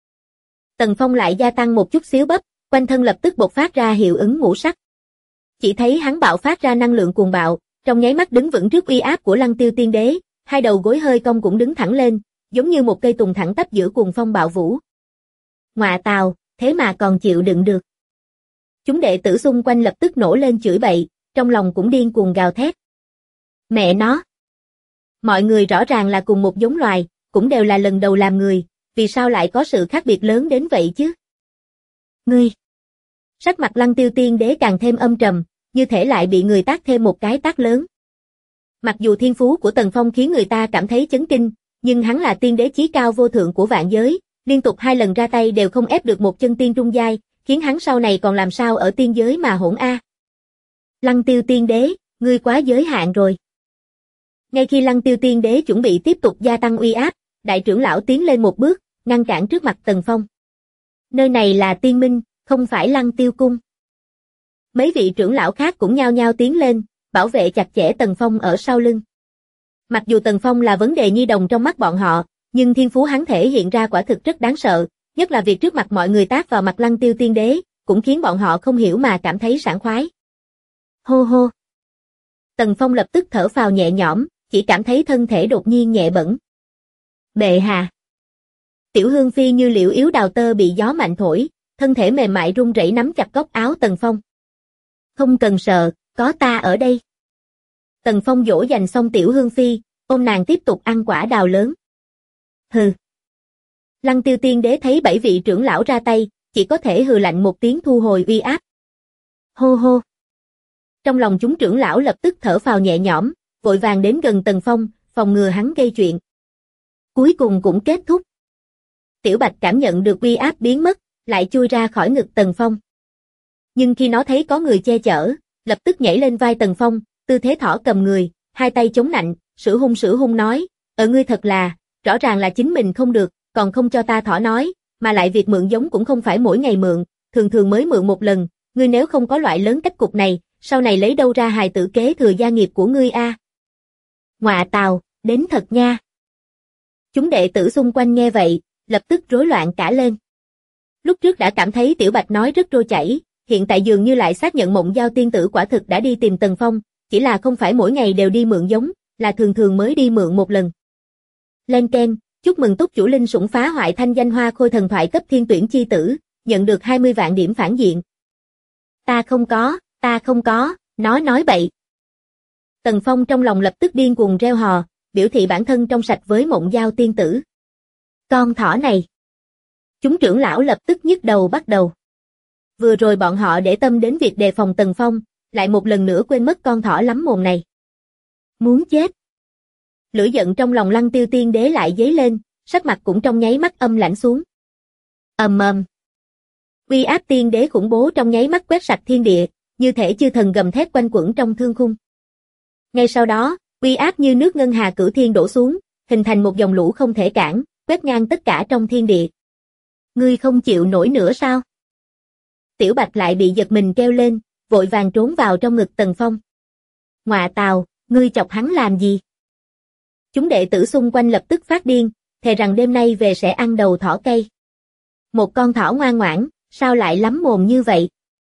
Tần Phong lại gia tăng một chút xíu bắp, quanh thân lập tức bộc phát ra hiệu ứng ngũ sắc. Chỉ thấy hắn bạo phát ra năng lượng cuồng bạo, trong nháy mắt đứng vững trước uy áp của Lăng Tiêu Tiên Đế, hai đầu gối hơi cong cũng đứng thẳng lên, giống như một cây tùng thẳng tắp giữa cuồng phong bạo vũ. Ngọa tào, thế mà còn chịu đựng được. Chúng đệ tử xung quanh lập tức nổ lên chửi bậy, trong lòng cũng điên cuồng gào thét. Mẹ nó! Mọi người rõ ràng là cùng một giống loài, cũng đều là lần đầu làm người, vì sao lại có sự khác biệt lớn đến vậy chứ? Ngươi! Sắc mặt Lăng Tiêu Tiên Đế càng thêm âm trầm, như thể lại bị người tát thêm một cái tát lớn. Mặc dù thiên phú của Tần Phong khiến người ta cảm thấy chấn kinh, nhưng hắn là tiên đế chí cao vô thượng của vạn giới, liên tục 2 lần ra tay đều không ép được một chân tiên trung giai, khiến hắn sau này còn làm sao ở tiên giới mà hỗn a. Lăng Tiêu Tiên Đế, ngươi quá giới hạn rồi. Ngay khi Lăng Tiêu Tiên Đế chuẩn bị tiếp tục gia tăng uy áp, đại trưởng lão tiến lên một bước, ngăn cản trước mặt Tần Phong. Nơi này là Tiên Minh, không phải Lăng Tiêu Cung. Mấy vị trưởng lão khác cũng nhao nhao tiến lên, bảo vệ chặt chẽ Tần Phong ở sau lưng. Mặc dù Tần Phong là vấn đề nhi đồng trong mắt bọn họ, nhưng thiên phú hắn thể hiện ra quả thực rất đáng sợ, nhất là việc trước mặt mọi người tát vào mặt Lăng Tiêu Tiên Đế, cũng khiến bọn họ không hiểu mà cảm thấy sảng khoái. Hô hô. Tần Phong lập tức thở phào nhẹ nhõm, chỉ cảm thấy thân thể đột nhiên nhẹ bẫng. Bệ hạ. Tiểu Hương Phi như liễu yếu đào tơ bị gió mạnh thổi, thân thể mềm mại run rẩy nắm chặt góc áo Tần Phong. Không cần sợ, có ta ở đây. Tần Phong dỗ dành xong Tiểu Hương Phi, ôm nàng tiếp tục ăn quả đào lớn. Hừ. Lăng Tiêu Tiên Đế thấy 7 vị trưởng lão ra tay, chỉ có thể hừ lạnh một tiếng thu hồi uy áp. Hô hô. Trong lòng chúng trưởng lão lập tức thở phào nhẹ nhõm, vội vàng đến gần Tần Phong, phòng ngừa hắn gây chuyện. Cuối cùng cũng kết thúc. Tiểu Bạch cảm nhận được uy áp biến mất, lại chui ra khỏi ngực Tần Phong. Nhưng khi nó thấy có người che chở, lập tức nhảy lên vai Tần Phong, tư thế thỏ cầm người, hai tay chống nạnh, sử hung nói, ngươi thật là, rõ ràng là chính mình không được, còn không cho ta thỏ nói, mà lại việc mượn giống cũng không phải mỗi ngày mượn, thường thường mới mượn một lần, ngươi nếu không có loại lớn cách cục này, sau này lấy đâu ra hài tử kế thừa gia nghiệp của ngươi a? Ngọa tào, đến thật nha. Chúng đệ tử xung quanh nghe vậy, lập tức rối loạn cả lên. Lúc trước đã cảm thấy Tiểu Bạch nói rất trôi chảy, hiện tại dường như lại xác nhận Mộng Giao tiên tử quả thực đã đi tìm Tần Phong, chỉ là không phải mỗi ngày đều đi mượn giống, là thường thường mới đi mượn một lần. Lên keng, chúc mừng túc chủ linh sủng phá hoại thanh danh hoa khôi thần thoại cấp thiên tuyển chi tử, nhận được 20 vạn điểm phản diện. Ta không có, nó nói bậy. Tần Phong trong lòng lập tức điên cuồng reo hò, biểu thị bản thân trong sạch với Mộng Giao tiên tử. Con thỏ này. Chúng trưởng lão lập tức nhức đầu bắt đầu. Vừa rồi bọn họ để tâm đến việc đề phòng Tần Phong, lại một lần nữa quên mất con thỏ lắm mồm này. Muốn chết. Lửa giận trong lòng Lăng Tiêu Tiên Đế lại dấy lên, sắc mặt cũng trong nháy mắt âm lãnh xuống. Ầm ầm. Uy áp tiên đế khủng bố trong nháy mắt quét sạch thiên địa, như thể chư thần gầm thét quanh quẩn trong thương khung. Ngay sau đó, uy áp như nước ngân hà cửu thiên đổ xuống, hình thành một dòng lũ không thể cản, quét ngang tất cả trong thiên địa. Ngươi không chịu nổi nữa sao? Tiểu Bạch lại bị giật mình kêu lên, vội vàng trốn vào trong ngực Tần Phong. Ngọa tào, ngươi chọc hắn làm gì? Chúng đệ tử xung quanh lập tức phát điên, thề rằng đêm nay về sẽ ăn đầu thỏ cây. Một con thỏ ngoan ngoãn, sao lại lắm mồm như vậy?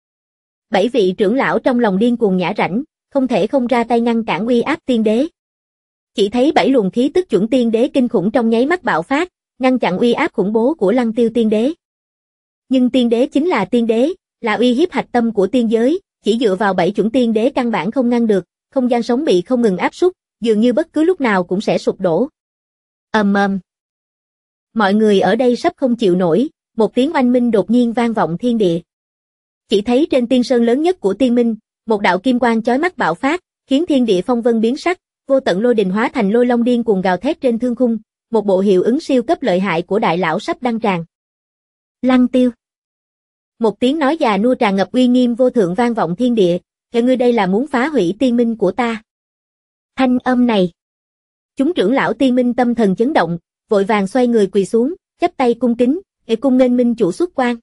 7 vị trưởng lão trong lòng điên cuồng nhả rãnh, không thể không ra tay ngăn cản uy áp tiên đế. Chỉ thấy 7 luồng khí tức chuẩn tiên đế kinh khủng trong nháy mắt bạo phát, ngăn chặn uy áp khủng bố của Lăng Tiêu tiên đế. Nhưng tiên đế chính là tiên đế, là uy hiếp hạch tâm của tiên giới, chỉ dựa vào 7 chuẩn tiên đế căn bản không ngăn được, không gian sống bị không ngừng áp súc, dường như bất cứ lúc nào cũng sẽ sụp đổ. Ầm ầm. Mọi người ở đây sắp không chịu nổi, một tiếng oanh minh đột nhiên vang vọng thiên địa. Chỉ thấy trên tiên sơn lớn nhất của tiên minh, một đạo kim quang chói mắt bạo phát, khiến thiên địa phong vân biến sắc, vô tận lôi đình hóa thành lôi long điên cuồng gào thét trên thương khung, một bộ hiệu ứng siêu cấp lợi hại của đại lão sắp đăng tràng. Lăng Tiêu. Một tiếng nói già nua tràn ngập uy nghiêm vô thượng vang vọng thiên địa, "Kẻ ngươi đây là muốn phá hủy tiên minh của ta." Thanh âm này. Chúng trưởng lão tiên minh tâm thần chấn động, vội vàng xoay người quỳ xuống, chắp tay cung kính, "Để cung nghênh minh chủ xuất quan."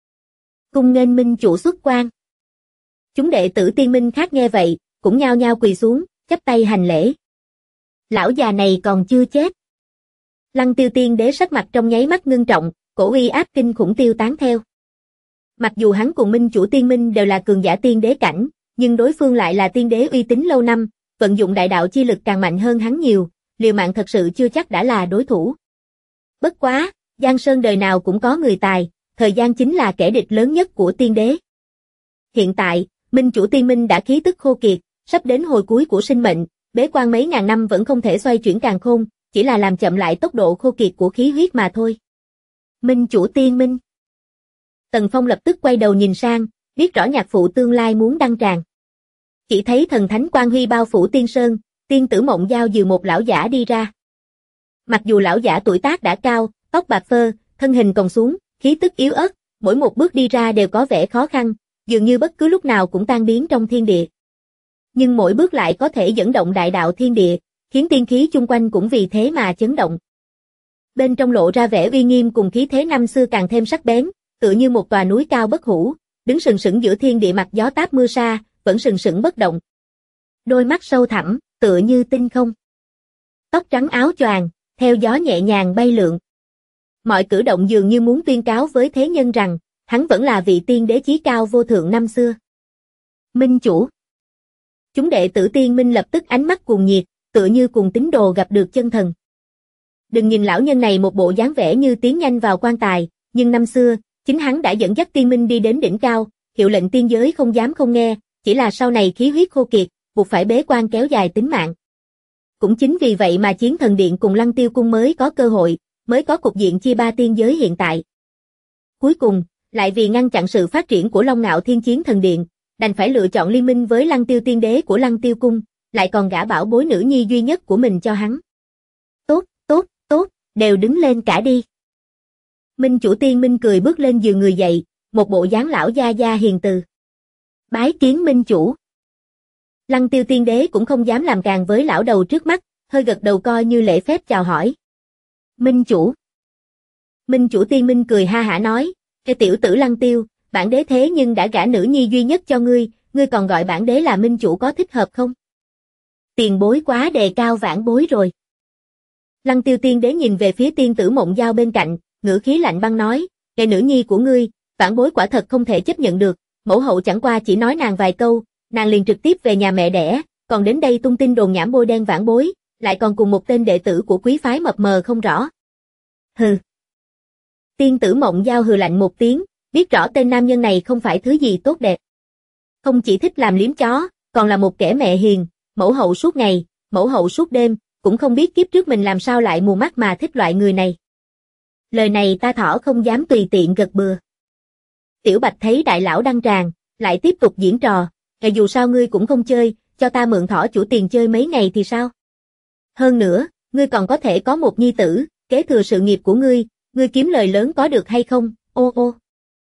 Cung nghênh minh chủ xuất quan. Chúng đệ tử tiên minh khác nghe vậy, cũng nhao nhao quỳ xuống, chắp tay hành lễ. Lão già này còn chưa chết. Lăng Tiêu tiên đế sắc mặt trong nháy mắt ngưng trọng, cổ uy áp kinh khủng tiêu tán theo. Mặc dù hắn cùng minh chủ tiên minh đều là cường giả tiên đế cảnh, nhưng đối phương lại là tiên đế uy tín lâu năm, vận dụng đại đạo chi lực càng mạnh hơn hắn nhiều, liều mạng thật sự chưa chắc đã là đối thủ. Bất quá, Giang Sơn đời nào cũng có người tài, thời gian chính là kẻ địch lớn nhất của tiên đế. Hiện tại, minh chủ tiên minh đã khí tức khô kiệt, sắp đến hồi cuối của sinh mệnh, bế quan mấy ngàn năm vẫn không thể xoay chuyển càn khôn, chỉ là làm chậm lại tốc độ khô kiệt của khí huyết mà thôi. Minh chủ tiên minh. Tần Phong lập tức quay đầu nhìn sang, biết rõ nhạc phụ tương lai muốn đăng tràng. Chỉ thấy thần thánh quang huy bao phủ tiên sơn, tiên tử Mộng Giao dìu một lão giả đi ra. Mặc dù lão giả tuổi tác đã cao, tóc bạc phơ, thân hình còng xuống, khí tức yếu ớt, mỗi một bước đi ra đều có vẻ khó khăn, dường như bất cứ lúc nào cũng tan biến trong thiên địa. Nhưng mỗi bước lại có thể dẫn động đại đạo thiên địa, khiến tiên khí chung quanh cũng vì thế mà chấn động. Bên trong lộ ra vẻ uy nghiêm cùng khí thế năm xưa càng thêm sắc bén, tựa như một tòa núi cao bất hủ, đứng sừng sững giữa thiên địa, mặt gió táp mưa sa, vẫn sừng sững bất động. Đôi mắt sâu thẳm, tựa như tinh không. Tóc trắng áo choàng, theo gió nhẹ nhàng bay lượn. Mọi cử động dường như muốn tuyên cáo với thế nhân rằng, hắn vẫn là vị tiên đế chí cao vô thượng năm xưa. Minh chủ. Chúng đệ tử Tiên Minh lập tức ánh mắt cuồng nhiệt, tựa như cùng tín đồ gặp được chân thần. Đừng nhìn lão nhân này một bộ dáng vẻ như tiến nhanh vào quan tài, nhưng năm xưa, chính hắn đã dẫn dắt Tiên Minh đi đến đỉnh cao, hiệu lệnh tiên giới không dám không nghe, chỉ là sau này khí huyết khô kiệt, buộc phải bế quan kéo dài tính mạng. Cũng chính vì vậy mà Chiến Thần Điện cùng Lăng Tiêu Cung mới có cơ hội, mới có cục diện chia ba tiên giới hiện tại. Cuối cùng, lại vì ngăn chặn sự phát triển của Long Ngạo Thiên Chiến Thần Điện, đành phải lựa chọn liên minh với Lăng Tiêu Tiên Đế của Lăng Tiêu Cung, lại còn gả bảo bối nữ nhi duy nhất của mình cho hắn. Tốt, tốt, tốt, đều đứng lên cả đi. Minh chủ Tiên Minh cười bước lên giường người dậy, một bộ dáng lão gia gia hiền từ. Bái kiến Minh chủ. Lăng Tiêu Tiên Đế cũng không dám làm càng với lão đầu trước mắt, hơi gật đầu coi như lễ phép chào hỏi. Minh chủ. Minh chủ Tiên Minh cười ha hả nói, cái tiểu tử Lăng Tiêu, bản đế thế nhưng đã gả nữ nhi duy nhất cho ngươi, ngươi còn gọi bản đế là Minh chủ có thích hợp không? Tiền bối quá đề cao vãn bối rồi. Lăng Tiêu Tiên Đế nhìn về phía tiên tử Mộng Giao bên cạnh, ngữ khí lạnh băng nói, cái nữ nhi của ngươi, vãn bối quả thật không thể chấp nhận được, mẫu hậu chẳng qua chỉ nói nàng vài câu, nàng liền trực tiếp về nhà mẹ đẻ, còn đến đây tung tin đồn nhảm bôi đen vãn bối, lại còn cùng một tên đệ tử của quý phái mập mờ không rõ. Hừ. Tiên tử Mộng Giao hừ lạnh một tiếng, biết rõ tên nam nhân này không phải thứ gì tốt đẹp. Không chỉ thích làm liếm chó, còn là một kẻ mẹ hiền, mẫu hậu suốt ngày, mẫu hậu suốt đêm, cũng không biết kiếp trước mình làm sao lại mù mắt mà thích loại người này. Lời này ta thỏ không dám tùy tiện gật bừa. Tiểu Bạch thấy đại lão đăng tràng, lại tiếp tục diễn trò, dù sao ngươi cũng không chơi, cho ta mượn thỏ chủ tiền chơi mấy ngày thì sao? Hơn nữa, ngươi còn có thể có một nhi tử, kế thừa sự nghiệp của ngươi kiếm lời lớn có được hay không? Ô ô.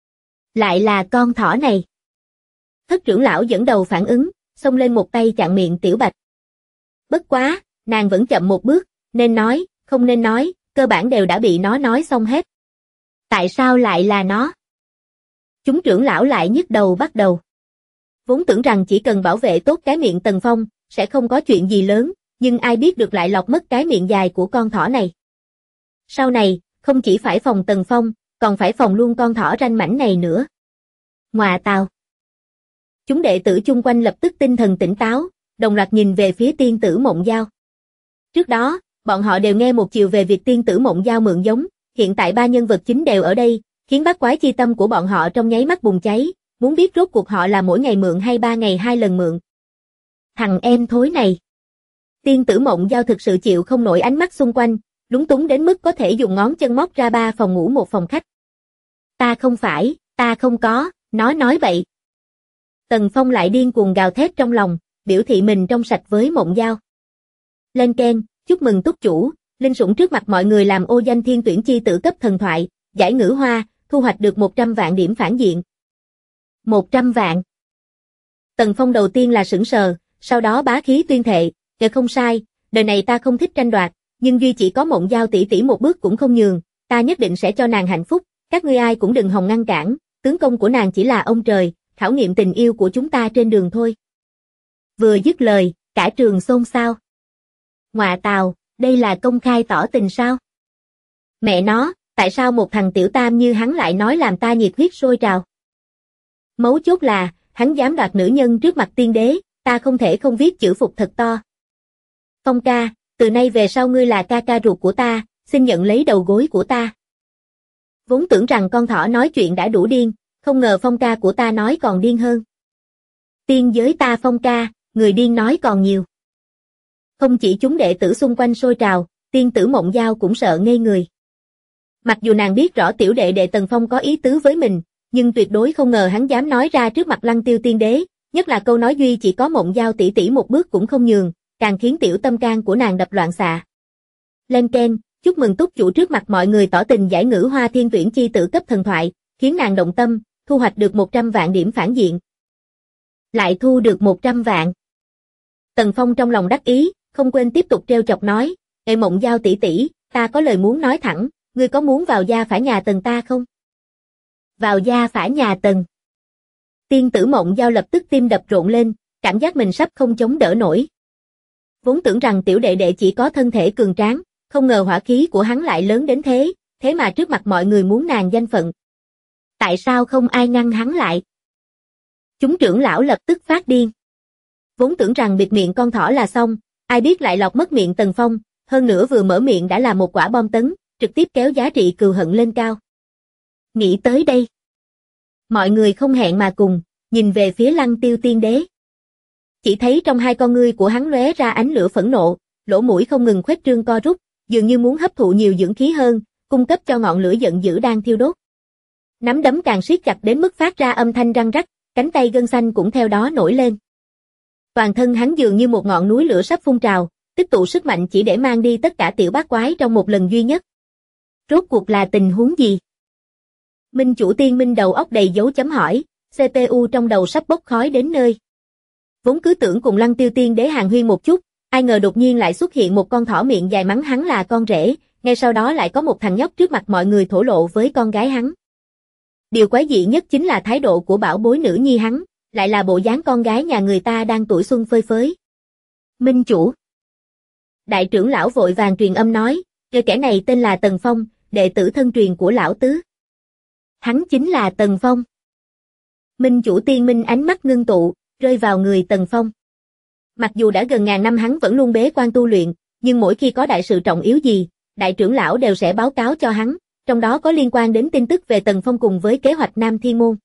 Lại là con thỏ này. Thất trưởng lão dẫn đầu phản ứng, xông lên một tay chặn miệng Tiểu Bạch. Bất quá, nàng vẫn chậm một bước, nên nói, không nên nói, cơ bản đều đã bị nó nói xong hết. Tại sao lại là nó? Chúng trưởng lão lại nhức đầu bắt đầu. Vốn tưởng rằng chỉ cần bảo vệ tốt cái miệng Tần Phong, sẽ không có chuyện gì lớn, nhưng ai biết được lại lọc mất cái miệng dài của con thỏ này. Sau này, không chỉ phải phòng Tần Phong, còn phải phòng luôn con thỏ ranh mảnh này nữa. Ngoà tào. Chúng đệ tử chung quanh lập tức tinh thần tỉnh táo, đồng loạt nhìn về phía tiên tử Mộng Giao. Trước đó, bọn họ đều nghe một chiều về việc tiên tử Mộng Giao mượn giống, hiện tại ba nhân vật chính đều ở đây, khiến bát quái chi tâm của bọn họ trong nháy mắt bùng cháy, muốn biết rốt cuộc họ là mỗi ngày mượn hay 3 ngày 2 lần mượn. Thằng em thối này. Tiên tử Mộng Giao thực sự chịu không nổi ánh mắt xung quanh, lúng túng đến mức có thể dùng ngón chân móc ra 3 phòng ngủ một phòng khách. Ta không phải, ta không có, nó nói bậy. Tần Phong lại điên cuồng gào thét trong lòng, biểu thị mình trong sạch với Mộng Giao. Lên keng, chúc mừng túc chủ, linh sủng trước mặt mọi người làm ô danh thiên tuyển chi tử cấp thần thoại, giải ngữ hoa, thu hoạch được 100 vạn điểm phản diện. 100 vạn. Tần Phong đầu tiên là sửng sờ, sau đó bá khí tuyên thệ, không sai, đời này ta không thích tranh đoạt, nhưng duy chỉ có Mộng Giao tỷ tỷ một bước cũng không nhường, ta nhất định sẽ cho nàng hạnh phúc, các ngươi ai cũng đừng hòng ngăn cản, tướng công của nàng chỉ là ông trời, khảo nghiệm tình yêu của chúng ta trên đường thôi. Vừa dứt lời, cả trường xôn xao. Ngoạ tào, đây là công khai tỏ tình sao? Mẹ nó, tại sao một thằng tiểu tam như hắn lại nói làm ta nhiệt huyết sôi trào? Mấu chốt là, hắn dám đoạt nữ nhân trước mặt tiên đế, ta không thể không viết chữ phục thật to. Phong ca, từ nay về sau ngươi là ca ca ruột của ta, xin nhận lấy đầu gối của ta. Vốn tưởng rằng con thỏ nói chuyện đã đủ điên, không ngờ Phong ca của ta nói còn điên hơn. Tiên giới ta Phong ca, người điên nói còn nhiều. Không chỉ chúng đệ tử xung quanh sôi trào, tiên tử Mộng Giao cũng sợ ngây người. Mặc dù nàng biết rõ tiểu đệ đệ Tần Phong có ý tứ với mình, nhưng tuyệt đối không ngờ hắn dám nói ra trước mặt Lăng Tiêu tiên đế, nhất là câu nói duy chỉ có Mộng Giao tỷ tỷ một bước cũng không nhường, càng khiến tiểu tâm can của nàng đập loạn xạ. Lên keng, chúc mừng túc chủ trước mặt mọi người tỏ tình giải ngữ hoa thiên tuyển chi tử cấp thần thoại, khiến nàng động tâm, thu hoạch được 100 vạn điểm phản diện. Lại thu được 100 vạn. Tần Phong trong lòng đắc ý, không quên tiếp tục trêu chọc nói, "Ê Mộng Giao tỷ tỷ, ta có lời muốn nói thẳng, ngươi có muốn vào gia phả nhà Tần ta không?" Vào gia phả nhà Tần. Tiên tử Mộng Giao lập tức tim đập rộn lên, cảm giác mình sắp không chống đỡ nổi. Vốn tưởng rằng tiểu đệ đệ chỉ có thân thể cường tráng, không ngờ hỏa khí của hắn lại lớn đến thế, thế mà trước mặt mọi người muốn nàng danh phận. Tại sao không ai ngăn hắn lại? Chúng trưởng lão lập tức phát điên. Vốn tưởng rằng bịt miệng con thỏ là xong, ai biết lại lọt mất miệng Tần Phong, hơn nữa vừa mở miệng đã là một quả bom tấn, trực tiếp kéo giá trị cừu hận lên cao. Nghĩ tới đây, mọi người không hẹn mà cùng, nhìn về phía Lăng Tiêu Tiên Đế. Chỉ thấy trong hai con ngươi của hắn lóe ra ánh lửa phẫn nộ, lỗ mũi không ngừng khuếch trương co rút, dường như muốn hấp thụ nhiều dưỡng khí hơn, cung cấp cho ngọn lửa giận dữ đang thiêu đốt. Nắm đấm càng siết chặt đến mức phát ra âm thanh răng rắc, cánh tay gân xanh cũng theo đó nổi lên. Toàn thân hắn dường như một ngọn núi lửa sắp phun trào, tích tụ sức mạnh chỉ để mang đi tất cả tiểu bát quái trong một lần duy nhất. Rốt cuộc là tình huống gì? Minh chủ Tiên Minh đầu óc đầy dấu chấm hỏi, CPU trong đầu sắp bốc khói đến nơi. Vốn cứ tưởng cùng Lăng Tiêu Tiên Đế hàn huyên một chút, ai ngờ đột nhiên lại xuất hiện một con thỏ miệng dài mắng hắn là con rể, ngay sau đó lại có một thằng nhóc trước mặt mọi người thổ lộ với con gái hắn. Điều quái dị nhất chính là thái độ của bảo bối nữ nhi hắn, lại là bộ dáng con gái nhà người ta đang tuổi xuân phơi phới. Minh chủ. Đại trưởng lão vội vàng truyền âm nói, kẻ này tên là Tần Phong, đệ tử thân truyền của lão tứ. Hắn chính là Tần Phong. Minh chủ Tiên Minh ánh mắt ngưng tụ, rơi vào người Tần Phong. Mặc dù đã gần ngàn năm hắn vẫn luôn bế quan tu luyện, nhưng mỗi khi có đại sự trọng yếu gì, đại trưởng lão đều sẽ báo cáo cho hắn, trong đó có liên quan đến tin tức về Tần Phong cùng với kế hoạch Nam Thiên Môn.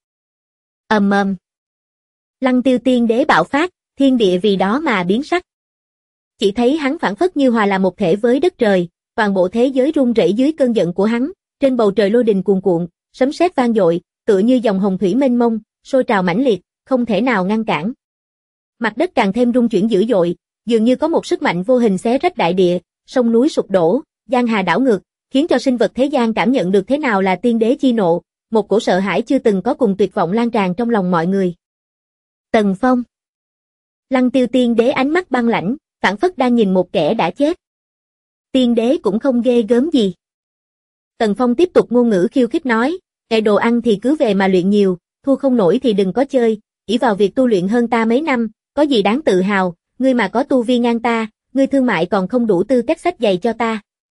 Lăng Tiêu Tiên Đế bạo phát, thiên địa vì đó mà biến sắc. Chỉ thấy hắn phảng phất như hòa là một thể với đất trời, toàn bộ thế giới rung rẩy dưới cơn giận của hắn, trên bầu trời lôi đình cuồn cuộn, sấm sét vang dội, tựa như dòng hồng thủy mênh mông, sôi trào mãnh liệt, không thể nào ngăn cản. Mặt đất càng thêm rung chuyển dữ dội, dường như có một sức mạnh vô hình xé rách đại địa, sông núi sụp đổ, giang hà đảo ngược, khiến cho sinh vật thế gian cảm nhận được thế nào là tiên đế chi nộ, một cổ sợ hãi chưa từng có cùng tuyệt vọng lan tràn trong lòng mọi người. Tần Phong. Lăng Tiêu Tiên Đế ánh mắt băng lãnh, phảng phất đang nhìn một kẻ đã chết. Tiên đế cũng không ghê gớm gì. Tần Phong tiếp tục ngôn ngữ khiêu khích nói, ngày đồ ăn thì cứ về mà luyện nhiều, thua không nổi thì đừng có chơi, ỷ vào việc tu luyện hơn ta mấy năm, có gì đáng tự hào, ngươi mà có tu vi ngang ta, ngươi thương mại còn không đủ tư cách xách giày cho ta.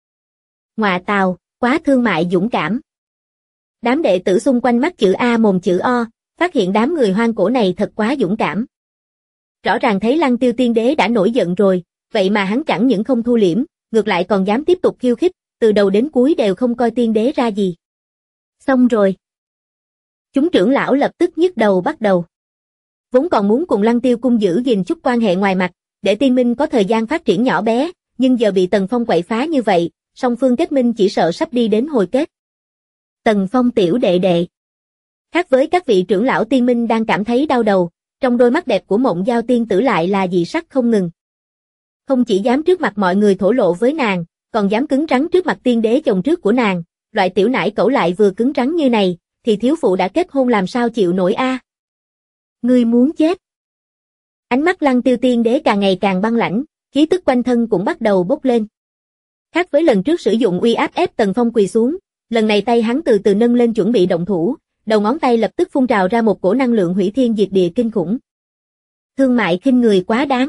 Ngọa tào, quá thương mại dũng cảm. Đám đệ tử xung quanh mắt chữ A mồm chữ O, phát hiện đám người hoang cổ này thật quá dũng cảm. Rõ ràng thấy Lăng Tiêu Tiên Đế đã nổi giận rồi, vậy mà hắn chẳng những không thu liễm, ngược lại còn dám tiếp tục khiêu khích, từ đầu đến cuối đều không coi tiên đế ra gì. Xong rồi. Chúng trưởng lão lập tức nhức đầu bắt đầu. Vốn còn muốn cùng Lăng Tiêu cung giữ gìn chút quan hệ ngoài mặt, để tiên minh có thời gian phát triển nhỏ bé, nhưng giờ bị Tần Phong quậy phá như vậy, song phương kết minh chỉ sợ sắp đi đến hồi kết. Tần Phong tiểu đệ đệ. Khác với các vị trưởng lão tiên minh đang cảm thấy đau đầu, trong đôi mắt đẹp của Mộng Giao tiên tử lại là dị sắc không ngừng. Không chỉ dám trước mặt mọi người thổ lộ với nàng, còn dám cứng rắn trước mặt tiên đế chồng trước của nàng, loại tiểu nải cẩu lại vừa cứng rắn như này, thì thiếu phụ đã kết hôn làm sao chịu nổi a? Ngươi muốn chết. Ánh mắt Lăng Tiêu Tiên Đế càng ngày càng băng lãnh, khí tức quanh thân cũng bắt đầu bốc lên. Khác với lần trước sử dụng uy áp ép Tần Phong quỳ xuống, lần này tay hắn từ từ nâng lên chuẩn bị động thủ, đầu ngón tay lập tức phun trào ra một cổ năng lượng hủy thiên diệt địa kinh khủng. Thương mại khinh người quá đáng.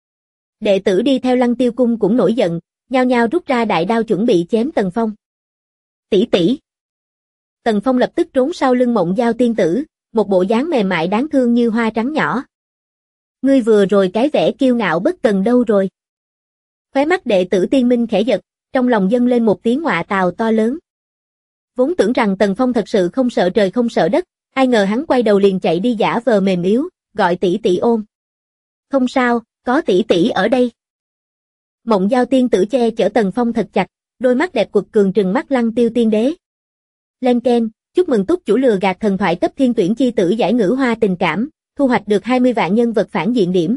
Đệ tử đi theo Lăng Tiêu cung cũng nổi giận, nhao nhao rút ra đại đao chuẩn bị chém Tần Phong. Tỷ tỷ. Tần Phong lập tức trốn sau lưng Mộng Giao tiên tử, một bộ dáng mềm mại đáng thương như hoa trắng nhỏ. Ngươi vừa rồi cái vẻ kiêu ngạo bất cần đâu rồi. Khóe mắt đệ tử tiên minh khẽ giật, trong lòng dâng lên một tiếng ngọa tào to lớn. Vốn tưởng rằng Tần Phong thật sự không sợ trời không sợ đất, ai ngờ hắn quay đầu liền chạy đi giả vờ mềm yếu, gọi tỷ tỷ ôm. Không sao, có tỷ tỷ ở đây. Mộng Giao tiên tử che chở Tần Phong thật chặt, đôi mắt đẹp quật cường trừng mắt Lăng Tiêu Tiên Đế. Lên ken, chúc mừng túc chủ lừa gạt thần thoại cấp thiên tuyển chi tử giải ngữ hoa tình cảm, thu hoạch được 20 vạn nhân vật phản diện điểm.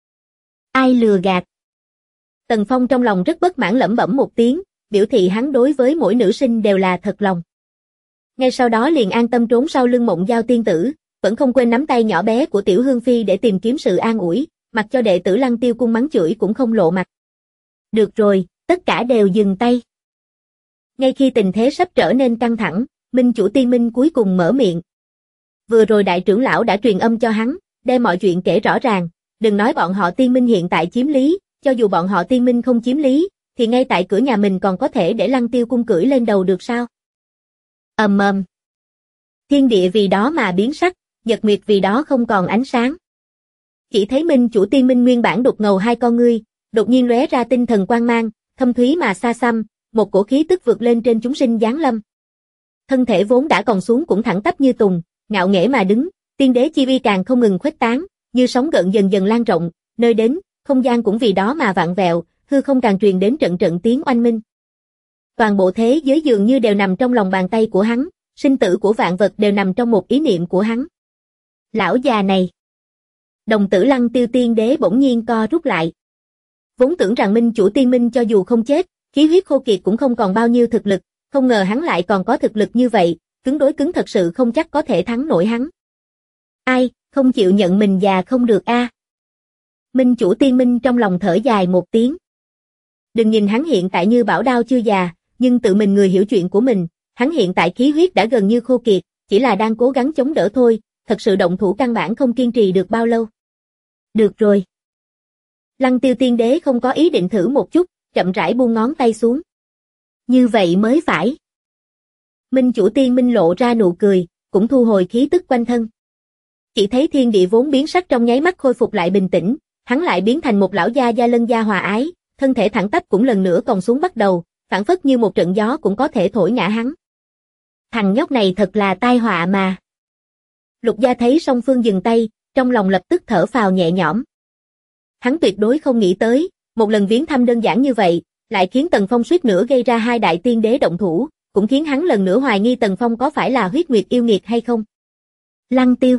Ai lừa gạt? Tần Phong trong lòng rất bất mãn lẩm bẩm một tiếng, biểu thị hắn đối với mỗi nữ sinh đều là thật lòng. Ngay sau đó liền an tâm trốn sau lưng Mộng Giao tiên tử, vẫn không quên nắm tay nhỏ bé của Tiểu Hương Phi để tìm kiếm sự an ủi, mặc cho đệ tử Lăng Tiêu cung mắng chửi cũng không lộ mặt. Được rồi, tất cả đều dừng tay. Ngay khi tình thế sắp trở nên căng thẳng, Minh chủ Tiên Minh cuối cùng mở miệng. Vừa rồi đại trưởng lão đã truyền âm cho hắn, đem mọi chuyện kể rõ ràng, đừng nói bọn họ Tiên Minh hiện tại chiếm lý, cho dù bọn họ Tiên Minh không chiếm lý, thì ngay tại cửa nhà mình còn có thể để Lăng Tiêu cung cưỡi lên đầu được sao? Thiên địa vì đó mà biến sắc, nhật nguyệt vì đó không còn ánh sáng. Chỉ thấy Minh Chủ Tiên Minh nguyên bản đục ngầu hai con ngươi, đột nhiên lóe ra tinh thần quang mang, thâm thúy mà xa xăm, một cổ khí tức vượt lên trên chúng sinh giáng lâm. Thân thể vốn đã còn xuống cũng thẳng tắp như tùng, ngạo nghễ mà đứng, tiên đế chi uy càng không ngừng khuếch tán, như sóng gợn dần dần lan rộng, nơi đến, không gian cũng vì đó mà vặn vẹo, hư không càng truyền đến trận trận tiếng oanh minh. Toàn bộ thế giới dường như đều nằm trong lòng bàn tay của hắn, sinh tử của vạn vật đều nằm trong một ý niệm của hắn. Lão già này. Đồng tử Lăng Tiêu Tiên Đế bỗng nhiên co rút lại. Vốn tưởng rằng Minh Chủ Tiên Minh cho dù không chết, khí huyết khô kiệt cũng không còn bao nhiêu thực lực, không ngờ hắn lại còn có thực lực như vậy, cứng đối cứng thật sự không chắc có thể thắng nổi hắn. Ai, không chịu nhận mình già không được a. Minh Chủ Tiên Minh trong lòng thở dài một tiếng. Đừng nhìn hắn hiện tại như bảo đao chưa già, nhưng tự mình người hiểu chuyện của mình, hắn hiện tại khí huyết đã gần như khô kiệt, chỉ là đang cố gắng chống đỡ thôi, thật sự động thủ căn bản không kiên trì được bao lâu. Được rồi. Lăng Tiêu Tiên Đế không có ý định thử một chút, chậm rãi buông ngón tay xuống. Như vậy mới phải. Minh Chủ Tiên Minh lộ ra nụ cười, cũng thu hồi khí tức quanh thân. Chỉ thấy thiên địa vốn biến sắc trong nháy mắt khôi phục lại bình tĩnh, hắn lại biến thành một lão gia gia lân gia hòa ái, thân thể thẳng tắp cũng lần nữa còng xuống bắt đầu, phảng phất như một trận gió cũng có thể thổi ngã hắn. Thằng nhóc này thật là tai họa mà. Lục Gia thấy song phương dừng tay, trong lòng lập tức thở phào nhẹ nhõm. Hắn tuyệt đối không nghĩ tới, một lần viếng thăm đơn giản như vậy, lại khiến Tần Phong suýt nữa gây ra hai đại tiên đế động thủ, cũng khiến hắn lần nữa hoài nghi Tần Phong có phải là huyết nguyệt yêu nghiệt hay không. Lăng Tiêu.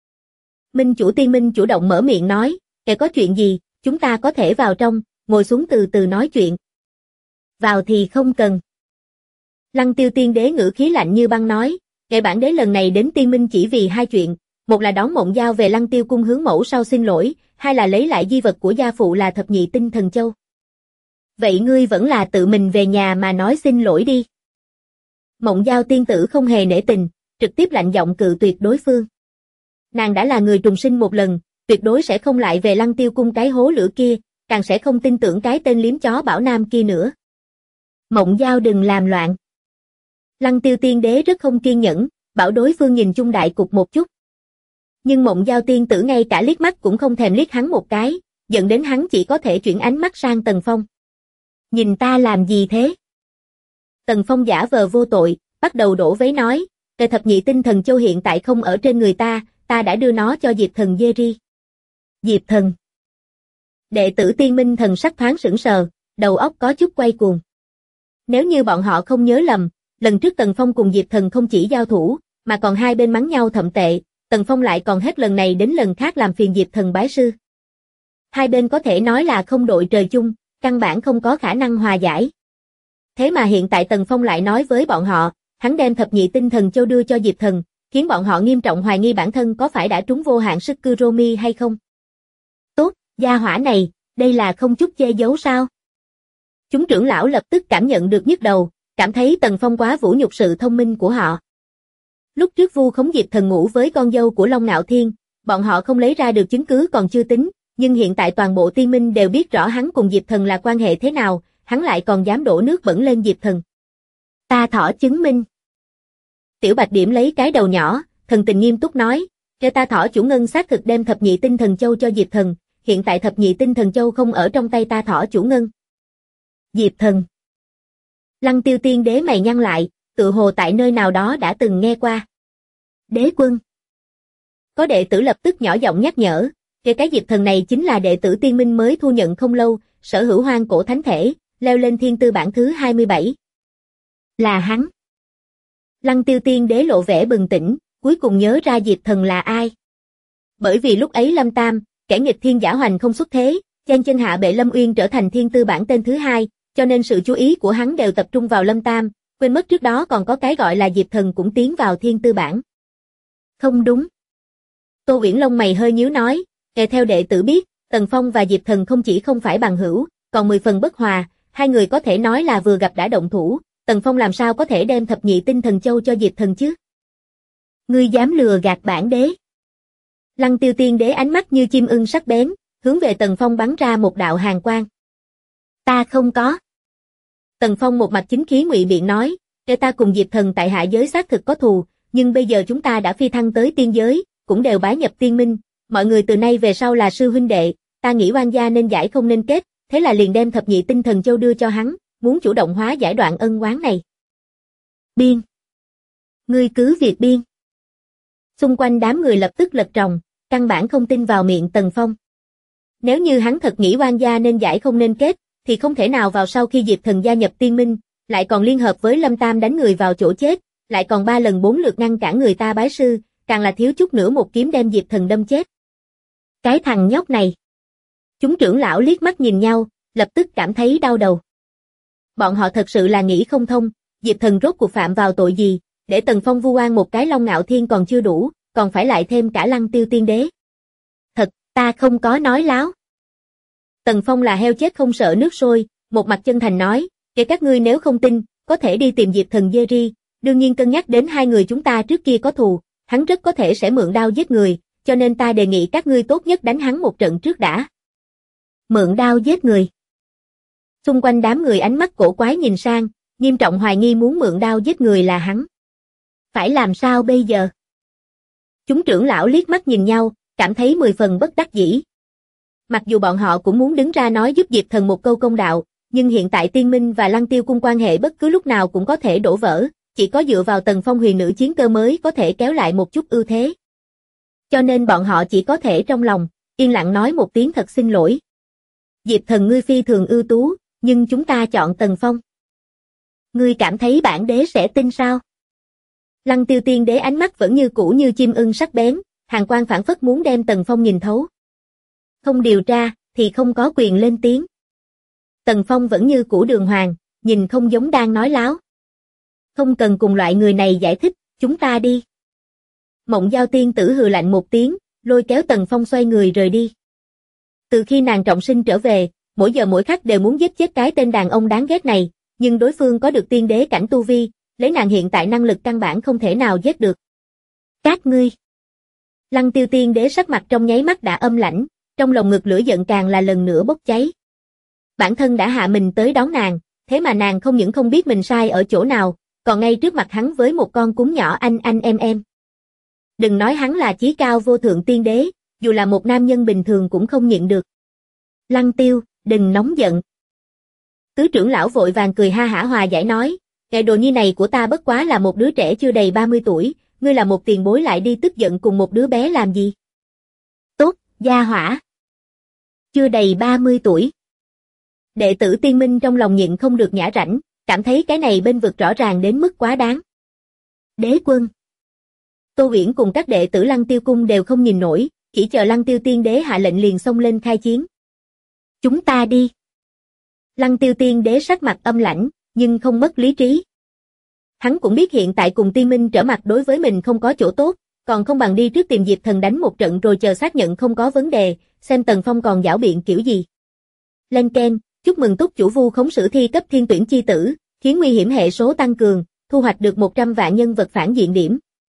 Minh Chủ Tiên Minh chủ động mở miệng nói, kẻ có chuyện gì, chúng ta có thể vào trong, ngồi xuống từ từ nói chuyện. Vào thì không cần. Lăng Tiêu Tiên Đế ngữ khí lạnh như băng nói, kẻ bản đế lần này đến Tiên Minh chỉ vì hai chuyện, một là đón Mộng Giao về Lăng Tiêu cung hướng mẫu sau xin lỗi, hai là lấy lại di vật của gia phụ là thập nhị tinh thần châu. Vậy ngươi vẫn là tự mình về nhà mà nói xin lỗi đi. Mộng Giao tiên tử không hề nể tình, trực tiếp lạnh giọng cự tuyệt đối phương. Nàng đã là người trùng sinh một lần, tuyệt đối sẽ không lại về Lăng Tiêu cung cái hố lửa kia, càng sẽ không tin tưởng cái tên liếm chó Bảo Nam kia nữa. Mộng Giao đừng làm loạn. Lăng Tiêu Tiên Đế rất không kiên nhẫn, bảo đối phương nhìn chung đại cục một chút. Nhưng Mộng Giao tiên tử ngay cả liếc mắt cũng không thèm liếc hắn một cái, dẫn đến hắn chỉ có thể chuyển ánh mắt sang Tần Phong. Nhìn ta làm gì thế? Tần Phong giả vờ vô tội, bắt đầu đổ vấy nói, cái thập nhị tinh thần châu hiện tại không ở trên người ta đã đưa nó cho Diệp Thần Jerry. Diệp Thần. Đệ tử Tiên Minh thần sắc thoáng sững sờ, đầu óc có chút quay cuồng. Nếu như bọn họ không nhớ lầm, lần trước Tần Phong cùng Diệp Thần không chỉ giao thủ, mà còn hai bên mắng nhau thậm tệ, Tần Phong lại còn hết lần này đến lần khác làm phiền Diệp Thần bái sư. Hai bên có thể nói là không đội trời chung, căn bản không có khả năng hòa giải. Thế mà hiện tại Tần Phong lại nói với bọn họ, hắn đem thập nhị tinh thần châu đưa cho Diệp Thần, khiến bọn họ nghiêm trọng hoài nghi bản thân có phải đã trúng vô hạn sức Kuromi hay không. Tốt, gia hỏa này, đây là không chút che giấu sao? Chúng trưởng lão lập tức cảm nhận được nhức đầu, cảm thấy Tần Phong quá vũ nhục sự thông minh của họ. Lúc trước vu khống Diệp Thần ngủ với con dâu của Long Ngạo Thiên, bọn họ không lấy ra được chứng cứ còn chưa tính, nhưng hiện tại toàn bộ Tiên Minh đều biết rõ hắn cùng Diệp Thần là quan hệ thế nào, hắn lại còn dám đổ nước bẩn lên Diệp Thần. Ta thỏ chứng minh. Tiểu Bạch điểm lấy cái đầu nhỏ, thần tình nghiêm túc nói, cho ta thỏ chủ ngân xác thực đem thập nhị tinh thần châu cho Diệp Thần, hiện tại thập nhị tinh thần châu không ở trong tay ta thỏ chủ ngân. Diệp Thần. Lăng Tiêu Tiên Đế mày nhăn lại, tự hồ tại nơi nào đó đã từng nghe qua. Đế quân. Có đệ tử lập tức nhỏ giọng nhắc nhở, cái Diệp Thần này chính là đệ tử Tiên Minh mới thu nhận không lâu, sở hữu hoang cổ thánh thể, leo lên thiên tư bảng thứ 27. Là hắn. Lăng Tiêu Tiên Đế lộ vẻ bừng tỉnh, cuối cùng nhớ ra Diệp Thần là ai. Bởi vì lúc ấy Lâm Tam, kẻ nghịch thiên giả hoành không xuất thế, Giang Chân Hạ bệ Lâm Uyên trở thành thiên tư bảng tên thứ 2, cho nên sự chú ý của hắn đều tập trung vào Lâm Tam, quên mất trước đó còn có cái gọi là Diệp Thần cũng tiến vào thiên tư bảng. Không đúng. Tô Uyển lông mày hơi nhíu nói, theo đệ tử biết, Tần Phong và Diệp Thần không chỉ không phải bằng hữu, còn 10 phần bất hòa, hai người có thể nói là vừa gặp đã động thủ, Tần Phong làm sao có thể đem thập nhị tinh thần châu cho Diệp Thần chứ? Ngươi dám lừa gạt bản đế? Lăng Tiêu Tiên Đế ánh mắt như chim ưng sắc bén, hướng về Tần Phong bắn ra một đạo hàn quang. Ta không có. Tần Phong một mặt chính khí ngụy biện nói, ta cùng Diệp Thần tại hạ giới xác thực có thù, nhưng bây giờ chúng ta đã phi thăng tới tiên giới, cũng đều bái nhập tiên minh, mọi người từ nay về sau là sư huynh đệ, ta nghĩ oan gia nên giải không nên kết, thế là liền đem thập nhị tinh thần châu đưa cho hắn, muốn chủ động hóa giải đoạn ân oán này. Biên. Ngươi cứ việc biên. Xung quanh đám người lập tức lật tròng, căn bản không tin vào miệng Tần Phong. Nếu như hắn thật nghĩ oan gia nên giải không nên kết, thì không thể nào vào sau khi Diệp Thần gia nhập Tiên Minh, lại còn liên hợp với Lâm Tam đánh người vào chỗ chết, lại còn 3 lần 4 lượt ngăn cản người ta bái sư, càng là thiếu chút nữa một kiếm đem Diệp Thần đâm chết. Cái thằng nhóc này. Chúng trưởng lão liếc mắt nhìn nhau, lập tức cảm thấy đau đầu. Bọn họ thật sự là nghĩ không thông, Diệp Thần rốt cuộc phạm vào tội gì, để Tần Phong vu oan một cái Long Ngạo Thiên còn chưa đủ, còn phải lại thêm cả Lăng Tiêu Tiên Đế. Thật, ta không có nói láo. Tần Phong là heo chết không sợ nước sôi, một mặt chân thành nói, kể các ngươi nếu không tin, có thể đi tìm Diệp Thần Jerry, đương nhiên cân nhắc đến hai người chúng ta trước kia có thù, hắn rất có thể sẽ mượn đao giết người, cho nên ta đề nghị các ngươi tốt nhất đánh hắn một trận trước đã. Mượn đao giết người. Xung quanh đám người ánh mắt cổ quái nhìn sang, nghiêm trọng hoài nghi muốn mượn đao giết người là hắn. Phải làm sao bây giờ? Chúng trưởng lão liếc mắt nhìn nhau, cảm thấy 10 phần bất đắc dĩ. Mặc dù bọn họ cũng muốn đứng ra nói giúp Diệp Thần một câu công đạo, nhưng hiện tại Tiên Minh và Lăng Tiêu cung quan hệ bất cứ lúc nào cũng có thể đổ vỡ, chỉ có dựa vào Tần Phong huyền nữ chiến cơ mới có thể kéo lại một chút ưu thế. Cho nên bọn họ chỉ có thể trong lòng, yên lặng nói một tiếng thật xin lỗi. Diệp Thần ngươi phi thường ưu tú, nhưng chúng ta chọn Tần Phong. Ngươi cảm thấy bản đế sẽ tin sao? Lăng Tiêu Tiên Đế ánh mắt vẫn như cũ như chim ưng sắc bén, hàn quang phảng phất muốn đem Tần Phong nhìn thấu. Không điều tra, thì không có quyền lên tiếng. Tần Phong vẫn như cũ đường hoàng, nhìn không giống đang nói láo. Không cần cùng loại người này giải thích, chúng ta đi. Mộng Giao tiên tử hừ lạnh một tiếng, lôi kéo Tần Phong xoay người rời đi. Từ khi nàng trọng sinh trở về, mỗi giờ mỗi khắc đều muốn giết chết cái tên đàn ông đáng ghét này, nhưng đối phương có được tiên đế cảnh tu vi, lấy nàng hiện tại năng lực căn bản không thể nào giết được. Các ngươi. Lăng Tiêu Tiên Đế sắc mặt trong nháy mắt đã âm lãnh, trong lồng ngực lửa giận càng là lần nữa bốc cháy. Bản thân đã hạ mình tới đón nàng, thế mà nàng không những không biết mình sai ở chỗ nào, còn ngay trước mặt hắn với một con cún nhỏ anh em. Đừng nói hắn là chí cao vô thượng tiên đế, dù là một nam nhân bình thường cũng không nhịn được. Lăng Tiêu, đừng nóng giận. Tứ trưởng lão vội vàng cười ha hả hòa giải nói, kẻ đồ nhi này của ta bất quá là một đứa trẻ chưa đầy 30 tuổi, ngươi là một tiền bối lại đi tức giận cùng một đứa bé làm gì? Tốt, gia hỏa. Chưa đầy 30 tuổi. Đệ tử Tiên Minh trong lòng nhịn không được nhả rãnh, cảm thấy cái này bên vực rõ ràng đến mức quá đáng. Đế quân. Tô Uyển cùng các đệ tử Lăng Tiêu cung đều không nhìn nổi, chỉ chờ Lăng Tiêu Tiên Đế hạ lệnh liền xông lên khai chiến. Chúng ta đi. Lăng Tiêu Tiên Đế sắc mặt âm lãnh, nhưng không mất lý trí. Hắn cũng biết hiện tại cùng Tiên Minh trở mặt đối với mình không có chỗ tốt, còn không bằng đi trước tìm Diệp Thần đánh một trận rồi chờ xác nhận không có vấn đề, xem Tần Phong còn giảo biện kiểu gì. Lên keng, chúc mừng túc chủ vu khống sử thi cấp thiên tuyển chi tử, khiến nguy hiểm hệ số tăng cường, thu hoạch được 100 vạn nhân vật phản diện điểm.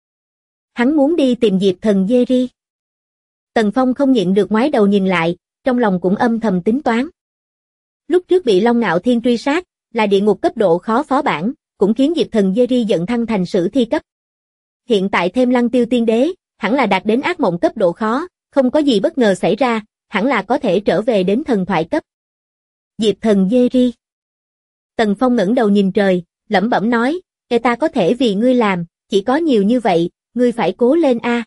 Hắn muốn đi tìm Diệp Thần Jerry. Tần Phong không nhịn được ngoái đầu nhìn lại, trong lòng cũng âm thầm tính toán. Lúc trước bị Long Ngạo Thiên truy sát, là địa ngục cấp độ khó phó bản, cũng khiến Diệp Thần Jerry giận thăng thành sử thi cấp. Hiện tại thêm Lăng Tiêu Tiên Đế, hẳn là đạt đến ác mộng cấp độ khó, không có gì bất ngờ xảy ra, hẳn là có thể trở về đến thần thoại cấp. Diệp Thần Jerry. Tần Phong ngẩng đầu nhìn trời, lẩm bẩm nói, ta có thể vì ngươi làm, chỉ có nhiều như vậy, ngươi phải cố lên a.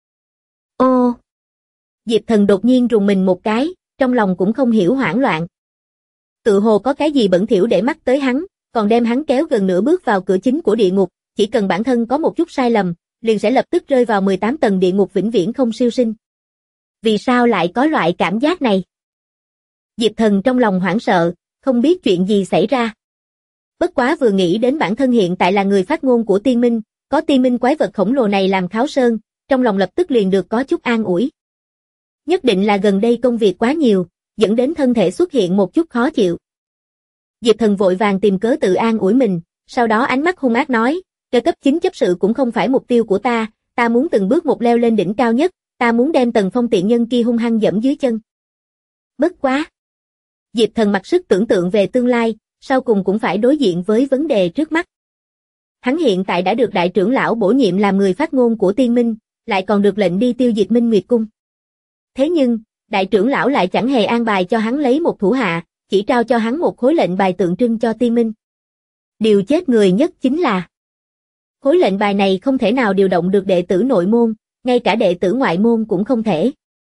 Ô. Diệp Thần đột nhiên rùng mình một cái, trong lòng cũng không hiểu hoảng loạn. Tự hồ có cái gì bẩn thỉu để mắt tới hắn, còn đem hắn kéo gần nửa bước vào cửa chính của địa ngục, chỉ cần bản thân có một chút sai lầm, liền sẽ lập tức rơi vào 18 tầng địa ngục vĩnh viễn không siêu sinh. Vì sao lại có loại cảm giác này? Diệp Thần trong lòng hoảng sợ, không biết chuyện gì xảy ra. Bất quá vừa nghĩ đến bản thân hiện tại là người phát ngôn của Tiên Minh, có Tiên Minh quái vật khổng lồ này làm kháo sơn, trong lòng lập tức liền được có chút an ủi. Nhất định là gần đây công việc quá nhiều, dẫn đến thân thể xuất hiện một chút khó chịu. Diệp Thần vội vàng tìm cớ tự an ủi mình, sau đó ánh mắt hung ác nói, cơ cấp 9 chấp sự cũng không phải mục tiêu của ta muốn từng bước một leo lên đỉnh cao nhất, ta muốn đem Tần Phong tiện nhân kia hung hăng dẫm dưới chân. Bất quá. Diệp Thần mặc sức tưởng tượng về tương lai, sau cùng cũng phải đối diện với vấn đề trước mắt. Hắn hiện tại đã được đại trưởng lão bổ nhiệm làm người phát ngôn của Tiên Minh, lại còn được lệnh đi tiêu diệt Minh Nguyệt Cung. Thế nhưng, đại trưởng lão lại chẳng hề an bài cho hắn lấy một thủ hạ, chỉ trao cho hắn một khối lệnh bài tượng trưng cho tiên minh. Điều chết người nhất chính là khối lệnh bài này không thể nào điều động được đệ tử nội môn, ngay cả đệ tử ngoại môn cũng không thể.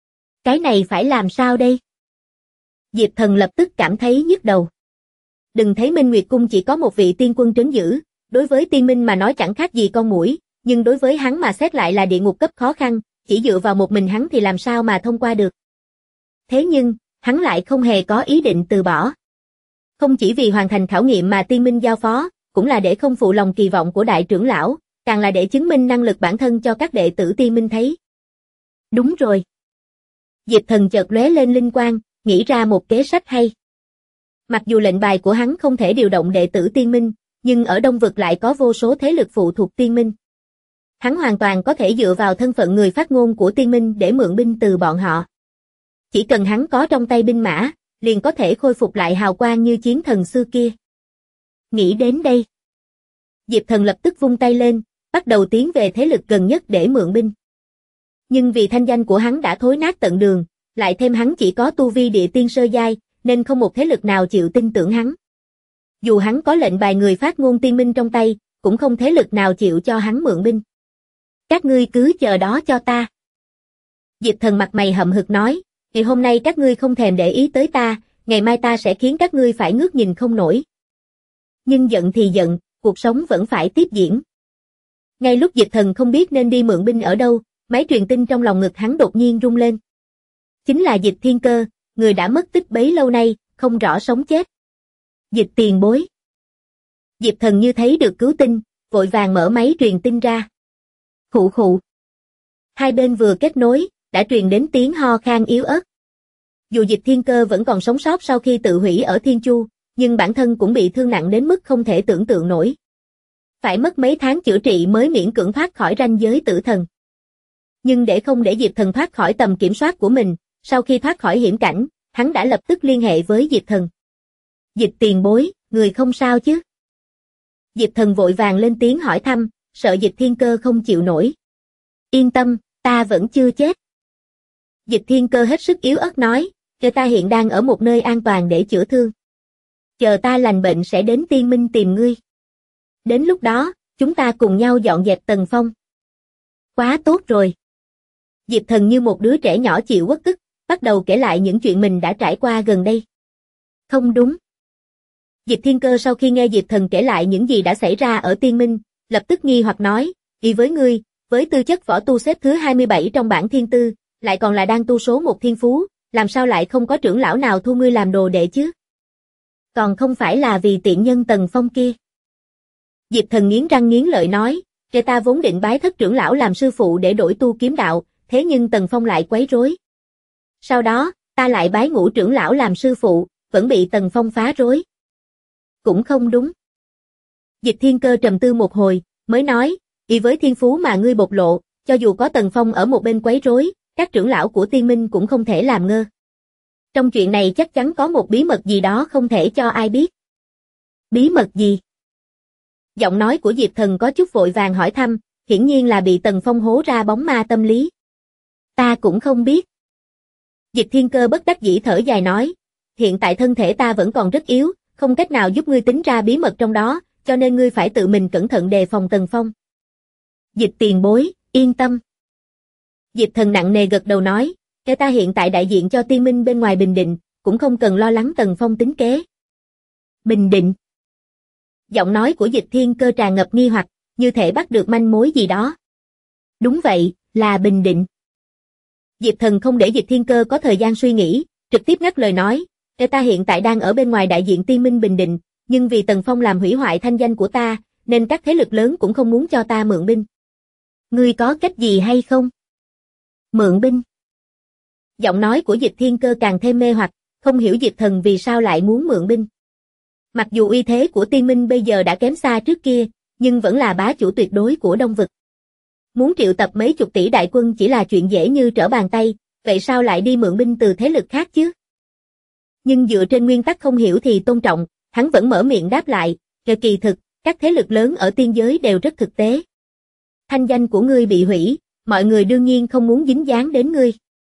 Cái này phải làm sao đây? Diệp Thần lập tức cảm thấy nhức đầu. Đừng thấy Minh Nguyệt Cung chỉ có một vị tiên quân trấn giữ, đối với tiên minh mà nói chẳng khác gì con muỗi, nhưng đối với hắn mà xét lại là địa ngục cấp khó khăn, chỉ dựa vào một mình hắn thì làm sao mà thông qua được. Thế nhưng, hắn lại không hề có ý định từ bỏ. Không chỉ vì hoàn thành khảo nghiệm mà tiên minh giao phó, cũng là để không phụ lòng kỳ vọng của đại trưởng lão, càng là để chứng minh năng lực bản thân cho các đệ tử tiên minh thấy. Đúng rồi. Diệp Thần chợt lóe lên linh quang, nghĩ ra một kế sách hay. Mặc dù lệnh bài của hắn không thể điều động đệ tử tiên minh, nhưng ở Đông Vực lại có vô số thế lực phụ thuộc tiên minh. Hắn hoàn toàn có thể dựa vào thân phận người phát ngôn của tiên minh để mượn binh từ bọn họ. Chỉ cần hắn có trong tay binh mã, liền có thể khôi phục lại hào quang như chiến thần xưa kia. Nghĩ đến đây, Diệp Thần lập tức vung tay lên, bắt đầu tiến về thế lực gần nhất để mượn binh. Nhưng vì thanh danh của hắn đã thối nát tận đường, lại thêm hắn chỉ có tu vi địa tiên sơ giai, nên không một thế lực nào chịu tin tưởng hắn. Dù hắn có lệnh bài người phát ngôn tiên minh trong tay, cũng không thế lực nào chịu cho hắn mượn binh. Các ngươi cứ chờ đó cho ta. Diệp Thần mặt mày hậm hực nói, ngày hôm nay các ngươi không thèm để ý tới ta, ngày mai ta sẽ khiến các ngươi phải ngước nhìn không nổi. Nhưng giận thì giận, cuộc sống vẫn phải tiếp diễn. Ngay lúc Diệp Thần không biết nên đi mượn binh ở đâu, máy truyền tin trong lòng ngực hắn đột nhiên rung lên. Chính là Dịch Thiên Cơ, người đã mất tích bấy lâu nay, không rõ sống chết. Dịch tiền bối. Diệp Thần như thấy được cứu tinh, vội vàng mở máy truyền tin ra. Khụ khụ. Hai bên vừa kết nối, đã truyền đến tiếng ho khan yếu ớt. Dù Dịch Thiên Cơ vẫn còn sống sót sau khi tự hủy ở Thiên Chu, nhưng bản thân cũng bị thương nặng đến mức không thể tưởng tượng nổi. Phải mất mấy tháng chữa trị mới miễn cưỡng thoát khỏi ranh giới tử thần. Nhưng để không để Diệp Thần thoát khỏi tầm kiểm soát của mình, sau khi thoát khỏi hiểm cảnh, hắn đã lập tức liên hệ với Diệp Thần. Dịch tiền bối, người không sao chứ? Diệp Thần vội vàng lên tiếng hỏi thăm, sợ Dịch Thiên Cơ không chịu nổi. Yên tâm, ta vẫn chưa chết. Dịch Thiên Cơ hết sức yếu ớt nói, cho ta hiện đang ở một nơi an toàn để chữa thương. Chờ ta lành bệnh sẽ đến tiên minh tìm ngươi. Đến lúc đó, chúng ta cùng nhau dọn dẹp Tần Phong. Quá tốt rồi. Diệp Thần như một đứa trẻ nhỏ chịu uất ức, bắt đầu kể lại những chuyện mình đã trải qua gần đây. Không đúng. Dịch Thiên Cơ sau khi nghe Diệp Thần kể lại những gì đã xảy ra ở tiên minh, lập tức nghi hoặc nói, y với ngươi, với tư chất võ tu xếp thứ 27 trong bảng thiên tư, lại còn là đang tu số một thiên phú, làm sao lại không có trưởng lão nào thu ngươi làm đồ đệ chứ? Còn không phải là vì tiện nhân Tần Phong kia. Diệp Thần nghiến răng nghiến lợi nói, kẻ ta vốn định bái thất trưởng lão làm sư phụ để đổi tu kiếm đạo, thế nhưng Tần Phong lại quấy rối. Sau đó, ta lại bái ngũ trưởng lão làm sư phụ, vẫn bị Tần Phong phá rối. Cũng không đúng. Dịch Thiên Cơ trầm tư một hồi, mới nói, y với thiên phú mà ngươi bộc lộ, cho dù có Tần Phong ở một bên quấy rối, các trưởng lão của tiên minh cũng không thể làm ngơ. Trong chuyện này chắc chắn có một bí mật gì đó không thể cho ai biết. Bí mật gì? Giọng nói của Diệp Thần có chút vội vàng hỏi thăm, hiển nhiên là bị Tần Phong hố ra bóng ma tâm lý. Ta cũng không biết. Dịch Thiên Cơ bất đắc dĩ thở dài nói, hiện tại thân thể ta vẫn còn rất yếu, không cách nào giúp ngươi tính ra bí mật trong đó, cho nên ngươi phải tự mình cẩn thận đề phòng Tần Phong. Dịch tiền bối, yên tâm. Diệp Thần nặng nề gật đầu nói, kẻ ta hiện tại đại diện cho tiên minh bên ngoài Bình Định, cũng không cần lo lắng Tần Phong tính kế. Bình Định. Giọng nói của Dịch Thiên Cơ tràn ngập nghi hoặc, như thể bắt được manh mối gì đó. Đúng vậy, là Bình Định. Diệp Thần không để Dịch Thiên Cơ có thời gian suy nghĩ, trực tiếp ngắt lời nói, kẻ ta hiện tại đang ở bên ngoài đại diện tiên minh Bình Định, nhưng vì Tần Phong làm hủy hoại thanh danh của ta, nên các thế lực lớn cũng không muốn cho ta mượn binh. Ngươi có cách gì hay không? Mượn binh. Giọng nói của Dịch Thiên Cơ càng thêm mê hoặc, không hiểu Diệp Thần vì sao lại muốn mượn binh. Mặc dù uy thế của tiên minh bây giờ đã kém xa trước kia, nhưng vẫn là bá chủ tuyệt đối của Đông Vực. Muốn triệu tập mấy chục tỷ đại quân chỉ là chuyện dễ như trở bàn tay, vậy sao lại đi mượn binh từ thế lực khác chứ? Nhưng dựa trên nguyên tắc không hiểu thì tôn trọng, hắn vẫn mở miệng đáp lại, kỳ thực, các thế lực lớn ở tiên giới đều rất thực tế. Thanh danh của ngươi bị hủy, mọi người đương nhiên không muốn dính dáng đến ngươi.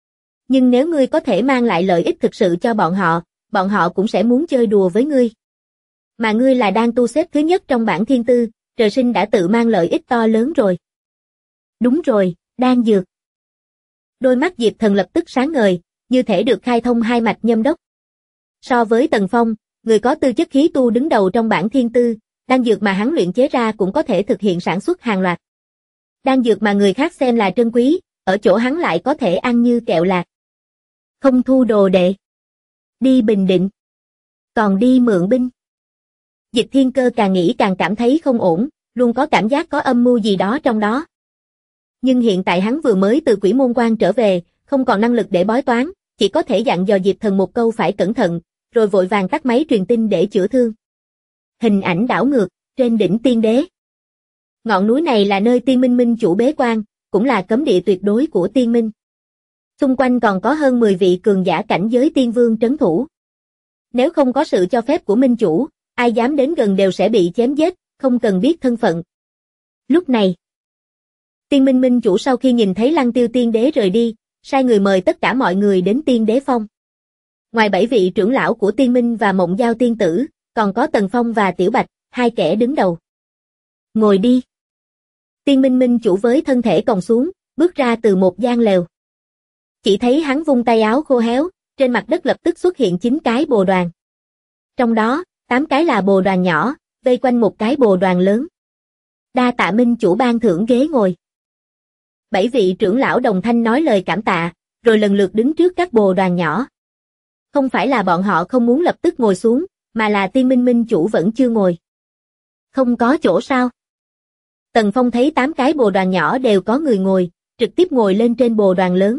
Nhưng nếu ngươi có thể mang lại lợi ích thực sự cho bọn họ cũng sẽ muốn chơi đùa với ngươi. Mà ngươi là đang tu xếp thứ nhất trong bảng thiên tư, trời sinh đã tự mang lợi ích to lớn rồi. Đúng rồi, đan dược. Đôi mắt Diệp Thần lập tức sáng ngời, như thể được khai thông hai mạch nhâm đốc. So với Tần Phong, người có tư chất khí tu đứng đầu trong bảng thiên tư, đan dược mà hắn luyện chế ra cũng có thể thực hiện sản xuất hàng loạt. Đan dược mà người khác xem là trân quý, ở chỗ hắn lại có thể ăn như kẹo lạc. Không thu đồ đệ. Đi Bình Định. Còn đi mượn binh. Dịch Thiên Cơ càng nghĩ càng cảm thấy không ổn, luôn có cảm giác có âm mưu gì đó trong đó. Nhưng hiện tại hắn vừa mới từ Quỷ Môn Quan trở về, không còn năng lực để bói toán, chỉ có thể dặn dò Diệp Thần một câu phải cẩn thận, rồi vội vàng tắt máy truyền tin để chữa thương. Hình ảnh đảo ngược, trên đỉnh Tiên Đế. Ngọn núi này là nơi Tiên Minh Minh chủ bế quan, cũng là cấm địa tuyệt đối của Tiên Minh. Xung quanh còn có hơn 10 vị cường giả cảnh giới Tiên Vương trấn thủ. Nếu không có sự cho phép của Minh chủ, ai dám đến gần đều sẽ bị chém giết, không cần biết thân phận. Lúc này, Tiên Minh Minh chủ sau khi nhìn thấy Lăng Tiêu Tiên Đế rời đi, sai người mời tất cả mọi người đến Tiên Đế Phong. Ngoài 7 vị trưởng lão của Tiên Minh và Mộng Giao Tiên Tử, còn có Tần Phong và Tiểu Bạch, hai kẻ đứng đầu. Ngồi đi. Tiên Minh Minh chủ với thân thể còng xuống, bước ra từ một gian lều. Chỉ thấy hắn vung tay áo khô héo, trên mặt đất lập tức xuất hiện 9 cái bồ đoàn. Trong đó, 8 cái là bồ đoàn nhỏ, vây quanh một cái bồ đoàn lớn. Đa tạ Minh chủ ban thưởng ghế ngồi. 7 vị trưởng lão đồng thanh nói lời cảm tạ, rồi lần lượt đứng trước các bồ đoàn nhỏ. Không phải là bọn họ không muốn lập tức ngồi xuống, mà là Tiên Minh Minh chủ vẫn chưa ngồi. Không có chỗ sao? Tần Phong thấy 8 cái bồ đoàn nhỏ đều có người ngồi, trực tiếp ngồi lên trên bồ đoàn lớn.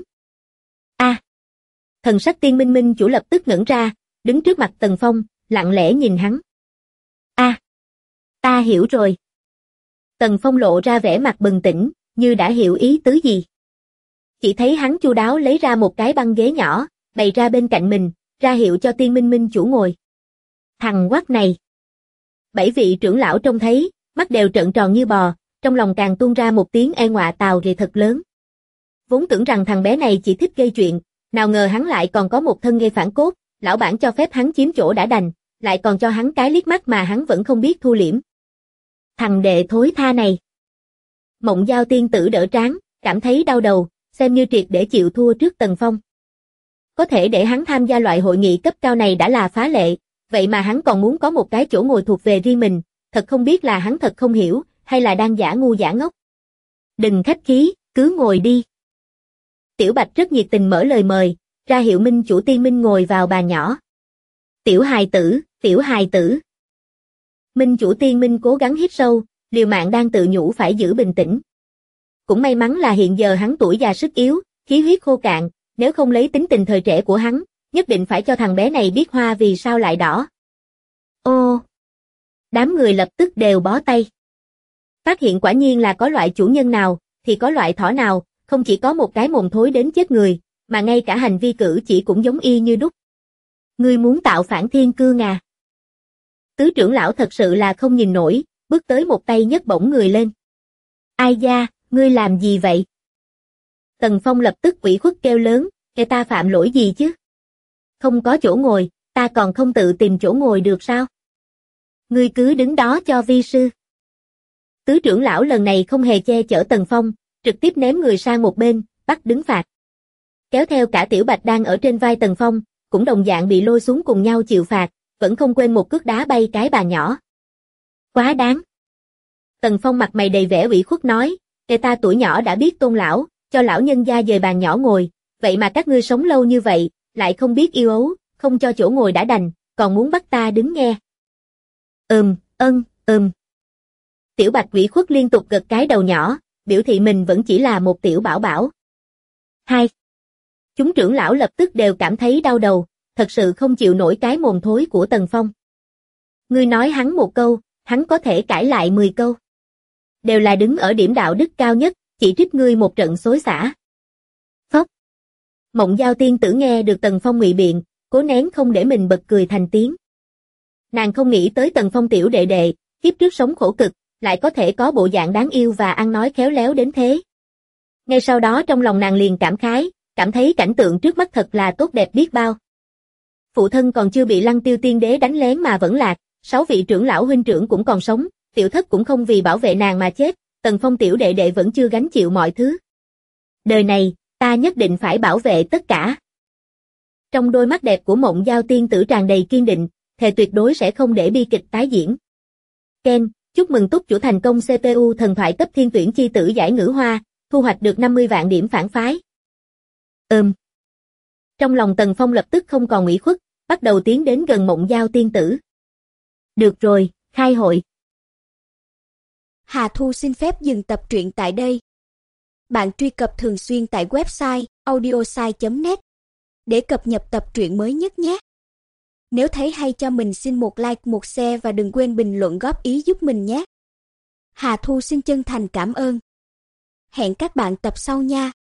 Thần sắc Tiên Minh Minh chủ lập tức ngẩn ra, đứng trước mặt Tần Phong, lặng lẽ nhìn hắn. Ta hiểu rồi. Tần Phong lộ ra vẻ mặt bừng tỉnh, như đã hiểu ý tứ gì. Chỉ thấy hắn chu đáo lấy ra một cái băng ghế nhỏ, bày ra bên cạnh mình, ra hiệu cho Tiên Minh Minh chủ ngồi. Thằng quắc này. 7 vị trưởng lão trông thấy, mắt đều trợn tròn như bò, trong lòng càng tuôn ra một tiếng e ngọa tào rì thật lớn. Vốn tưởng rằng thằng bé này chỉ thích gây chuyện, nào ngờ hắn lại còn có một thân nghề phản cốt, lão bản cho phép hắn chiếm chỗ đã đành, lại còn cho hắn cái liếc mắt mà hắn vẫn không biết thu liễm. Thằng đệ thối tha này. Mộng Giao Tiên Tử đỡ trán, cảm thấy đau đầu, xem như triệt để chịu thua trước Tần Phong. Có thể để hắn tham gia loại hội nghị cấp cao này đã là phá lệ, vậy mà hắn còn muốn có một cái chỗ ngồi thuộc về riêng mình, thật không biết là hắn thật không hiểu, hay là đang giả ngu giả ngốc. Đừng khách khí, cứ ngồi đi. Tiểu Bạch rất nhiệt tình mở lời mời, ra hiệu Minh chủ Tiên Minh ngồi vào bàn nhỏ. Tiểu hài tử. Minh chủ Tiên Minh cố gắng hít sâu, liều mạng đang tự nhủ phải giữ bình tĩnh. Cũng may mắn là hiện giờ hắn tuổi già sức yếu, khí huyết khô cạn, nếu không lấy tính tình thời trẻ của hắn, nhất định phải cho thằng bé này biết hoa vì sao lại đỏ. Ô! Đám người lập tức đều bó tay. Phát hiện quả nhiên là có loại chủ nhân nào, thì có loại thỏ nào, không chỉ có một cái mồm thối đến chết người, mà ngay cả hành vi cử chỉ cũng giống y như đúc. Ngươi muốn tạo phản thiên cương à? Tứ trưởng lão thật sự là không nhìn nổi, bước tới một tay nhấc bổng người lên. Ai da, ngươi làm gì vậy? Tần Phong lập tức ủy khuất kêu lớn, ta phạm lỗi gì chứ? Không có chỗ ngồi, ta còn không tự tìm chỗ ngồi được sao? Ngươi cứ đứng đó cho vi sư. Tứ trưởng lão lần này không hề che chở Tần Phong, trực tiếp ném người sang một bên, bắt đứng phạt. Kéo theo cả Tiểu Bạch đang ở trên vai Tần Phong, cũng đồng dạng bị lôi xuống cùng nhau chịu phạt, vẫn không quên một cước đá bay cái bàn nhỏ. Quá đáng. Tần Phong mặt mày đầy vẻ ủy khuất nói, ta tuổi nhỏ đã biết tôn lão, cho lão nhân gia dời bàn nhỏ ngồi, vậy mà các ngươi sống lâu như vậy, lại không biết yêu ấu, không cho chỗ ngồi đã đành, còn muốn bắt ta đứng nghe. Tiểu Bạch ủy khuất liên tục gật cái đầu nhỏ, biểu thị mình vẫn chỉ là một tiểu bảo bảo. Chúng trưởng lão lập tức đều cảm thấy đau đầu, thật sự không chịu nổi cái mồm thối của Tần Phong. Ngươi nói hắn một câu, hắn có thể cãi lại 10 câu. Đều là đứng ở điểm đạo đức cao nhất, chỉ trích ngươi một trận xối xả. Phốc. Mộng Giao Tiên Tử nghe được Tần Phong ngụy biện, cố nén không để mình bật cười thành tiếng. Nàng không nghĩ tới Tần Phong tiểu đệ đệ, kiếp trước sống khổ cực, lại có thể có bộ dạng đáng yêu và ăn nói khéo léo đến thế. Ngay sau đó trong lòng nàng liền cảm khái, cảm thấy cảnh tượng trước mắt thật là tốt đẹp biết bao. Phụ thân còn chưa bị Lăng Tiêu Tiên Đế đánh lén mà vẫn lạc, 6 vị trưởng lão huynh trưởng cũng còn sống, tiểu thất cũng không vì bảo vệ nàng mà chết, Tần Phong tiểu đệ đệ vẫn chưa gánh chịu mọi thứ. Đời này, ta nhất định phải bảo vệ tất cả. Trong đôi mắt đẹp của Mộng Giao tiên tử tràn đầy kiên định, thề tuyệt đối sẽ không để bi kịch tái diễn. Ken, chúc mừng túc chủ thành công CPU thần thoại cấp thiên tuyển chi tử giải ngữ hoa, thu hoạch được 50 vạn điểm phản phái. Trong lòng Tần Phong lập tức không còn ủy khuất, bắt đầu tiến đến gần Mộng Giao tiên tử. Được rồi, khai hội. Hà Thu xin phép dừng tập truyện tại đây. Bạn truy cập thường xuyên tại website audiosai.net để cập nhật tập truyện mới nhất nhé. Nếu thấy hay cho mình xin một like, một share và đừng quên bình luận góp ý giúp mình nhé. Hà Thu xin chân thành cảm ơn. Hẹn các bạn tập sau nha.